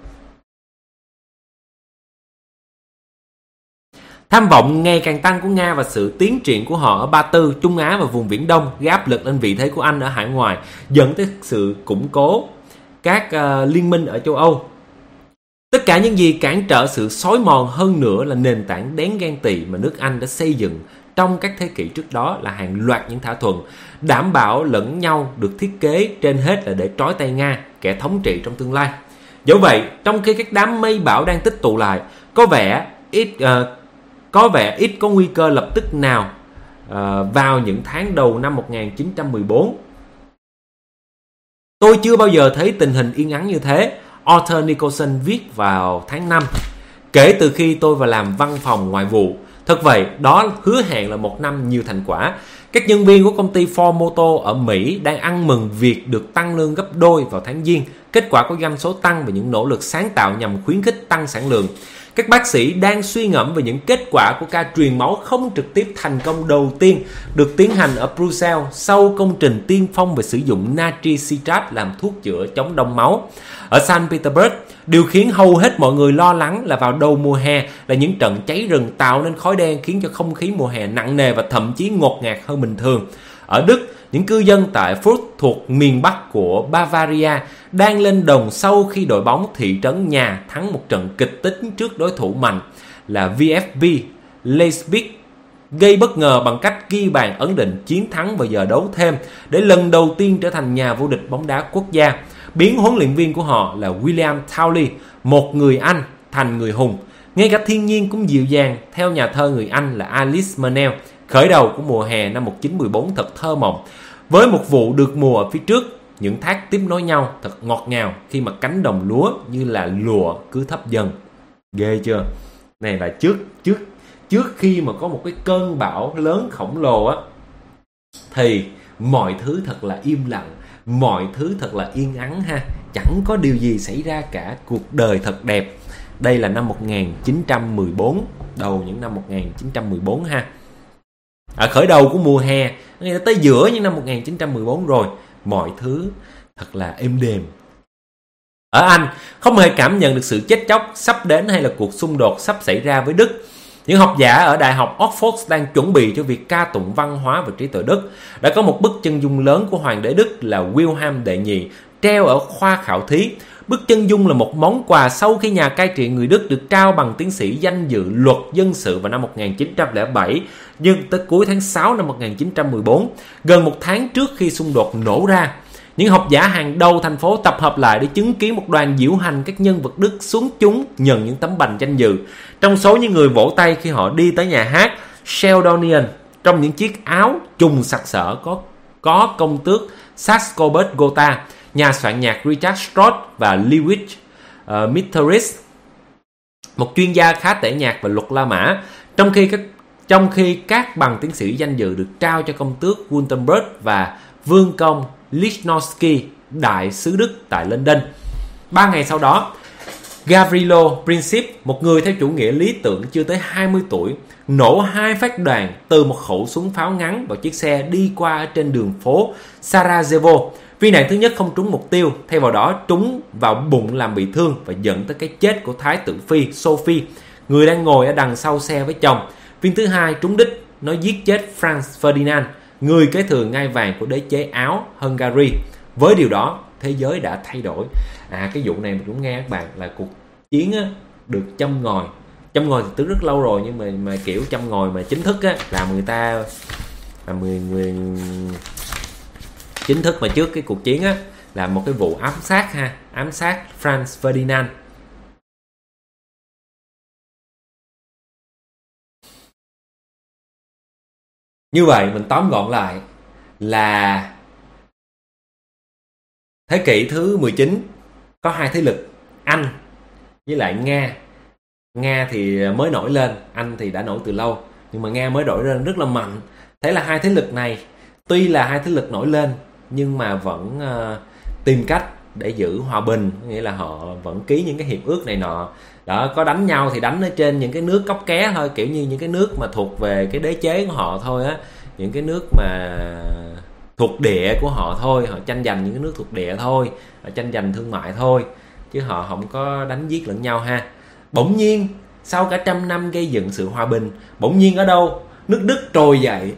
[SPEAKER 1] Tham vọng ngày càng tăng của Nga và sự tiến triển của họ ở Ba Tư, Trung Á và vùng Viễn Đông gây áp lực lên vị thế của Anh ở hải ngoại, dẫn tới sự củng cố các liên minh ở châu Âu. Tất cả những gì cản trở sự xói mòn hơn nữa là nền tảng đáng ghen tị mà nước Anh đã xây dựng trong các thế kỷ trước đó là hàng loạt những thỏa thuận đảm bảo lẫn nhau được thiết kế trên hết là để trói tay Nga, kẻ thống trị trong tương lai. Dẫu vậy, trong khi các đám mây bão đang tích tụ lại, có vẻ ít có nguy cơ lập tức nào vào những tháng đầu năm 1914. Tôi chưa bao giờ thấy tình hình yên ắng như thế, Arthur Nicholson viết vào tháng 5. Kể từ khi tôi vào làm văn phòng ngoại vụ, thật vậy, đó hứa hẹn là một năm nhiều thành quả. Các nhân viên của công ty Ford Motor ở Mỹ đang ăn mừng việc được tăng lương gấp đôi vào tháng Giêng, kết quả của doanh số tăng và những nỗ lực sáng tạo nhằm khuyến khích tăng sản lượng. Các bác sĩ đang suy ngẫm về những kết quả của ca truyền máu không trực tiếp thành công đầu tiên được tiến hành ở Brussels sau công trình tiên phong về sử dụng natri citrat làm thuốc chữa chống đông máu. Ở Saint Petersburg, điều khiến hầu hết mọi người lo lắng là vào đầu mùa hè là những trận cháy rừng tạo nên khói đen khiến cho không khí mùa hè nặng nề và thậm chí ngột ngạt hơn bình thường. Ở Đức, những cư dân tại Fürth thuộc miền Bắc của Bavaria đang lên đồng sau khi đội bóng thị trấn nhà thắng một trận kịch tính trước đối thủ mạnh là VfB Leipzig, gây bất ngờ bằng cách ghi bàn ấn định chiến thắng vào giờ đấu thêm để lần đầu tiên trở thành nhà vô địch bóng đá quốc gia. biến huấn luyện viên của họ là William Townley, một người Anh, thành người hùng. Ngay cả thiên nhiên cũng dịu dàng, theo nhà thơ người Anh là Alice Meynell. Khởi đầu của mùa hè năm 1914 thật thơ mộng. Với một vụ được mùa ở phía trước, những thác tiếp nối nhau thật ngọt ngào khi mà cánh đồng lúa như là lụa cứ thấp dần. Ghê chưa? Này là trước khi mà có một cái cơn bão lớn khổng lồ á, thì mọi thứ thật là im lặng, mọi thứ thật là yên ắng ha. Chẳng có điều gì xảy ra cả, cuộc đời thật đẹp. Đây là năm 1914, đầu những năm 1914 ha. Khởi đầu của mùa hè, nghĩa là tới giữa những năm 1914 rồi, mọi thứ thật là êm đềm. Ở Anh, không hề cảm nhận được sự chết chóc sắp đến hay là cuộc xung đột sắp xảy ra với Đức. Những học giả ở Đại học Oxford đang chuẩn bị cho việc ca tụng văn hóa và trí tuệ Đức. Đã có một bức chân dung lớn của Hoàng đế Đức là Wilhelm đệ nhị treo ở khoa khảo thí. Bức chân dung là một món quà sau khi nhà cai trị người Đức được trao bằng tiến sĩ danh dự luật dân sự vào năm 1907, nhưng tới cuối tháng 6 năm 1914, gần một tháng trước khi xung đột nổ ra. Những học giả hàng đầu thành phố tập hợp lại để chứng kiến một đoàn diễu hành các nhân vật Đức xuống chúng nhận những tấm bành danh dự. Trong số những người vỗ tay khi họ đi tới nhà hát Sheldonian, trong những chiếc áo trùng sặc sỡ có công tước Saxe-Coburg Gotha, nhà soạn nhạc Richard Strauss và Lewis Mitteris, một chuyên gia khá tẻ nhạc và luật La Mã. Trong khi các bằng tiến sĩ danh dự được trao cho công tước Wurtemberg và vương công Lichnowsky, đại sứ Đức tại London. 3 ngày sau đó, Gavrilo Princip, một người theo chủ nghĩa lý tưởng chưa tới 20 tuổi, nổ 2 phát đạn từ một khẩu súng pháo ngắn vào chiếc xe đi qua trên đường phố Sarajevo. Viên đạn thứ nhất không trúng mục tiêu, thay vào đó trúng vào bụng làm bị thương và dẫn tới cái chết của Thái tử Phi Sophie, người đang ngồi ở đằng sau xe với chồng. Viên thứ hai trúng đích, nó giết chết Franz Ferdinand, người kế thừa ngai vàng của đế chế Áo Hungary. Với điều đó, thế giới đã thay đổi. Cái vụ này mình cũng nghe các bạn, là cuộc chiến á, được châm ngòi thì từ rất lâu rồi, nhưng mà kiểu châm ngòi mà chính thức á, làm người ta là người chính thức mà trước cái cuộc chiến á, là một cái vụ ám sát Franz Ferdinand. Như vậy mình tóm gọn lại là thế kỷ thứ 19 có hai thế lực, Anh với lại Nga. Nga thì mới nổi lên, Anh thì đã nổi từ lâu, nhưng mà Nga mới nổi lên rất là mạnh. Thế là hai thế lực này, tuy là hai thế lực nổi lên, nhưng mà vẫn tìm cách để giữ hòa bình, nghĩa là họ vẫn ký những cái hiệp ước này nọ. Đó, có đánh nhau thì đánh ở trên những cái nước cóc ké thôi, kiểu như những cái nước mà thuộc về cái đế chế của họ thôi á, những cái nước mà thuộc địa của họ thôi, họ tranh giành những cái nước thuộc địa thôi, họ tranh giành thương mại thôi, chứ họ không có đánh giết lẫn nhau ha. Bỗng nhiên sau cả trăm năm gây dựng sự hòa bình, bỗng nhiên ở đâu nước Đức trồi dậy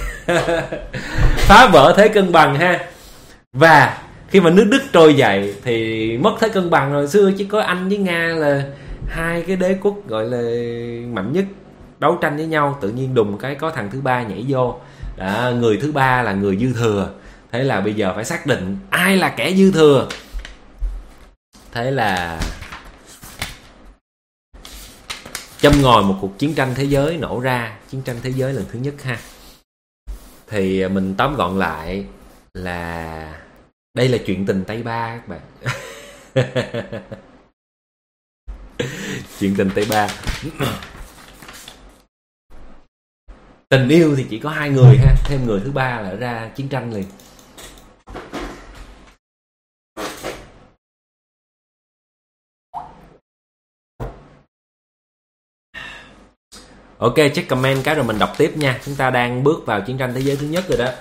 [SPEAKER 1] phá vỡ thế cân bằng ha. Và khi mà nước Đức trồi dậy thì mất thế cân bằng rồi. Xưa chỉ có Anh với Nga là hai cái đế quốc gọi là mạnh nhất đấu tranh với nhau, tự nhiên đùng cái có thằng thứ ba nhảy vô. Đó, người thứ ba là người dư thừa. Thế là bây giờ phải xác định ai là kẻ dư thừa. Thế là châm ngòi một cuộc chiến tranh thế giới nổ ra, chiến tranh thế giới lần thứ nhất ha. Thì mình tóm gọn lại là đây là chuyện tình Tây Ba các bạn. Chuyện tình Tây Ba. Tình yêu thì chỉ có hai người ha, thêm người thứ ba là ra chiến tranh liền. Ok, check comment cái rồi mình đọc tiếp nha. Chúng ta đang bước vào chiến tranh thế giới thứ nhất rồi đó.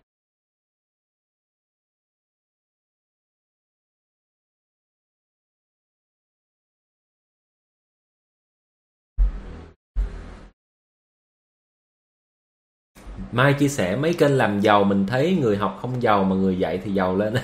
[SPEAKER 1] Mai chia sẻ mấy kênh làm giàu, mình thấy người học không giàu mà người dạy thì giàu lên.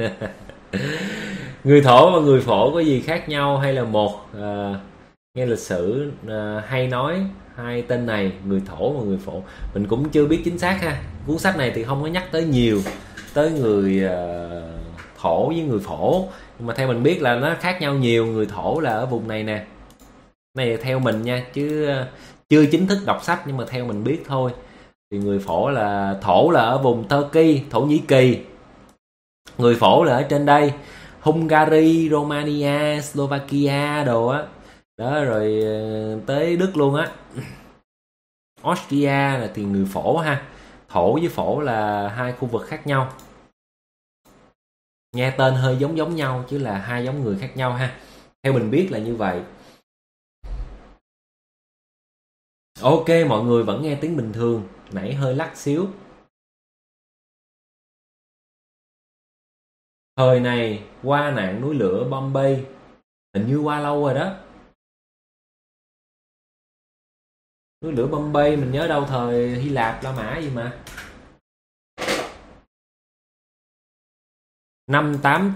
[SPEAKER 1] Người thổ và người phổ có gì khác nhau hay là một? Nghe lịch sử hay nói hai tên này, người thổ và người phổ, mình cũng chưa biết chính xác ha. Cuốn sách này thì không có nhắc tới nhiều tới người Thổ với người Phổ, nhưng mà theo mình biết là nó khác nhau nhiều. Người Thổ là ở vùng này nè, này theo mình nha, chứ chưa chính thức đọc sách, nhưng mà theo mình biết thôi. Thì người Phổ là Thổ là ở vùng Turkey, Thổ Nhĩ Kỳ. Người Phổ là ở trên đây, Hungary, Romania, Slovakia đồ á. Đó, rồi tới Đức luôn á. Austria là thì người Phổ ha. Thổ với Phổ là hai khu vực khác nhau. Nghe tên hơi giống nhau chứ là hai giống người khác nhau ha. Theo mình biết là như vậy. Ok, mọi người vẫn nghe tiếng bình thường. Nãy hơi lắc xíu. Thời này qua nạn núi lửa Bombay, hình như qua lâu rồi đó. Núi lửa Bombay mình nhớ đâu thời Hy Lạp, La Mã gì mà. Năm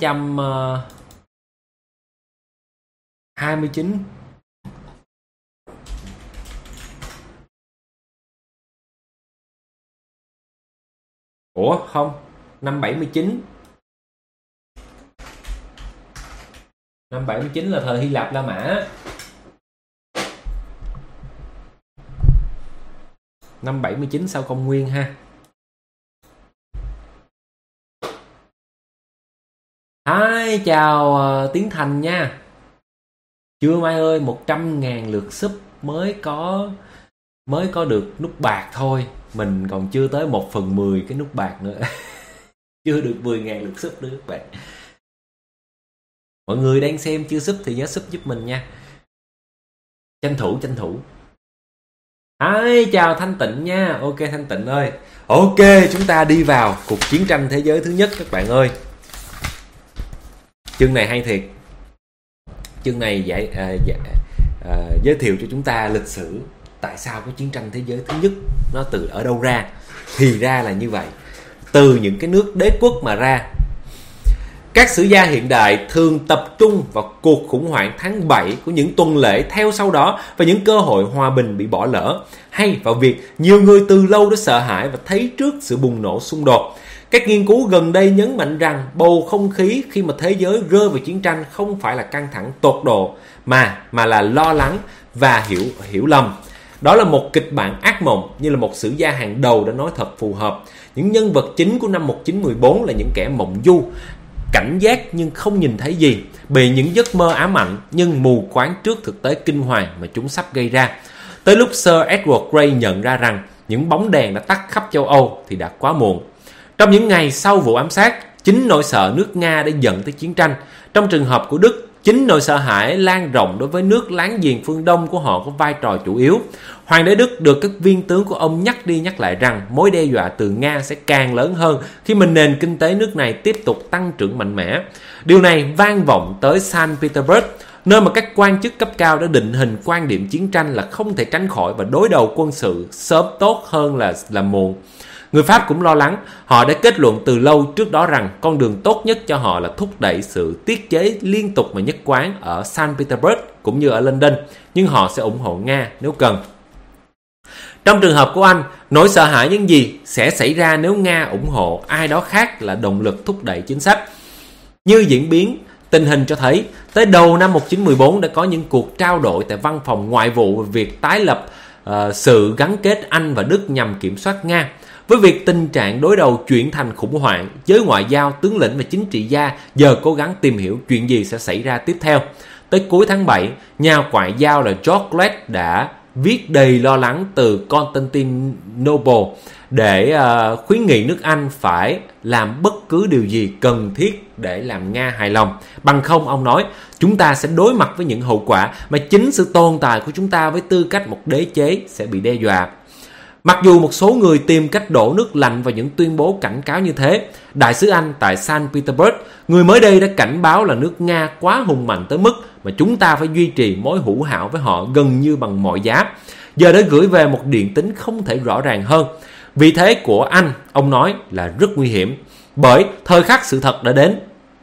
[SPEAKER 1] 829. Ủa không, năm 79. Năm 79 là thời Hy Lạp La Mã. Năm 79 sau công nguyên ha. Hi, chào Tiến Thành nha. Chưa Mai ơi, 100.000 lượt sub mới có được nút bạc thôi. Mình còn chưa tới 1/10 cái nút bạc nữa. Chưa được 10.000 lượt sub nữa các bạn. Mọi người đang xem chưa sub thì nhớ sub giúp mình nha. Tranh thủ. Hi, chào Thanh Tịnh nha. Ok Thanh Tịnh ơi. Ok, chúng ta đi vào cuộc chiến tranh thế giới thứ nhất các bạn ơi. Chương này hay thiệt. Chương này giới thiệu cho chúng ta lịch sử tại sao có chiến tranh thế giới thứ nhất, nó từ ở đâu ra. Thì ra là như vậy, từ những cái nước đế quốc mà ra. Các sử gia hiện đại thường tập trung vào cuộc khủng hoảng tháng 7 của những tuần lễ theo sau đó và những cơ hội hòa bình bị bỏ lỡ, hay vào việc nhiều người từ lâu đã sợ hãi và thấy trước sự bùng nổ xung đột. Các nghiên cứu gần đây nhấn mạnh rằng bầu không khí khi mà thế giới rơi vào chiến tranh không phải là căng thẳng tột độ mà là lo lắng và hiểu lầm. Đó là một kịch bản ác mộng, như là một sử gia hàng đầu đã nói thật phù hợp. Những nhân vật chính của năm 1914 là những kẻ mộng du, cảnh giác nhưng không nhìn thấy gì, bị những giấc mơ ám ảnh nhưng mù quáng trước thực tế kinh hoàng mà chúng sắp gây ra. Tới lúc Sir Edward Grey nhận ra rằng những bóng đèn đã tắt khắp châu Âu thì đã quá muộn. Trong những ngày sau vụ ám sát, chính nỗi sợ nước Nga đã dẫn tới chiến tranh. Trong trường hợp của Đức, chính nỗi sợ hãi lan rộng đối với nước láng giềng phương Đông của họ có vai trò chủ yếu. Hoàng đế Đức được các viên tướng của ông nhắc đi nhắc lại rằng mối đe dọa từ Nga sẽ càng lớn hơn khi mà nền kinh tế nước này tiếp tục tăng trưởng mạnh mẽ. Điều này vang vọng tới Saint Petersburg, nơi mà các quan chức cấp cao đã định hình quan điểm chiến tranh là không thể tránh khỏi và đối đầu quân sự sớm tốt hơn là muộn. Người Pháp cũng lo lắng. Họ đã kết luận từ lâu trước đó rằng con đường tốt nhất cho họ là thúc đẩy sự tiết chế liên tục và nhất quán ở Saint Petersburg cũng như ở London, nhưng họ sẽ ủng hộ Nga nếu cần. Trong trường hợp của Anh, nỗi sợ hãi những gì sẽ xảy ra nếu Nga ủng hộ ai đó khác là động lực thúc đẩy chính sách. Như diễn biến tình hình cho thấy, tới đầu năm 1914 đã có những cuộc trao đổi tại văn phòng ngoại vụ về việc tái lập sự gắn kết Anh và Đức nhằm kiểm soát Nga. Với việc tình trạng đối đầu chuyển thành khủng hoảng, giới ngoại giao, tướng lĩnh và chính trị gia giờ cố gắng tìm hiểu chuyện gì sẽ xảy ra tiếp theo. Tới cuối tháng 7, nhà ngoại giao là George Glass đã viết đầy lo lắng từ Constantinople để khuyến nghị nước Anh phải làm bất cứ điều gì cần thiết để làm Nga hài lòng. Bằng không, ông nói, chúng ta sẽ đối mặt với những hậu quả mà chính sự tồn tại của chúng ta với tư cách một đế chế sẽ bị đe dọa. Mặc dù một số người tìm cách đổ nước lạnh vào những tuyên bố cảnh cáo như thế, đại sứ Anh tại Saint Petersburg, người mới đây đã cảnh báo là nước Nga quá hùng mạnh tới mức mà chúng ta phải duy trì mối hữu hảo với họ gần như bằng mọi giá. Giờ đã gửi về một điện tín không thể rõ ràng hơn. Vị thế của Anh, ông nói, là rất nguy hiểm, bởi thời khắc sự thật đã đến.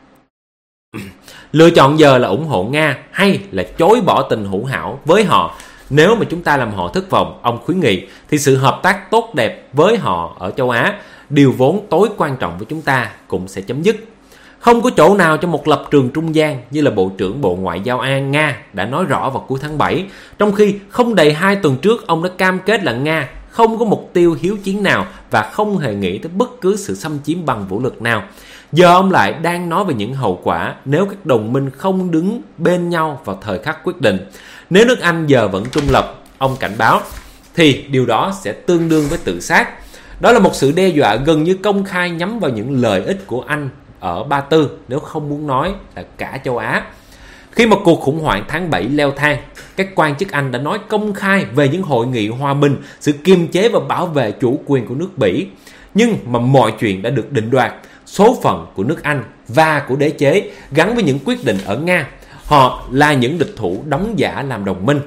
[SPEAKER 1] Lựa chọn giờ là ủng hộ Nga hay là chối bỏ tình hữu hảo với họ. Nếu mà chúng ta làm họ thất vọng, ông khuyến nghị, thì sự hợp tác tốt đẹp với họ ở châu Á, điều vốn tối quan trọng với chúng ta, cũng sẽ chấm dứt. Không có chỗ nào cho một lập trường trung gian, như là Bộ trưởng Bộ Ngoại giao Nga đã nói rõ vào cuối tháng 7, trong khi không đầy 2 tuần trước ông đã cam kết là Nga không có mục tiêu hiếu chiến nào và không hề nghĩ tới bất cứ sự xâm chiếm bằng vũ lực nào. Giờ ông lại đang nói về những hậu quả nếu các đồng minh không đứng bên nhau vào thời khắc quyết định. Nếu nước Anh giờ vẫn trung lập, ông cảnh báo, thì điều đó sẽ tương đương với tự sát. Đó là một sự đe dọa gần như công khai nhắm vào những lợi ích của Anh ở Ba Tư, nếu không muốn nói là cả châu Á. Khi mà cuộc khủng hoảng tháng 7 leo thang, các quan chức Anh đã nói công khai về những hội nghị hòa bình, sự kiềm chế và bảo vệ chủ quyền của nước Bỉ. Nhưng mà mọi chuyện đã được định đoạt. Số phận của nước Anh và của đế chế gắn với những quyết định ở Nga. Họ là những địch thủ đóng giả làm đồng minh.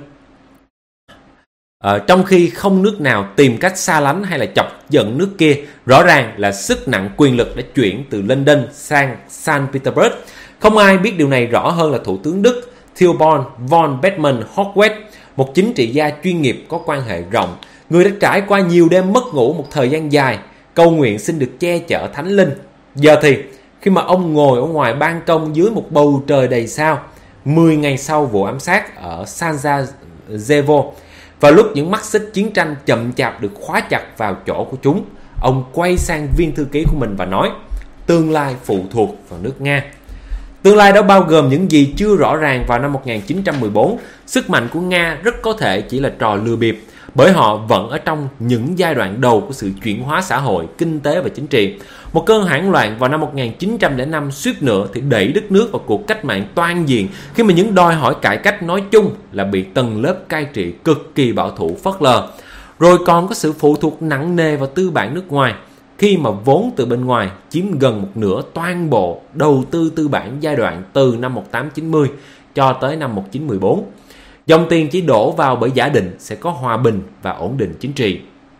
[SPEAKER 1] Trong khi không nước nào tìm cách xa lánh hay là chọc giận nước kia, rõ ràng là sức nặng quyền lực đã chuyển từ London sang Saint Petersburg. Không ai biết điều này rõ hơn là Thủ tướng Đức Theobald von Bethmann Hortweg, một chính trị gia chuyên nghiệp có quan hệ rộng. Người đã trải qua nhiều đêm mất ngủ một thời gian dài, cầu nguyện xin được che chở thánh linh. Giờ thì, khi mà ông ngồi ở ngoài ban công dưới một bầu trời đầy sao, 10 ngày sau vụ ám sát ở Sarajevo, vào lúc những mắt xích chiến tranh chậm chạp được khóa chặt vào chỗ của chúng, ông quay sang viên thư ký của mình và nói, tương lai phụ thuộc vào nước Nga. Tương lai đó bao gồm những gì chưa rõ ràng vào năm 1914. Sức mạnh của Nga rất có thể chỉ là trò lừa bịp, bởi họ vẫn ở trong những giai đoạn đầu của sự chuyển hóa xã hội, kinh tế và chính trị. Một cơn hoảng loạn vào năm 1905 suýt nữa thì đẩy đất nước vào cuộc cách mạng toàn diện, khi mà những đòi hỏi cải cách nói chung là bị tầng lớp cai trị cực kỳ bảo thủ phớt lờ. Rồi còn có sự phụ thuộc nặng nề vào tư bản nước ngoài, khi mà vốn từ bên ngoài chiếm gần một nửa toàn bộ đầu tư tư bản giai đoạn từ năm 1890 cho tới năm 1914. Dòng tiền chỉ đổ vào bởi giả định sẽ có hòa bình và ổn định chính trị.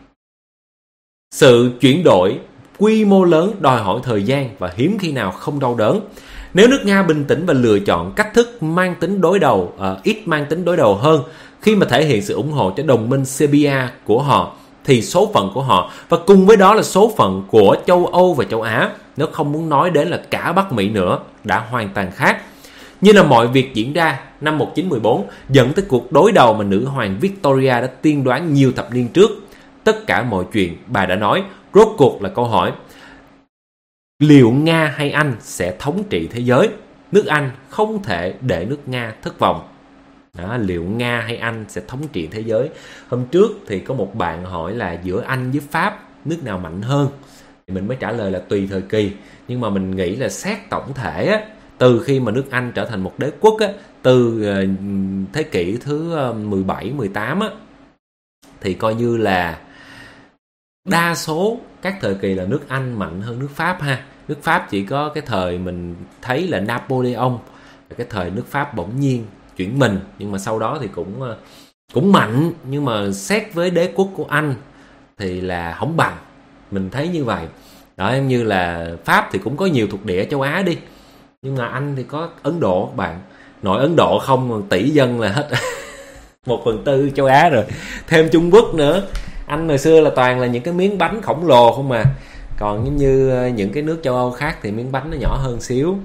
[SPEAKER 1] Sự chuyển đổi quy mô lớn đòi hỏi thời gian và hiếm khi nào không đau đớn. Nếu nước Nga bình tĩnh và lựa chọn cách thức mang tính đối đầu, ít mang tính đối đầu hơn, khi mà thể hiện sự ủng hộ cho đồng minh Serbia của họ, thì số phận của họ và cùng với đó là số phận của châu Âu và châu Á, nếu không muốn nói đến là cả Bắc Mỹ nữa, đã hoàn toàn khác. Như là mọi việc diễn ra năm 1914 dẫn tới cuộc đối đầu mà nữ hoàng Victoria đã tiên đoán nhiều thập niên trước. Tất cả mọi chuyện bà đã nói, rốt cuộc là câu hỏi: liệu Nga hay Anh sẽ thống trị thế giới? Nước Anh không thể để nước Nga thất vọng. Đó, liệu Nga hay Anh sẽ thống trị thế giới? Hôm trước thì có một bạn hỏi là giữa Anh với Pháp nước nào mạnh hơn, thì mình mới trả lời là tùy thời kỳ. Nhưng mà mình nghĩ là xét tổng thể á, từ khi mà nước Anh trở thành một đế quốc á, từ thế kỷ thứ 17, 18 á, thì coi như là đa số các thời kỳ là nước Anh mạnh hơn nước Pháp ha. Nước Pháp chỉ có cái thời mình thấy là Napoleon, cái thời nước Pháp bỗng nhiên chuyển mình, nhưng mà sau đó thì cũng mạnh, nhưng mà xét với đế quốc của Anh thì là không bằng. Mình thấy như vậy. Đó, em như là Pháp thì cũng có nhiều thuộc địa châu Á đi, nhưng mà Anh thì có Ấn Độ các bạn. Nội Ấn Độ không tỷ dân là hết 1/4 châu Á rồi, thêm Trung Quốc nữa. Anh hồi xưa là toàn là những cái miếng bánh khổng lồ không mà. Còn như những cái nước châu Âu khác thì miếng bánh nó nhỏ hơn xíu.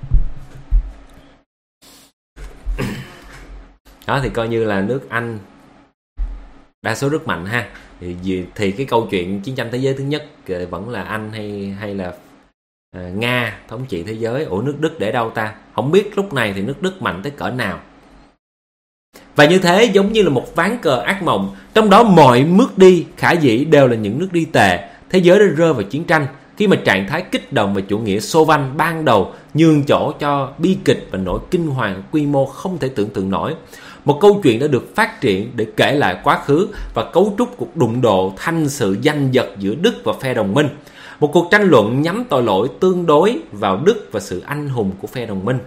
[SPEAKER 1] Đó thì coi như là nước Anh đa số rất mạnh ha. Thì cái câu chuyện chiến tranh thế giới thứ nhất vẫn là Anh hay là Nga thống trị thế giới. Ủa nước Đức để đâu ta? Không biết lúc này thì nước Đức mạnh tới cỡ nào. Và như thế giống như là một ván cờ ác mộng, trong đó mọi bước đi khả dĩ đều là những nước đi tệ. Thế giới đã rơi vào chiến tranh khi mà trạng thái kích động và chủ nghĩa Xô Văn ban đầu nhường chỗ cho bi kịch và nỗi kinh hoàng quy mô không thể tưởng tượng nổi. Một câu chuyện đã được phát triển để kể lại quá khứ và cấu trúc cuộc đụng độ thành sự giành giật giữa Đức và phe đồng minh. Một cuộc tranh luận nhắm tội lỗi tương đối vào Đức và sự anh hùng của phe đồng minh.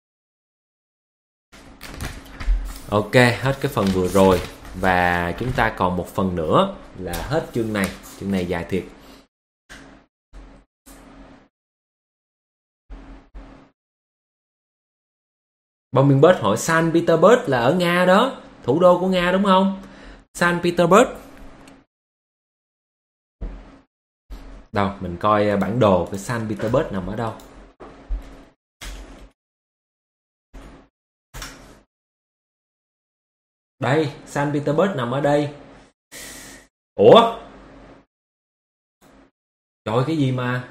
[SPEAKER 1] Ok, hết cái phần vừa rồi. Và chúng ta còn một phần nữa là hết chương này. Chương này dài thiệt. Bông Miên Bớt hỏi Saint Petersburg là ở Nga đó, thủ đô của Nga đúng không? Saint Petersburg. Đâu, mình coi bản đồ cái Saint Petersburg nằm ở đâu. Đây, Saint Petersburg nằm ở đây. Ủa? Trời, cái gì mà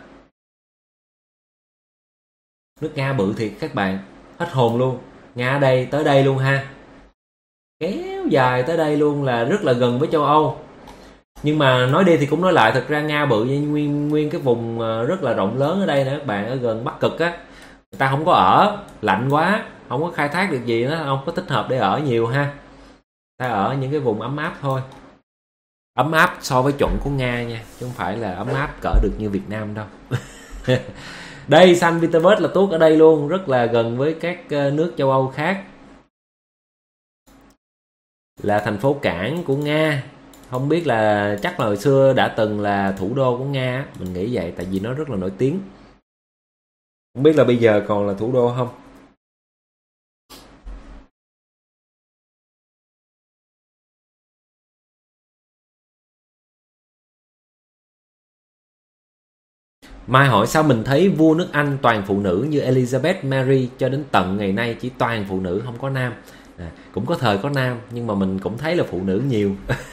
[SPEAKER 1] nước Nga bự thiệt các bạn, hết hồn luôn. Nga ở đây, tới đây luôn ha, kéo dài tới đây luôn, là rất là gần với châu Âu. Nhưng mà nói đi thì cũng nói lại, thật ra Nga bự như nguyên cái vùng rất là rộng lớn ở đây nè các bạn, ở gần Bắc Cực á, người ta không có ở, lạnh quá, không có khai thác được gì, nó không có thích hợp để ở nhiều ha. Ta ở những cái vùng ấm áp thôi, ấm áp so với chuẩn của Nga nha, chứ không phải là ấm áp cỡ được như Việt Nam đâu. Đây, Saint Petersburg là tuốt ở đây luôn, rất là gần với các nước châu Âu khác, là thành phố cảng của Nga. Không biết là chắc là hồi xưa đã từng là thủ đô của Nga, mình nghĩ vậy, tại vì nó rất là nổi tiếng. Không biết là bây giờ còn là thủ đô không. Mai hỏi sao mình thấy vua nước Anh toàn phụ nữ như Elizabeth, Mary, cho đến tận ngày nay chỉ toàn phụ nữ, không có nam. Cũng có thời có nam, nhưng mà mình cũng thấy là phụ nữ nhiều.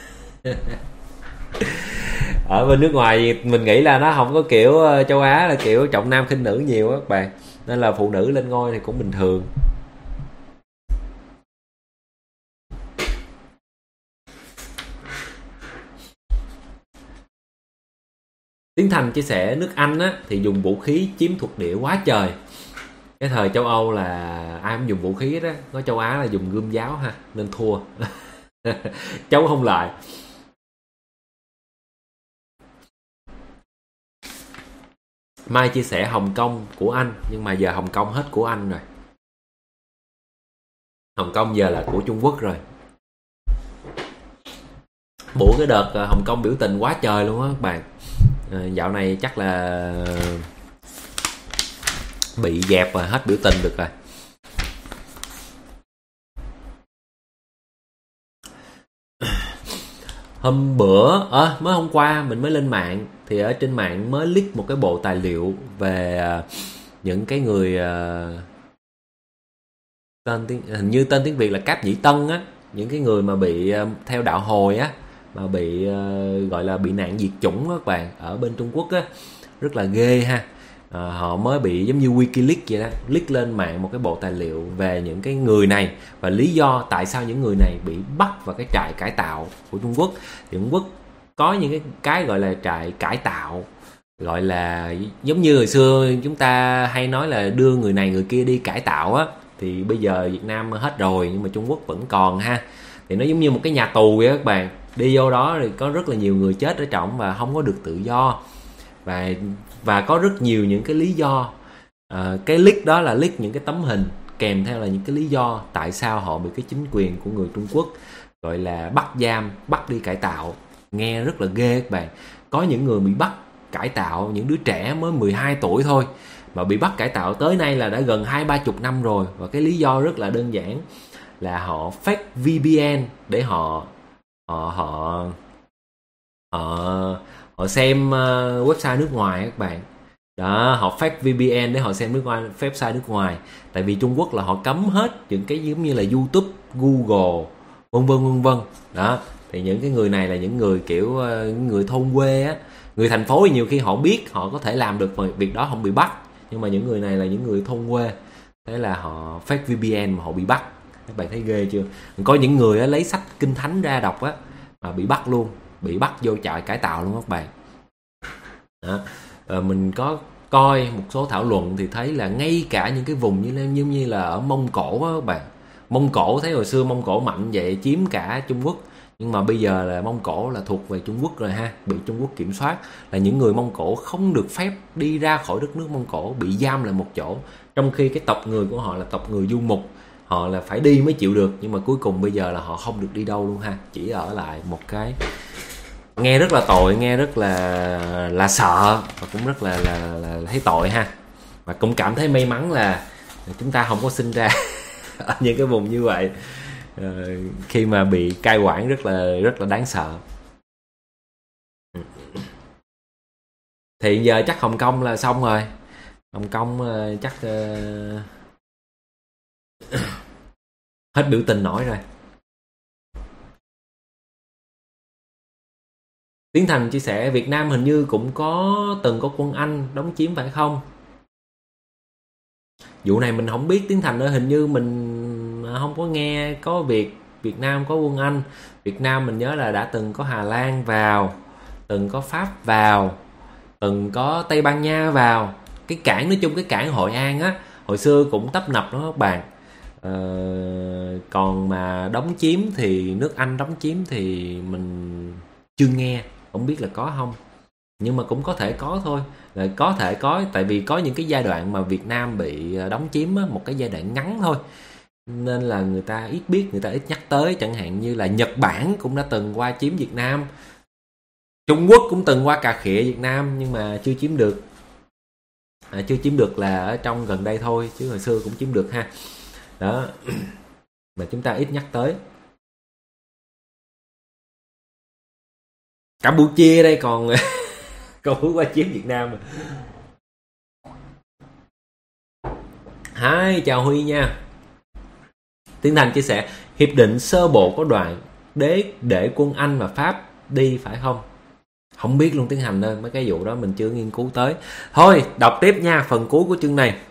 [SPEAKER 1] Ở bên nước ngoài mình nghĩ là nó không có kiểu châu Á là kiểu trọng nam khinh nữ nhiều á các bạn, nên là phụ nữ lên ngôi thì cũng bình thường. Tiến Thành chia sẻ nước Anh á thì dùng vũ khí chiếm thuộc địa quá trời. Cái thời châu Âu là ai cũng dùng vũ khí đó, có châu Á là dùng gươm giáo ha, nên thua. Cháu không lại. Mai chia sẻ Hồng Kông của Anh, nhưng mà giờ Hồng Kông hết của Anh rồi, Hồng Kông giờ là của Trung Quốc rồi. Bữa cái đợt Hồng Kông biểu tình quá trời luôn á các bạn. Dạo này chắc là bị dẹp rồi, hết biểu tình được rồi. Hôm bữa mới hôm qua mình mới lên mạng, thì ở trên mạng mới leak một cái bộ tài liệu về những cái người hình như tên tiếng Việt là Cáp Nhĩ Tân á, những cái người mà bị theo đạo Hồi á, mà bị gọi là bị nạn diệt chủng á các bạn, ở bên Trung Quốc á, rất là ghê ha. Họ mới bị giống như Wikileaks vậy đó, leak lên mạng một cái bộ tài liệu về những cái người này và lý do tại sao những người này bị bắt vào cái trại cải tạo của Trung Quốc. Thì Trung Quốc có những cái gọi là trại cải tạo, gọi là giống như hồi xưa chúng ta hay nói là đưa người này người kia đi cải tạo á, thì bây giờ Việt Nam hết rồi nhưng mà Trung Quốc vẫn còn ha. Thì nó giống như một cái nhà tù vậy các bạn, đi vô đó thì có rất là nhiều người chết ở trong và không có được tự do, và có rất nhiều những cái lý do. Cái leak đó là leak những cái tấm hình kèm theo là những cái lý do tại sao họ bị cái chính quyền của người Trung Quốc gọi là bắt giam, bắt đi cải tạo. Nghe rất là ghê các bạn. Có những người bị bắt cải tạo, những đứa trẻ mới 12 tuổi thôi mà bị bắt cải tạo tới nay là đã gần 20-30 năm rồi. Và cái lý do rất là đơn giản là họ fake VPN để họ xem website nước ngoài các bạn. Đó, họ fake VPN để họ xem website nước ngoài. Tại vì Trung Quốc là họ cấm hết những cái giống như là YouTube, Google, vân vân. Đó, thì những cái người này là những người kiểu người thôn quê á. Người thành phố thì nhiều khi họ biết, họ có thể làm được việc đó không bị bắt. Nhưng mà những người này là những người thôn quê, thế là họ fake VPN mà họ bị bắt. Các bạn thấy ghê chưa? Có những người á, lấy sách Kinh Thánh ra đọc á mà bị bắt luôn, bị bắt vô trại cải tạo luôn các bạn. Đó. Mình có coi một số thảo luận thì thấy là ngay cả những cái vùng như là ở Mông Cổ á các bạn. Mông Cổ thấy hồi xưa Mông Cổ mạnh vậy, chiếm cả Trung Quốc, nhưng mà bây giờ là Mông Cổ là thuộc về Trung Quốc rồi ha, bị Trung Quốc kiểm soát, là những người Mông Cổ không được phép đi ra khỏi đất nước Mông Cổ, bị giam lại một chỗ, trong khi cái tộc người của họ là tộc người du mục, họ là phải đi mới chịu được, nhưng mà cuối cùng bây giờ là họ không được đi đâu luôn ha, chỉ ở lại một cái. Nghe rất là tội, nghe rất là sợ, và cũng rất là thấy tội ha. Và cũng cảm thấy may mắn là chúng ta không có sinh ra ở những cái vùng như vậy, khi mà bị cai quản rất là đáng sợ. Thì giờ chắc Hồng Kông là xong rồi. Hồng Kông chắc hết biểu tình nổi rồi. Tiến Thành chia sẻ Việt Nam hình như cũng từng có quân Anh đóng chiếm phải không? Vụ này mình không biết Tiến Thành ơi, hình như mình không có nghe có Việt Nam có quân Anh. Việt Nam mình nhớ là đã từng có Hà Lan vào, từng có Pháp vào, từng có Tây Ban Nha vào. Cái cảng, nói chung cái cảng Hội An á, hồi xưa cũng tấp nập đó các bạn. Còn mà đóng chiếm thì nước Anh đóng chiếm thì mình chưa nghe, không biết là có không, nhưng mà cũng có thể có thôi, là có thể có, tại vì có những cái giai đoạn mà Việt Nam bị đóng chiếm á, một cái giai đoạn ngắn thôi nên là người ta ít biết, người ta ít nhắc tới. Chẳng hạn như là Nhật Bản cũng đã từng qua chiếm Việt Nam, Trung Quốc cũng từng qua cà khịa Việt Nam nhưng mà chưa chiếm được. Chưa chiếm được là ở trong gần đây thôi, chứ hồi xưa cũng chiếm được ha. Đó mà chúng ta ít nhắc tới. Campuchia đây còn còn qua chiếm Việt Nam. Hi, chào Huy nha. Tiến Thành chia sẻ hiệp định sơ bộ có đoạn để quân Anh và Pháp đi phải không? Không biết luôn Tiến Hành ơi, mấy cái vụ đó mình chưa nghiên cứu tới. Thôi đọc tiếp nha, phần cuối của chương này.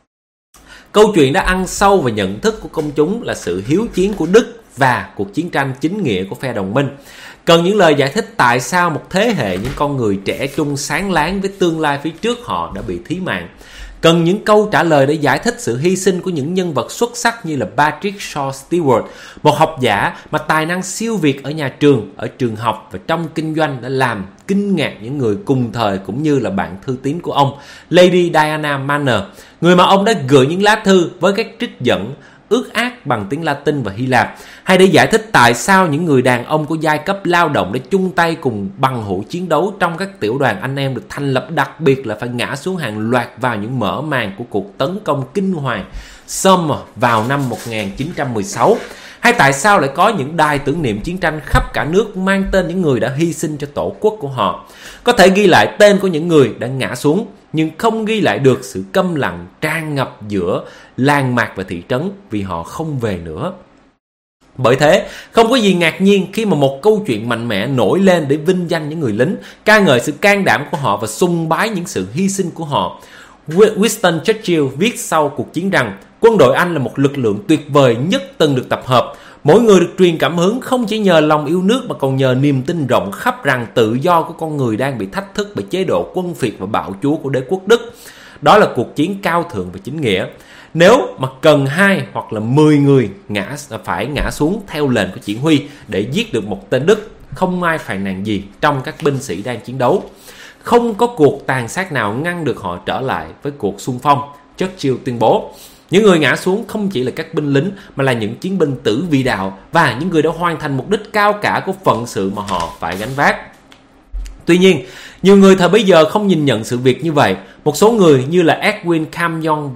[SPEAKER 1] Câu chuyện đã ăn sâu vào nhận thức của công chúng là sự hiếu chiến của Đức và cuộc chiến tranh chính nghĩa của phe đồng minh. Cần những lời giải thích tại sao một thế hệ những con người trẻ trung sáng láng với tương lai phía trước họ đã bị thí mạng. Cần những câu trả lời để giải thích sự hy sinh của những nhân vật xuất sắc như là Patrick Shaw Stewart, một học giả mà tài năng siêu việt ở nhà trường, ở trường học và trong kinh doanh đã làm kinh ngạc những người cùng thời cũng như là bạn thư tín của ông, Lady Diana Manner, người mà ông đã gửi những lá thư với các trích dẫn ước ác bằng tiếng Latin và Hy Lạp, hay để giải thích tại sao những người đàn ông của giai cấp lao động để chung tay cùng bằng hữu chiến đấu trong các tiểu đoàn anh em được thành lập, đặc biệt là phải ngã xuống hàng loạt vào những mở màn của cuộc tấn công kinh hoàng Somme vào năm 1916, hay tại sao lại có những đài tưởng niệm chiến tranh khắp cả nước mang tên những người đã hy sinh cho tổ quốc của họ. Có thể ghi lại tên của những người đã ngã xuống, nhưng không ghi lại được sự câm lặng tràn ngập giữa làng mạc và thị trấn vì họ không về nữa. Bởi thế, không có gì ngạc nhiên khi mà một câu chuyện mạnh mẽ nổi lên để vinh danh những người lính, ca ngợi sự can đảm của họ và sùng bái những sự hy sinh của họ. Winston Churchill viết sau cuộc chiến rằng quân đội Anh là một lực lượng tuyệt vời nhất từng được tập hợp. Mỗi người được truyền cảm hứng không chỉ nhờ lòng yêu nước mà còn nhờ niềm tin rộng khắp rằng tự do của con người đang bị thách thức bởi chế độ quân phiệt và bạo chúa của đế quốc Đức. Đó là cuộc chiến cao thượng và chính nghĩa. Nếu mà cần 2 hoặc là 10 người phải ngã xuống theo lệnh của chỉ huy để giết được một tên Đức, không ai phàn nàn gì trong các binh sĩ đang chiến đấu. Không có cuộc tàn sát nào ngăn được họ trở lại với cuộc xung phong, Churchill tuyên bố. Những người ngã xuống không chỉ là các binh lính mà là những chiến binh tử vì đạo và những người đã hoàn thành mục đích cao cả của phận sự mà họ phải gánh vác. Tuy nhiên, nhiều người thời bấy giờ không nhìn nhận sự việc như vậy. Một số người như là Edwin Camyon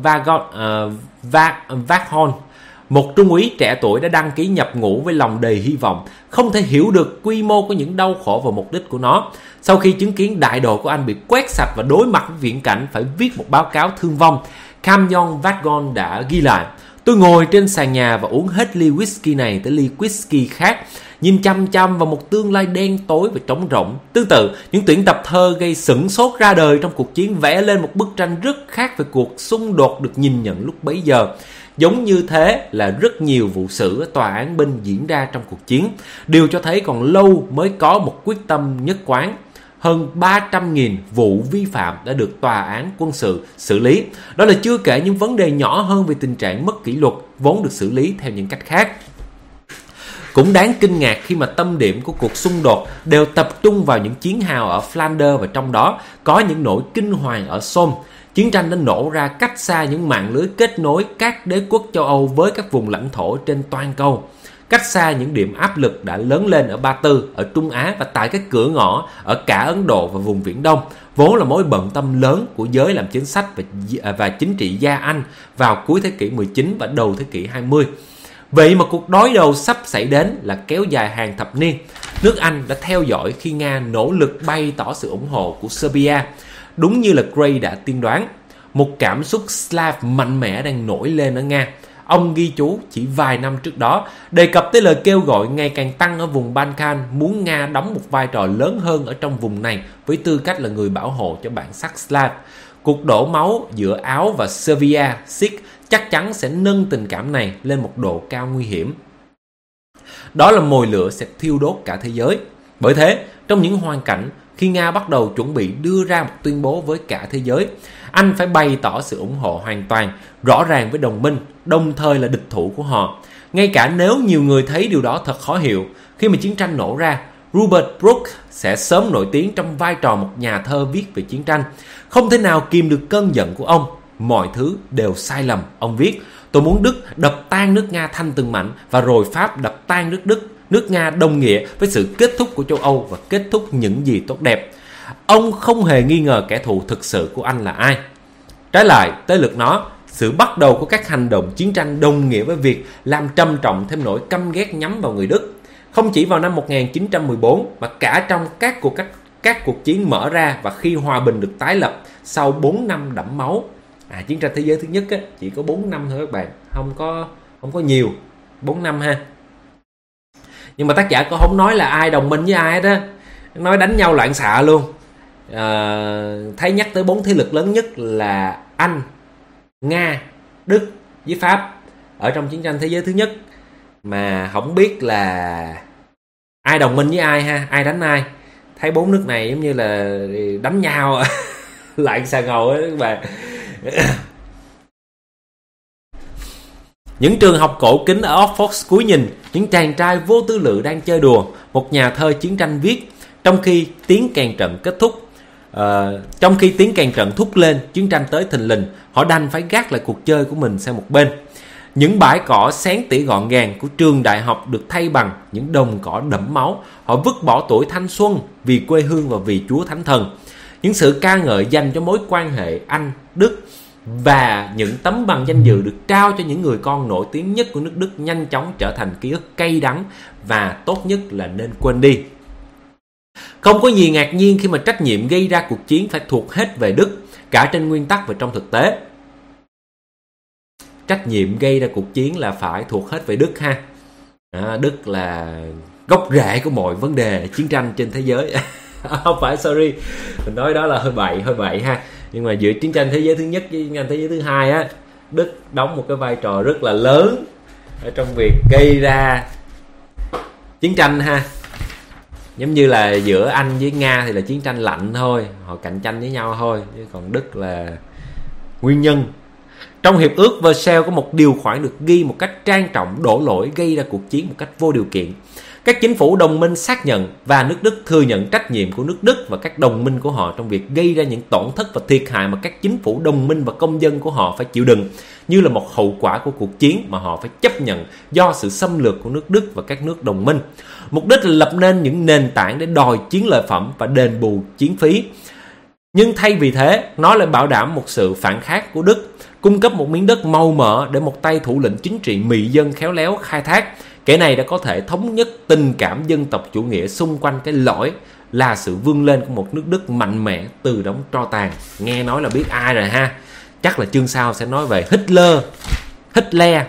[SPEAKER 1] Vaghorn, một trung úy trẻ tuổi đã đăng ký nhập ngũ với lòng đầy hy vọng, không thể hiểu được quy mô của những đau khổ và mục đích của nó. Sau khi chứng kiến đại đội của anh bị quét sạch và đối mặt với viễn cảnh phải viết một báo cáo thương vong, Camyon Vaghorn đã ghi lại: tôi ngồi trên sàn nhà và uống hết ly whisky này tới ly whisky khác, nhìn chăm chăm vào một tương lai đen tối và trống rỗng. Tương tự, những tuyển tập thơ gây sửng sốt ra đời trong cuộc chiến vẽ lên một bức tranh rất khác về cuộc xung đột được nhìn nhận lúc bấy giờ. Giống như thế là rất nhiều vụ xử ở tòa án binh diễn ra trong cuộc chiến, điều cho thấy còn lâu mới có một quyết tâm nhất quán. Hơn 300.000 vụ vi phạm đã được tòa án quân sự xử lý. Đó là chưa kể những vấn đề nhỏ hơn về tình trạng mất kỷ luật vốn được xử lý theo những cách khác. Cũng đáng kinh ngạc khi mà tâm điểm của cuộc xung đột đều tập trung vào những chiến hào ở Flanders, và trong đó có những nỗi kinh hoàng ở Somme. Chiến tranh đã nổ ra cách xa những mạng lưới kết nối các đế quốc châu Âu với các vùng lãnh thổ trên toàn cầu, cách xa những điểm áp lực đã lớn lên ở Ba Tư, ở Trung Á và tại các cửa ngõ ở cả Ấn Độ và vùng Viễn Đông, vốn là mối bận tâm lớn của giới làm chính sách và chính trị gia Anh vào cuối thế kỷ 19 và đầu thế kỷ 20. Vậy mà cuộc đối đầu sắp xảy đến là kéo dài hàng thập niên. Nước Anh đã theo dõi khi Nga nỗ lực bày tỏ sự ủng hộ của Serbia. Đúng như là Gray đã tiên đoán, một cảm xúc Slav mạnh mẽ đang nổi lên ở Nga. ông ghi chú chỉ vài năm trước đó, đề cập tới lời kêu gọi ngày càng tăng ở vùng Balkan muốn Nga đóng một vai trò lớn hơn ở trong vùng này với tư cách là người bảo hộ cho bản sắc Slav. Cuộc đổ máu giữa Áo và Serbia, Sikh chắc chắn sẽ nâng tình cảm này lên một độ cao nguy hiểm. Đó là mồi lửa sẽ thiêu đốt cả thế giới. Bởi thế, trong những hoàn cảnh khi Nga bắt đầu chuẩn bị đưa ra một tuyên bố với cả thế giới, anh phải bày tỏ sự ủng hộ hoàn toàn, rõ ràng với đồng minh, đồng thời là địch thủ của họ. Ngay cả nếu nhiều người thấy điều đó thật khó hiểu, khi mà chiến tranh nổ ra, Robert Brooks sẽ sớm nổi tiếng trong vai trò một nhà thơ viết về chiến tranh. Không thể nào kìm được cơn giận của ông. Mọi thứ đều sai lầm, ông viết. Tôi muốn Đức đập tan nước Nga thành từng mảnh và rồi Pháp đập tan nước Đức. Nước Nga đồng nghĩa với sự kết thúc của châu Âu và kết thúc những gì tốt đẹp. Ông không hề nghi ngờ kẻ thù thực sự của anh là ai. Trái lại, tới lượt nó, sự bắt đầu của các hành động chiến tranh đồng nghĩa với việc làm trầm trọng thêm nỗi căm ghét nhắm vào người Đức. Không chỉ vào năm 1914 mà cả trong các cuộc chiến mở ra và khi hòa bình được tái lập sau 4 năm đẫm máu. Chiến tranh thế giới thứ nhất chỉ có 4 năm thôi các bạn, không có nhiều, 4 năm ha. Nhưng mà tác giả có không nói là ai đồng minh với ai đó, nói đánh nhau loạn xạ luôn. Thấy nhắc tới 4 thế lực lớn nhất là Anh, Nga, Đức với Pháp ở trong chiến tranh thế giới thứ nhất, mà không biết là ai đồng minh với ai ha, ai đánh ai. Thấy 4 nước này giống như là đánh nhau loạn xà ngầu á các bạn. Những trường học cổ kính ở Oxford cúi nhìn những chàng trai vô tư lự đang chơi đùa, một nhà thơ chiến tranh viết. Trong khi tiếng kèn trận thúc lên, chiến tranh tới thình lình, họ đành phải gác lại cuộc chơi của mình sang một bên. Những bãi cỏ xén tỉa gọn gàng của trường đại học được thay bằng những đồng cỏ đẫm máu. Họ vứt bỏ tuổi thanh xuân vì quê hương và vì Chúa Thánh Thần. Những sự ca ngợi dành cho mối quan hệ Anh, Đức và những tấm bằng danh dự được trao cho những người con nổi tiếng nhất của nước Đức nhanh chóng trở thành ký ức cay đắng và tốt nhất là nên quên đi. Không có gì ngạc nhiên khi mà trách nhiệm gây ra cuộc chiến phải thuộc hết về Đức, cả trên nguyên tắc và trong thực tế. Trách nhiệm gây ra cuộc chiến là phải thuộc hết về Đức ha. Đức là gốc rễ của mọi vấn đề chiến tranh trên thế giới. Không phải, sorry, mình nói đó là hơi bậy ha. Nhưng mà giữa chiến tranh thế giới thứ nhất với chiến tranh thế giới thứ hai á, Đức đóng một cái vai trò rất là lớn ở trong việc gây ra chiến tranh ha. Giống như là giữa Anh với Nga thì là chiến tranh lạnh thôi, họ cạnh tranh với nhau thôi, chứ còn Đức là nguyên nhân. Trong hiệp ước Versailles có một điều khoản được ghi một cách trang trọng đổ lỗi gây ra cuộc chiến một cách vô điều kiện. Các chính phủ đồng minh xác nhận và nước Đức thừa nhận trách nhiệm của nước Đức và các đồng minh của họ trong việc gây ra những tổn thất và thiệt hại mà các chính phủ đồng minh và công dân của họ phải chịu đựng như là một hậu quả của cuộc chiến mà họ phải chấp nhận do sự xâm lược của nước Đức và các nước đồng minh. Mục đích là lập nên những nền tảng để đòi chiến lợi phẩm và đền bù chiến phí. Nhưng thay vì thế, nó lại bảo đảm một sự phản kháng của Đức, cung cấp một miếng đất màu mỡ để một tay thủ lĩnh chính trị mị dân khéo léo khai thác. Kẻ này đã có thể thống nhất tình cảm dân tộc chủ nghĩa xung quanh cái lõi là sự vươn lên của một nước Đức mạnh mẽ từ đống tro tàn. Nghe nói là biết ai rồi ha. Chắc là chương sau sẽ nói về Hitler.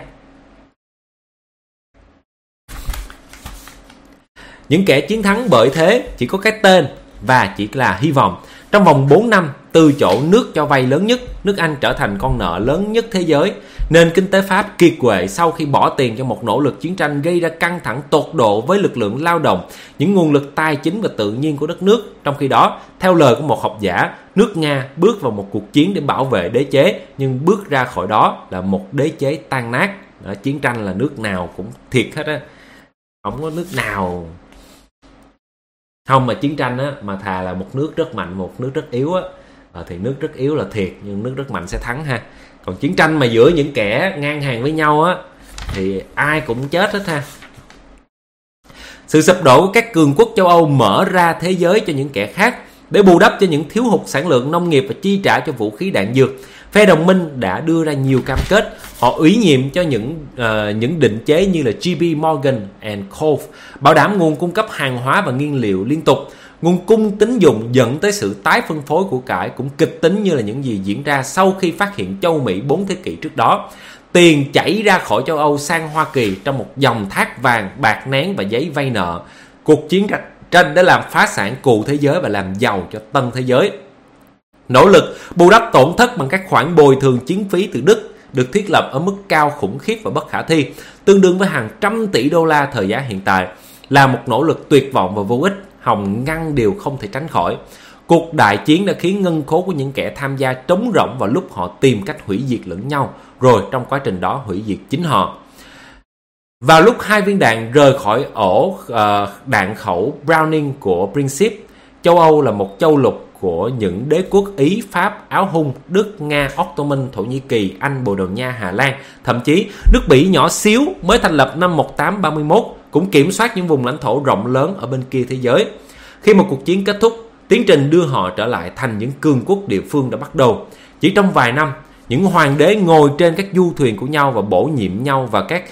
[SPEAKER 1] Những kẻ chiến thắng bởi thế chỉ có cái tên và chỉ là hy vọng. Trong vòng 4 năm, từ chỗ nước cho vay lớn nhất, nước Anh trở thành con nợ lớn nhất thế giới. Nền kinh tế Pháp kiệt quệ sau khi bỏ tiền cho một nỗ lực chiến tranh gây ra căng thẳng tột độ với lực lượng lao động, những nguồn lực tài chính và tự nhiên của đất nước. Trong khi đó, theo lời của một học giả, nước Nga bước vào một cuộc chiến để bảo vệ đế chế, nhưng bước ra khỏi đó là một đế chế tan nát. Chiến tranh là nước nào cũng thiệt hết á, không có nước nào không mà chiến tranh á, mà thà là một nước rất mạnh, một nước rất yếu á, thì nước rất yếu là thiệt, nhưng nước rất mạnh sẽ thắng ha. Còn chiến tranh mà giữa những kẻ ngang hàng với nhau á, thì ai cũng chết hết ha. Sự sụp đổ của các cường quốc châu Âu mở ra thế giới cho những kẻ khác để bù đắp cho những thiếu hụt sản lượng nông nghiệp và chi trả cho vũ khí đạn dược. Phe đồng minh đã đưa ra nhiều cam kết. Họ ủy nhiệm cho những định chế như là JP Morgan and Co. bảo đảm nguồn cung cấp hàng hóa và nguyên liệu liên tục. Nguồn cung tín dụng dẫn tới sự tái phân phối của cải cũng kịch tính như là những gì diễn ra sau khi phát hiện châu Mỹ 4 thế kỷ trước đó. tiền chảy ra khỏi châu Âu sang Hoa Kỳ trong một dòng thác vàng, bạc nén và giấy vay nợ. Cuộc chiến tranh đã làm phá sản cù thế giới và làm giàu cho tân thế giới. Nỗ lực bù đắp tổn thất bằng các khoản bồi thường chiến phí từ Đức được thiết lập ở mức cao khủng khiếp và bất khả thi, tương đương với hàng trăm tỷ đô la thời giá hiện tại, là một nỗ lực tuyệt vọng và vô ích, hòng ngăn điều không thể tránh khỏi. Cuộc đại chiến đã khiến ngân khố của những kẻ tham gia trống rỗng vào lúc họ tìm cách hủy diệt lẫn nhau, rồi trong quá trình đó hủy diệt chính họ. Vào lúc 2 viên đạn rời khỏi ổ đạn khẩu Browning của Princip, châu Âu là một châu lục của những đế quốc Ý, Pháp, Áo Hung, Đức, Nga, Ottoman, Thổ Nhĩ Kỳ, Anh, Bồ Đào Nha, Hà Lan. Thậm chí nước Bỉ nhỏ xíu mới thành lập năm 1831 cũng kiểm soát những vùng lãnh thổ rộng lớn ở bên kia thế giới. Khi một cuộc chiến kết thúc, tiến trình đưa họ trở lại thành những cường quốc địa phương đã bắt đầu. Chỉ trong vài năm, những hoàng đế ngồi trên các du thuyền của nhau và bổ nhiệm nhau vào các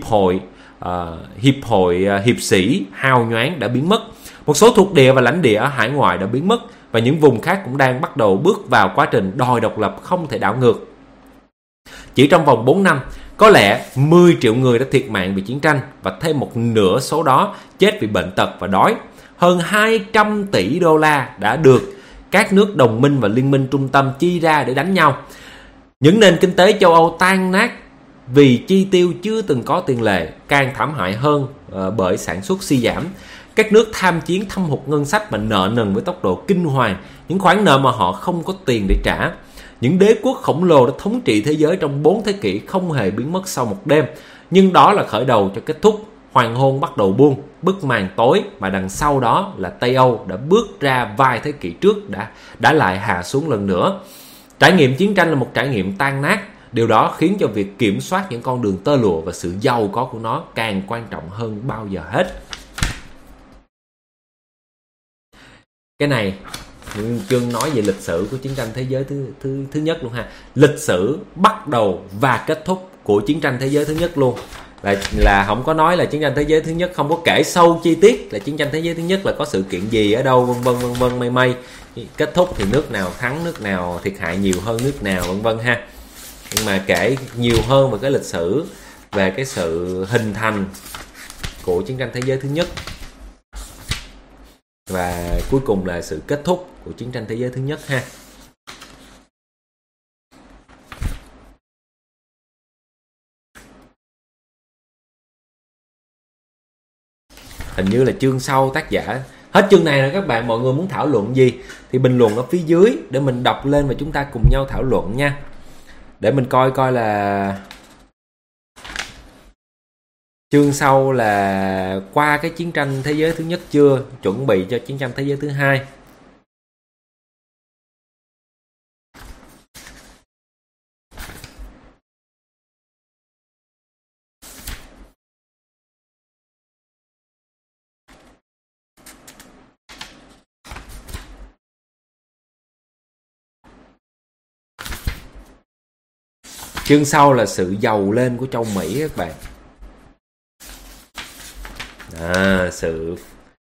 [SPEAKER 1] hiệp sĩ hào nhoáng đã biến mất. Một số thuộc địa và lãnh địa ở hải ngoại đã biến mất, và những vùng khác cũng đang bắt đầu bước vào quá trình đòi độc lập không thể đảo ngược. Chỉ trong vòng 4 năm, có lẽ 10 triệu người đã thiệt mạng vì chiến tranh, và thêm một nửa số đó chết vì bệnh tật và đói. Hơn 200 tỷ đô la đã được các nước đồng minh và liên minh trung tâm chi ra để đánh nhau. Những nền kinh tế châu Âu tan nát vì chi tiêu chưa từng có tiền lệ, càng thảm hại hơn bởi sản xuất suy giảm. Các nước tham chiến thâm hụt ngân sách và nợ nần với tốc độ kinh hoàng, những khoản nợ mà họ không có tiền để trả. Những đế quốc khổng lồ đã thống trị thế giới trong 4 thế kỷ không hề biến mất sau một đêm. Nhưng đó là khởi đầu cho kết thúc. Hoàng hôn bắt đầu buông, bức màn tối mà đằng sau đó là Tây Âu đã bước ra vài thế kỷ trước đã lại hạ xuống lần nữa. Trải nghiệm chiến tranh là một trải nghiệm tan nát. Điều đó khiến cho việc kiểm soát những con đường tơ lụa và sự giàu có của nó càng quan trọng hơn bao giờ hết. Cái này chương nói về lịch sử của chiến tranh thế giới thứ nhất luôn ha. Lịch sử bắt đầu và kết thúc của chiến tranh thế giới thứ nhất luôn. Là không có nói là chiến tranh thế giới thứ nhất, không có kể sâu chi tiết là chiến tranh thế giới thứ nhất là có sự kiện gì ở đâu vân vân mây. Kết thúc thì nước nào thắng, nước nào thiệt hại nhiều hơn nước nào vân vân ha. Nhưng mà kể nhiều hơn về cái lịch sử, về cái sự hình thành của chiến tranh thế giới thứ nhất, và cuối cùng là sự kết thúc của chiến tranh thế giới thứ nhất ha. Hình như là chương sau tác giả hết chương này rồi các bạn. Mọi người muốn thảo luận gì thì bình luận ở phía dưới để mình đọc lên và chúng ta cùng nhau thảo luận nha. Để mình coi là chương sau là qua cái chiến tranh thế giới thứ nhất chưa, chuẩn bị cho chiến tranh thế giới thứ hai. Chương sau là sự giàu lên của châu Mỹ các bạn. Sự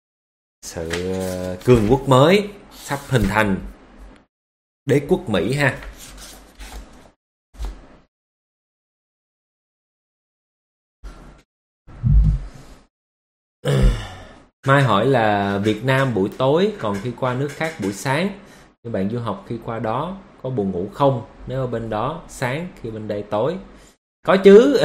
[SPEAKER 1] cường quốc mới sắp hình thành, đế quốc Mỹ ha. Mai hỏi là Việt Nam buổi tối, còn khi qua nước khác buổi sáng. Các bạn du học khi qua đó có buồn ngủ không? Nếu ở bên đó sáng, khi bên đây tối. Có chứ.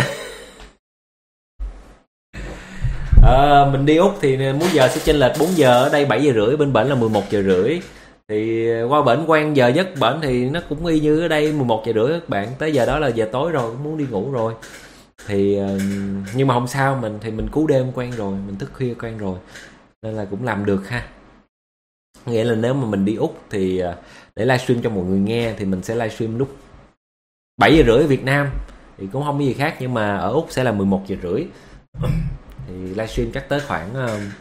[SPEAKER 1] Mình đi Úc thì múi giờ sẽ chênh lệch 4 giờ, ở đây 7 giờ rưỡi, bên bển là 11 giờ rưỡi. Thì qua bển quen giờ giấc bển thì nó cũng y như ở đây 11 giờ rưỡi các bạn. Tới giờ đó là giờ tối rồi, muốn đi ngủ rồi. Thì nhưng mà không sao, mình cứu đêm quen rồi, mình thức khuya quen rồi, nên là cũng làm được ha. Nghĩa là nếu mà mình đi Úc thì để livestream cho mọi người nghe thì mình sẽ livestream lúc 7 giờ rưỡi Việt Nam, thì cũng không có gì khác, nhưng mà ở Úc sẽ là 11 giờ rưỡi. Thì livestream chắc tới khoảng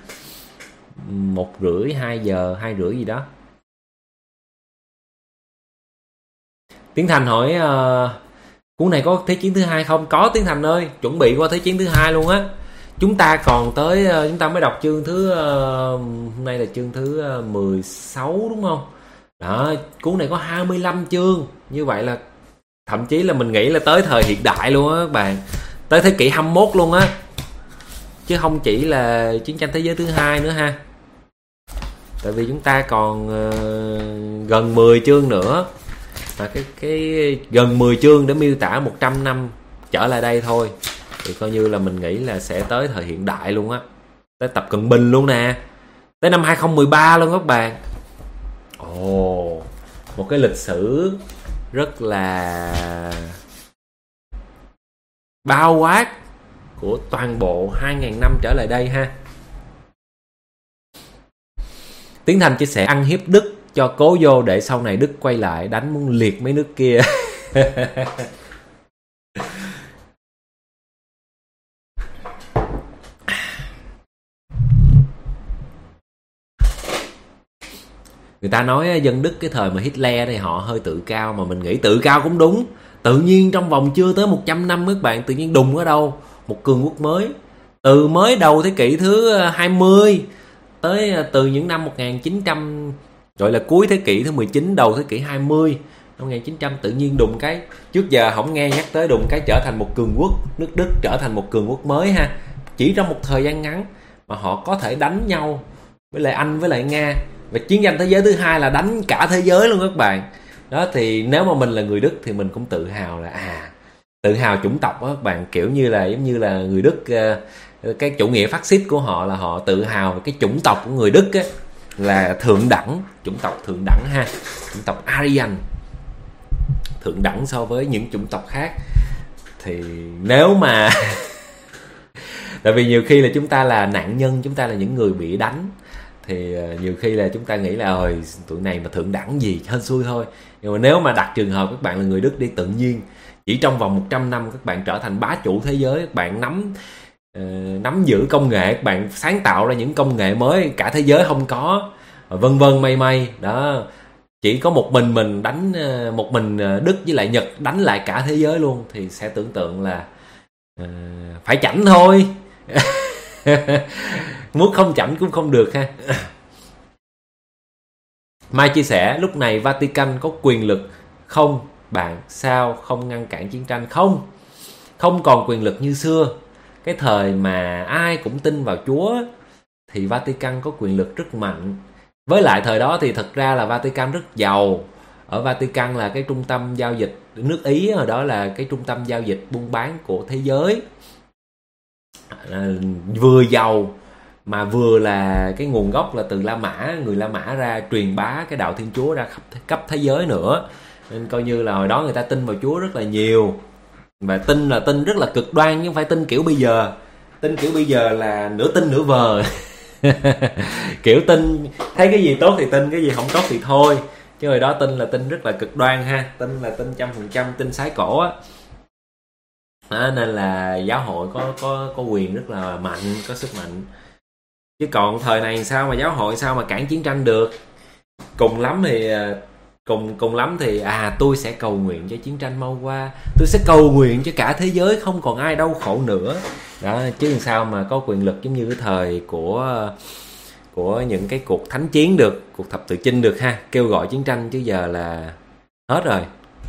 [SPEAKER 1] 1 rưỡi, 2 giờ, 2 rưỡi gì đó. Tiến Thành hỏi cuốn này có Thế chiến thứ hai không? Có Tiến Thành ơi, chuẩn bị qua Thế chiến thứ hai luôn á. Chúng ta còn tới, chúng ta mới đọc chương thứ hôm nay là chương thứ 16 đúng không? Đó, cuốn này có 25 chương. Như vậy là Thậm chí là mình nghĩ là tới thời hiện đại luôn á các bạn, tới thế kỷ 21 luôn á, chứ không chỉ là chiến tranh thế giới thứ hai nữa ha. Tại vì chúng ta còn gần 10 chương nữa, và cái gần 10 chương để miêu tả 100 năm trở lại đây thôi, thì coi như là mình nghĩ là sẽ tới thời hiện đại luôn á, tới Tập Cận Bình luôn nè, tới năm 2013 luôn các bạn. Ồ, một cái lịch sử rất là bao quát của toàn bộ 2.000 năm trở lại đây ha. Tiến Thành chia sẻ ăn hiếp Đức cho cố vô để sau này Đức quay lại đánh muốn liệt mấy nước kia. Người ta nói dân Đức cái thời mà Hitler thì họ hơi tự cao, mà mình nghĩ tự cao cũng đúng. Tự nhiên trong vòng chưa tới 100 năm các bạn, tự nhiên đùng ở đâu một cường quốc mới. Từ mới đầu thế kỷ thứ 20 tới từ những năm 1900, gọi là cuối thế kỷ thứ 19 đầu thế kỷ 20, năm 1900 tự nhiên đùng cái, trước giờ không nghe nhắc tới, đùng cái trở thành một cường quốc, nước Đức trở thành một cường quốc mới ha. Chỉ trong một thời gian ngắn mà họ có thể đánh nhau với lại Anh với lại Nga, và chiến tranh thế giới thứ hai là đánh cả thế giới luôn các bạn. Đó thì nếu mà mình là người Đức thì mình cũng tự hào là tự hào chủng tộc đó các bạn, kiểu như là giống như là người Đức, cái chủ nghĩa phát xít của họ là họ tự hào cái chủng tộc của người Đức á, là thượng đẳng, chủng tộc thượng đẳng ha, chủng tộc Aryan, thượng đẳng so với những chủng tộc khác. Thì nếu mà tại vì nhiều khi là chúng ta là nạn nhân, chúng ta là những người bị đánh, thì nhiều khi là chúng ta nghĩ là tụi này mà thượng đẳng gì, hên xui thôi. Nhưng mà nếu mà đặt trường hợp các bạn là người Đức đi, tự nhiên chỉ trong vòng 100 năm các bạn trở thành bá chủ thế giới, các bạn nắm giữ công nghệ, các bạn sáng tạo ra những công nghệ mới cả thế giới không có, vân vân mây mây đó. Chỉ có một mình đánh, một mình Đức với lại Nhật đánh lại cả thế giới luôn, thì sẽ tưởng tượng là phải chảnh thôi. Muốn không chảnh cũng không được ha. Mai chia sẻ lúc này Vatican có quyền lực không bạn? Sao không ngăn cản chiến tranh? Không còn quyền lực như xưa. Cái thời mà ai cũng tin vào Chúa thì Vatican có quyền lực rất mạnh. Với lại thời đó thì thật ra là Vatican rất giàu. Ở Vatican là cái trung tâm giao dịch, nước Ý ở đó là cái trung tâm giao dịch buôn bán của thế giới. Vừa giàu mà vừa là cái nguồn gốc là từ La Mã, người La Mã ra truyền bá cái đạo Thiên Chúa ra khắp thế giới nữa, nên coi như là hồi đó người ta tin vào Chúa rất là nhiều. Và tin là tin rất là cực đoan, chứ không phải tin kiểu bây giờ. Tin kiểu bây giờ là nửa tin nửa vờ. Kiểu tin thấy cái gì tốt thì tin, cái gì không tốt thì thôi. Chứ hồi đó tin là tin rất là cực đoan ha, tin là tin 100%, tin sái cổ á. Nên là giáo hội có quyền rất là mạnh, có sức mạnh. Chứ còn thời này sao mà giáo hội sao mà cản chiến tranh được? Cùng lắm thì tôi sẽ cầu nguyện cho chiến tranh mau qua, tôi sẽ cầu nguyện cho cả thế giới không còn ai đau khổ nữa đó. Chứ làm sao mà có quyền lực giống như cái thời của những cái cuộc thánh chiến được, cuộc thập tự chinh được ha, kêu gọi chiến tranh, chứ giờ là hết rồi.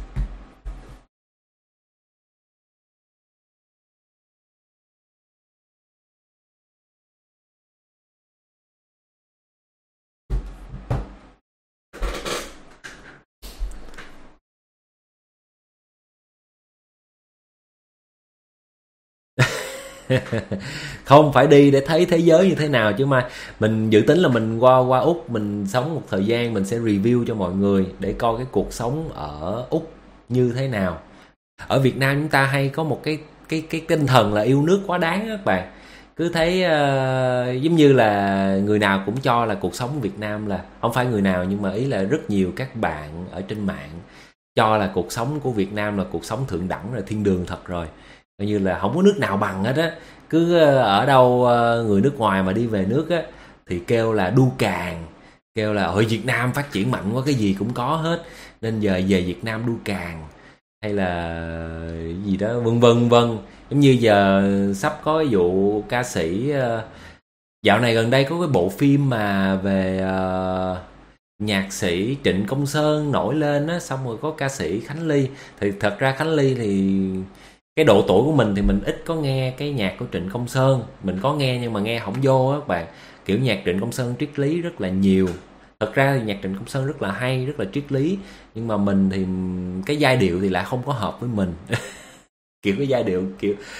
[SPEAKER 1] Không phải đi để thấy thế giới như thế nào, chứ mà mình dự tính là mình qua Úc, mình sống một thời gian, mình sẽ review cho mọi người để coi cái cuộc sống ở Úc như thế nào. Ở Việt Nam chúng ta hay có một cái tinh thần là yêu nước quá đáng các bạn. Cứ thấy giống như là người nào cũng cho là cuộc sống Việt Nam là, không phải người nào nhưng mà ý là rất nhiều các bạn ở trên mạng cho là cuộc sống của Việt Nam là cuộc sống thượng đẳng rồi, thiên đường thật rồi, coi như là không có nước nào bằng hết á. Cứ ở đâu người nước ngoài mà đi về nước á thì kêu là đu càng, kêu là ở Việt Nam phát triển mạnh quá, cái gì cũng có hết, nên giờ về Việt Nam đu càng, hay là gì đó vân vân. Giống như giờ sắp có vụ ca sĩ dạo này gần đây có cái bộ phim mà về nhạc sĩ Trịnh Công Sơn nổi lên á, xong rồi có ca sĩ Khánh Ly. Thì thật ra Khánh Ly thì cái độ tuổi của mình thì mình ít có nghe cái nhạc của Trịnh Công Sơn, mình có nghe nhưng mà nghe không vô á các bạn. Kiểu nhạc Trịnh Công Sơn triết lý rất là nhiều. Thật ra thì nhạc Trịnh Công Sơn rất là hay, rất là triết lý, nhưng mà mình thì cái giai điệu thì lại không có hợp với mình. Kiểu cái giai điệu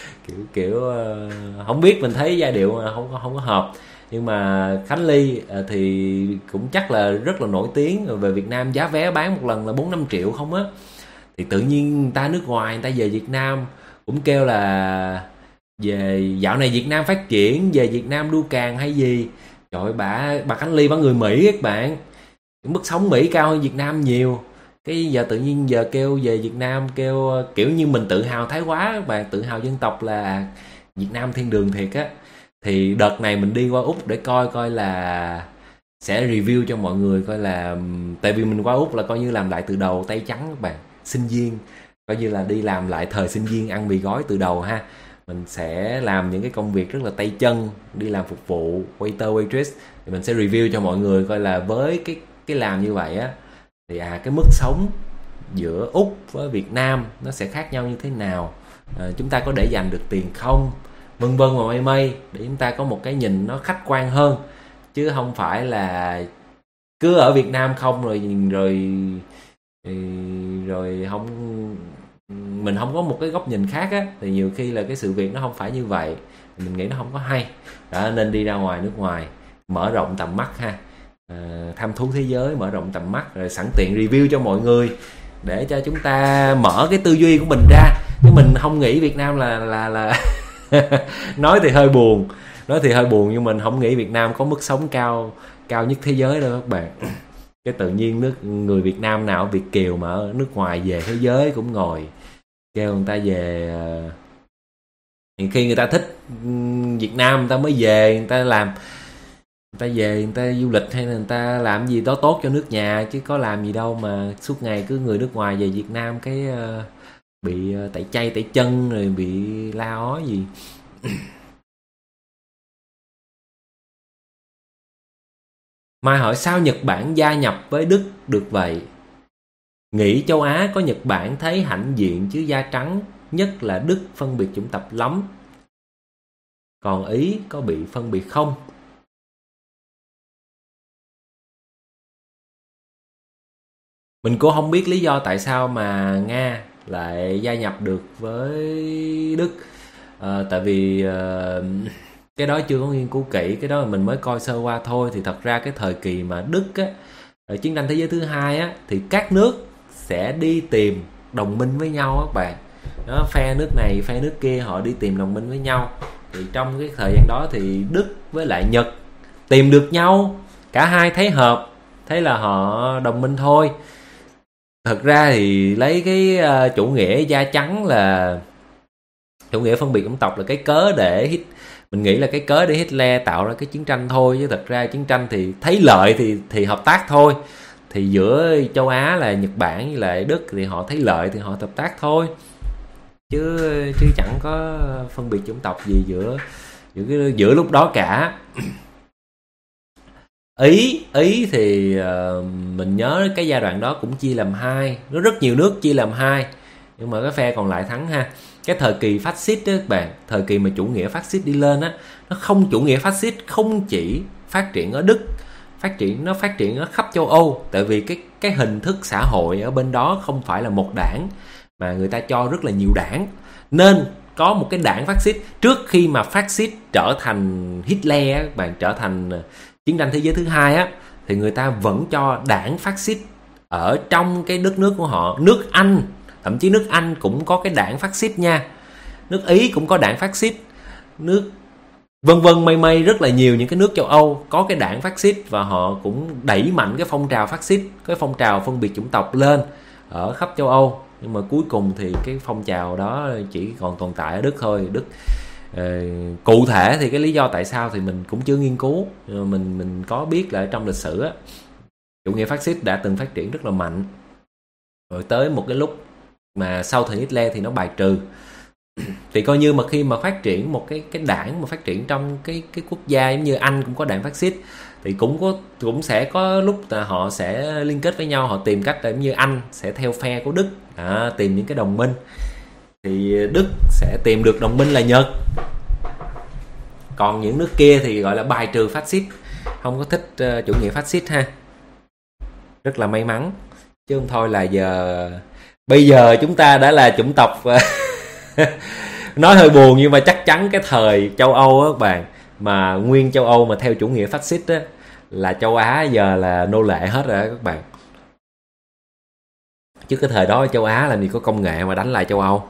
[SPEAKER 1] không biết, mình thấy giai điệu không có hợp. Nhưng mà Khánh Ly thì cũng chắc là rất là nổi tiếng rồi, về Việt Nam giá vé bán một lần là 4-5 triệu không á. Thì tự nhiên người ta nước ngoài người ta về Việt Nam cũng kêu là về dạo này Việt Nam phát triển, về Việt Nam đu càng hay gì. Trời ơi, bà Khánh Ly bà người Mỹ các bạn, mức sống Mỹ cao hơn Việt Nam nhiều. Cái giờ tự nhiên giờ kêu về Việt Nam, kêu kiểu như mình tự hào thái quá các bạn, tự hào dân tộc là Việt Nam thiên đường thiệt á. Thì đợt này mình đi qua Úc để coi là sẽ review cho mọi người coi là, tại vì mình qua Úc là coi như làm lại từ đầu, tay trắng các bạn, sinh viên, coi như là đi làm lại thời sinh viên, ăn mì gói từ đầu ha. Mình sẽ làm những cái công việc rất là tay chân, đi làm phục vụ waiter waitress, thì mình sẽ review cho mọi người coi là với cái làm như vậy á thì cái mức sống giữa Úc với Việt Nam nó sẽ khác nhau như thế nào, chúng ta có để dành được tiền không, vân vân và mây để chúng ta có một cái nhìn nó khách quan hơn, chứ không phải là cứ ở Việt Nam không rồi không, mình không có một cái góc nhìn khác á, thì nhiều khi là cái sự việc nó không phải như vậy, mình nghĩ nó không có hay. Đó, nên đi ra ngoài nước ngoài mở rộng tầm mắt ha, thăm thú thế giới, mở rộng tầm mắt, rồi sẵn tiện review cho mọi người để cho chúng ta mở cái tư duy của mình ra. Chứ mình không nghĩ Việt Nam là nói thì hơi buồn nhưng mình không nghĩ Việt Nam có mức sống cao nhất thế giới đâu các bạn. Cái tự nhiên người Việt Nam nào Việt kiều mà ở nước ngoài về thế giới cũng ngồi kêu người ta về. Khi người ta thích Việt Nam người ta mới về, người ta làm, người ta về người ta du lịch hay là người ta làm gì đó tốt cho nước nhà, chứ có làm gì đâu mà suốt ngày cứ người nước ngoài về Việt Nam cái bị tẩy chay tẩy chân rồi bị la ó gì. Mai hỏi sao Nhật Bản gia nhập với Đức được vậy? Nghĩ châu Á có Nhật Bản thấy hãnh diện chứ da trắng, nhất là Đức phân biệt chủng tộc lắm. Còn Ý có bị phân biệt không? Mình cũng không biết lý do tại sao mà Nga lại gia nhập được với Đức. Tại vì cái đó chưa có nghiên cứu kỹ, cái đó là mình mới coi sơ qua thôi. Thì thật ra cái thời kỳ mà Đức á, ở chiến tranh thế giới thứ hai á, thì các nước sẽ đi tìm đồng minh với nhau các bạn. Đó, phe nước này phe nước kia họ đi tìm đồng minh với nhau. Thì trong cái thời gian đó thì Đức với lại Nhật tìm được nhau, cả hai thấy hợp, thế là họ đồng minh thôi. Thật ra thì lấy cái chủ nghĩa da trắng là chủ nghĩa phân biệt chủng tộc là cái cớ để mình nghĩ là cái cớ để Hitler tạo ra cái chiến tranh thôi, chứ thật ra chiến tranh thì thấy lợi thì hợp tác thôi. Thì giữa châu Á là Nhật Bản với lại Đức thì họ thấy lợi thì họ hợp tác thôi, chứ chẳng có phân biệt chủng tộc gì giữa lúc đó cả. Ý thì mình nhớ cái giai đoạn đó cũng chia làm hai, có rất nhiều nước chia làm hai, nhưng mà cái phe còn lại thắng ha. Cái thời kỳ phát xít đó các bạn, thời kỳ mà chủ nghĩa phát xít đi lên á, chủ nghĩa phát xít không chỉ phát triển ở Đức, nó phát triển ở khắp châu Âu. Tại vì cái hình thức xã hội ở bên đó không phải là một đảng mà người ta cho rất là nhiều đảng, nên có một cái đảng phát xít. Trước khi mà phát xít trở thành Hitler á, các bạn, trở thành chiến tranh thế giới thứ hai á, thì người ta vẫn cho đảng phát xít ở trong cái đất nước của họ. Nước Anh, thậm chí nước Anh cũng có cái đảng phát xít nha, nước Ý cũng có đảng phát xít, nước vân vân mây rất là nhiều những cái nước châu Âu có cái đảng phát xít, và họ cũng đẩy mạnh cái phong trào phát xít, cái phong trào phân biệt chủng tộc lên ở khắp châu Âu. Nhưng mà cuối cùng thì cái phong trào đó chỉ còn tồn tại ở Đức thôi. Đức cụ thể thì cái lý do tại sao thì mình cũng chưa nghiên cứu, nhưng mà mình có biết là trong lịch sử á, chủ nghĩa phát xít đã từng phát triển rất là mạnh, rồi tới một cái lúc mà sau thời Hitler thì nó bài trừ. Thì coi như mà khi mà phát triển một cái đảng mà phát triển trong cái quốc gia giống như Anh cũng có đảng phát xít, thì cũng sẽ có lúc là họ sẽ liên kết với nhau, họ tìm cách là giống như Anh sẽ theo phe của Đức, tìm những cái đồng minh, thì Đức sẽ tìm được đồng minh là Nhật, còn những nước kia thì gọi là bài trừ phát xít, không có thích chủ nghĩa phát xít ha. Rất là may mắn, chứ không thôi là bây giờ chúng ta đã là chủng tộc nói hơi buồn nhưng mà chắc chắn cái thời châu Âu á các bạn, mà nguyên châu Âu mà theo chủ nghĩa phát xít á, là châu Á giờ là nô lệ hết rồi đó các bạn. Chứ cái thời đó châu Á làm gì có công nghệ mà đánh lại châu Âu.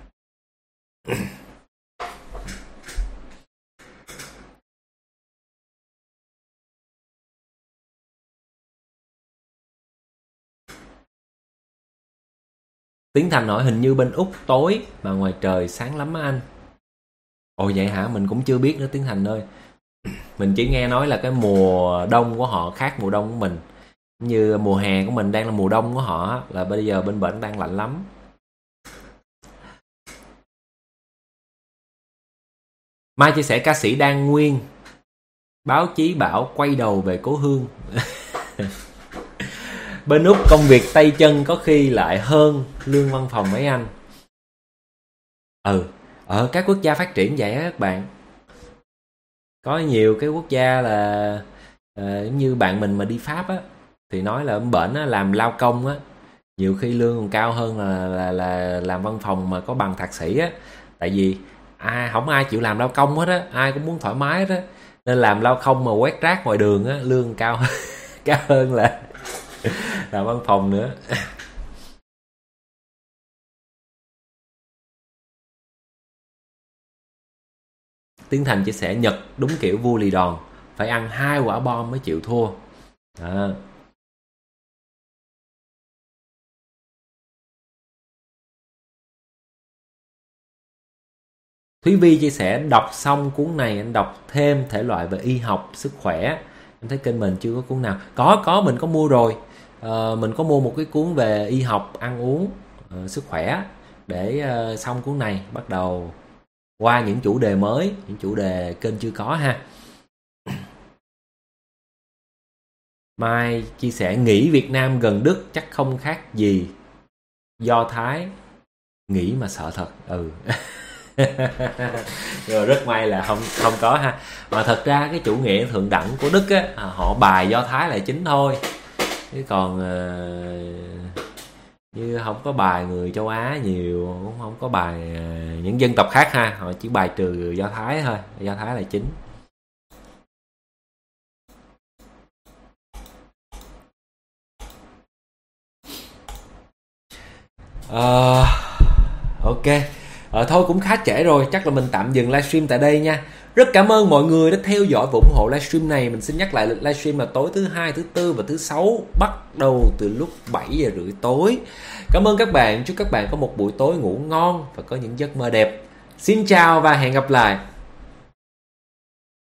[SPEAKER 1] Tiến Thành hỏi hình như bên Úc tối mà ngoài trời sáng lắm á anh. Ồ vậy hả? Mình cũng chưa biết nữa Tiến Thành ơi. Mình chỉ nghe nói là cái mùa đông của họ khác mùa đông của mình. Như mùa hè của mình đang là mùa đông của họ, là bây giờ bên bển đang lạnh lắm. Mai chia sẻ ca sĩ Đan Nguyên, báo chí bảo quay đầu về cố hương. Bên Úc công việc tay chân có khi lại hơn lương văn phòng mấy anh. Ở các quốc gia phát triển vậy á các bạn. Có nhiều cái quốc gia là như bạn mình mà đi Pháp á, thì nói là bển á, làm lao công á, nhiều khi lương còn cao hơn là làm văn phòng mà có bằng thạc sĩ á. Tại vì không ai chịu làm lao công hết á, ai cũng muốn thoải mái đó, nên làm lao công mà quét rác ngoài đường á, lương cao hơn là làm văn phòng nữa. Tiến Thành chia sẻ Nhật đúng kiểu vua lì đòn, phải ăn 2 quả bom mới chịu thua. Thúy Vi chia sẻ đọc xong cuốn này anh đọc thêm thể loại về y học sức khỏe. Em thấy kênh mình chưa có cuốn nào. Có mình có mua rồi. Mình có mua một cái cuốn về y học ăn uống sức khỏe, để xong cuốn này bắt đầu qua những chủ đề mới, những chủ đề kênh chưa có ha. Mai chia sẻ nghĩ Việt Nam gần Đức chắc không khác gì Do Thái, nghĩ mà sợ thật. Rồi rất may là không có ha. Mà thật ra cái chủ nghĩa thượng đẳng của Đức á, họ bài Do Thái là chính thôi, chứ còn như không có bài người châu Á nhiều, cũng không có bài những dân tộc khác ha, họ chỉ bài trừ Do Thái thôi, Do Thái là chính. Ok, thôi cũng khá trễ rồi, chắc là mình tạm dừng livestream tại đây nha. Rất cảm ơn mọi người đã theo dõi và ủng hộ livestream này. Mình xin nhắc lại livestream là tối thứ Hai, thứ Tư và thứ Sáu, bắt đầu từ lúc 7:30 tối. Cảm ơn các bạn, chúc các bạn có một buổi tối ngủ ngon và có những giấc mơ đẹp. Xin chào và hẹn gặp lại.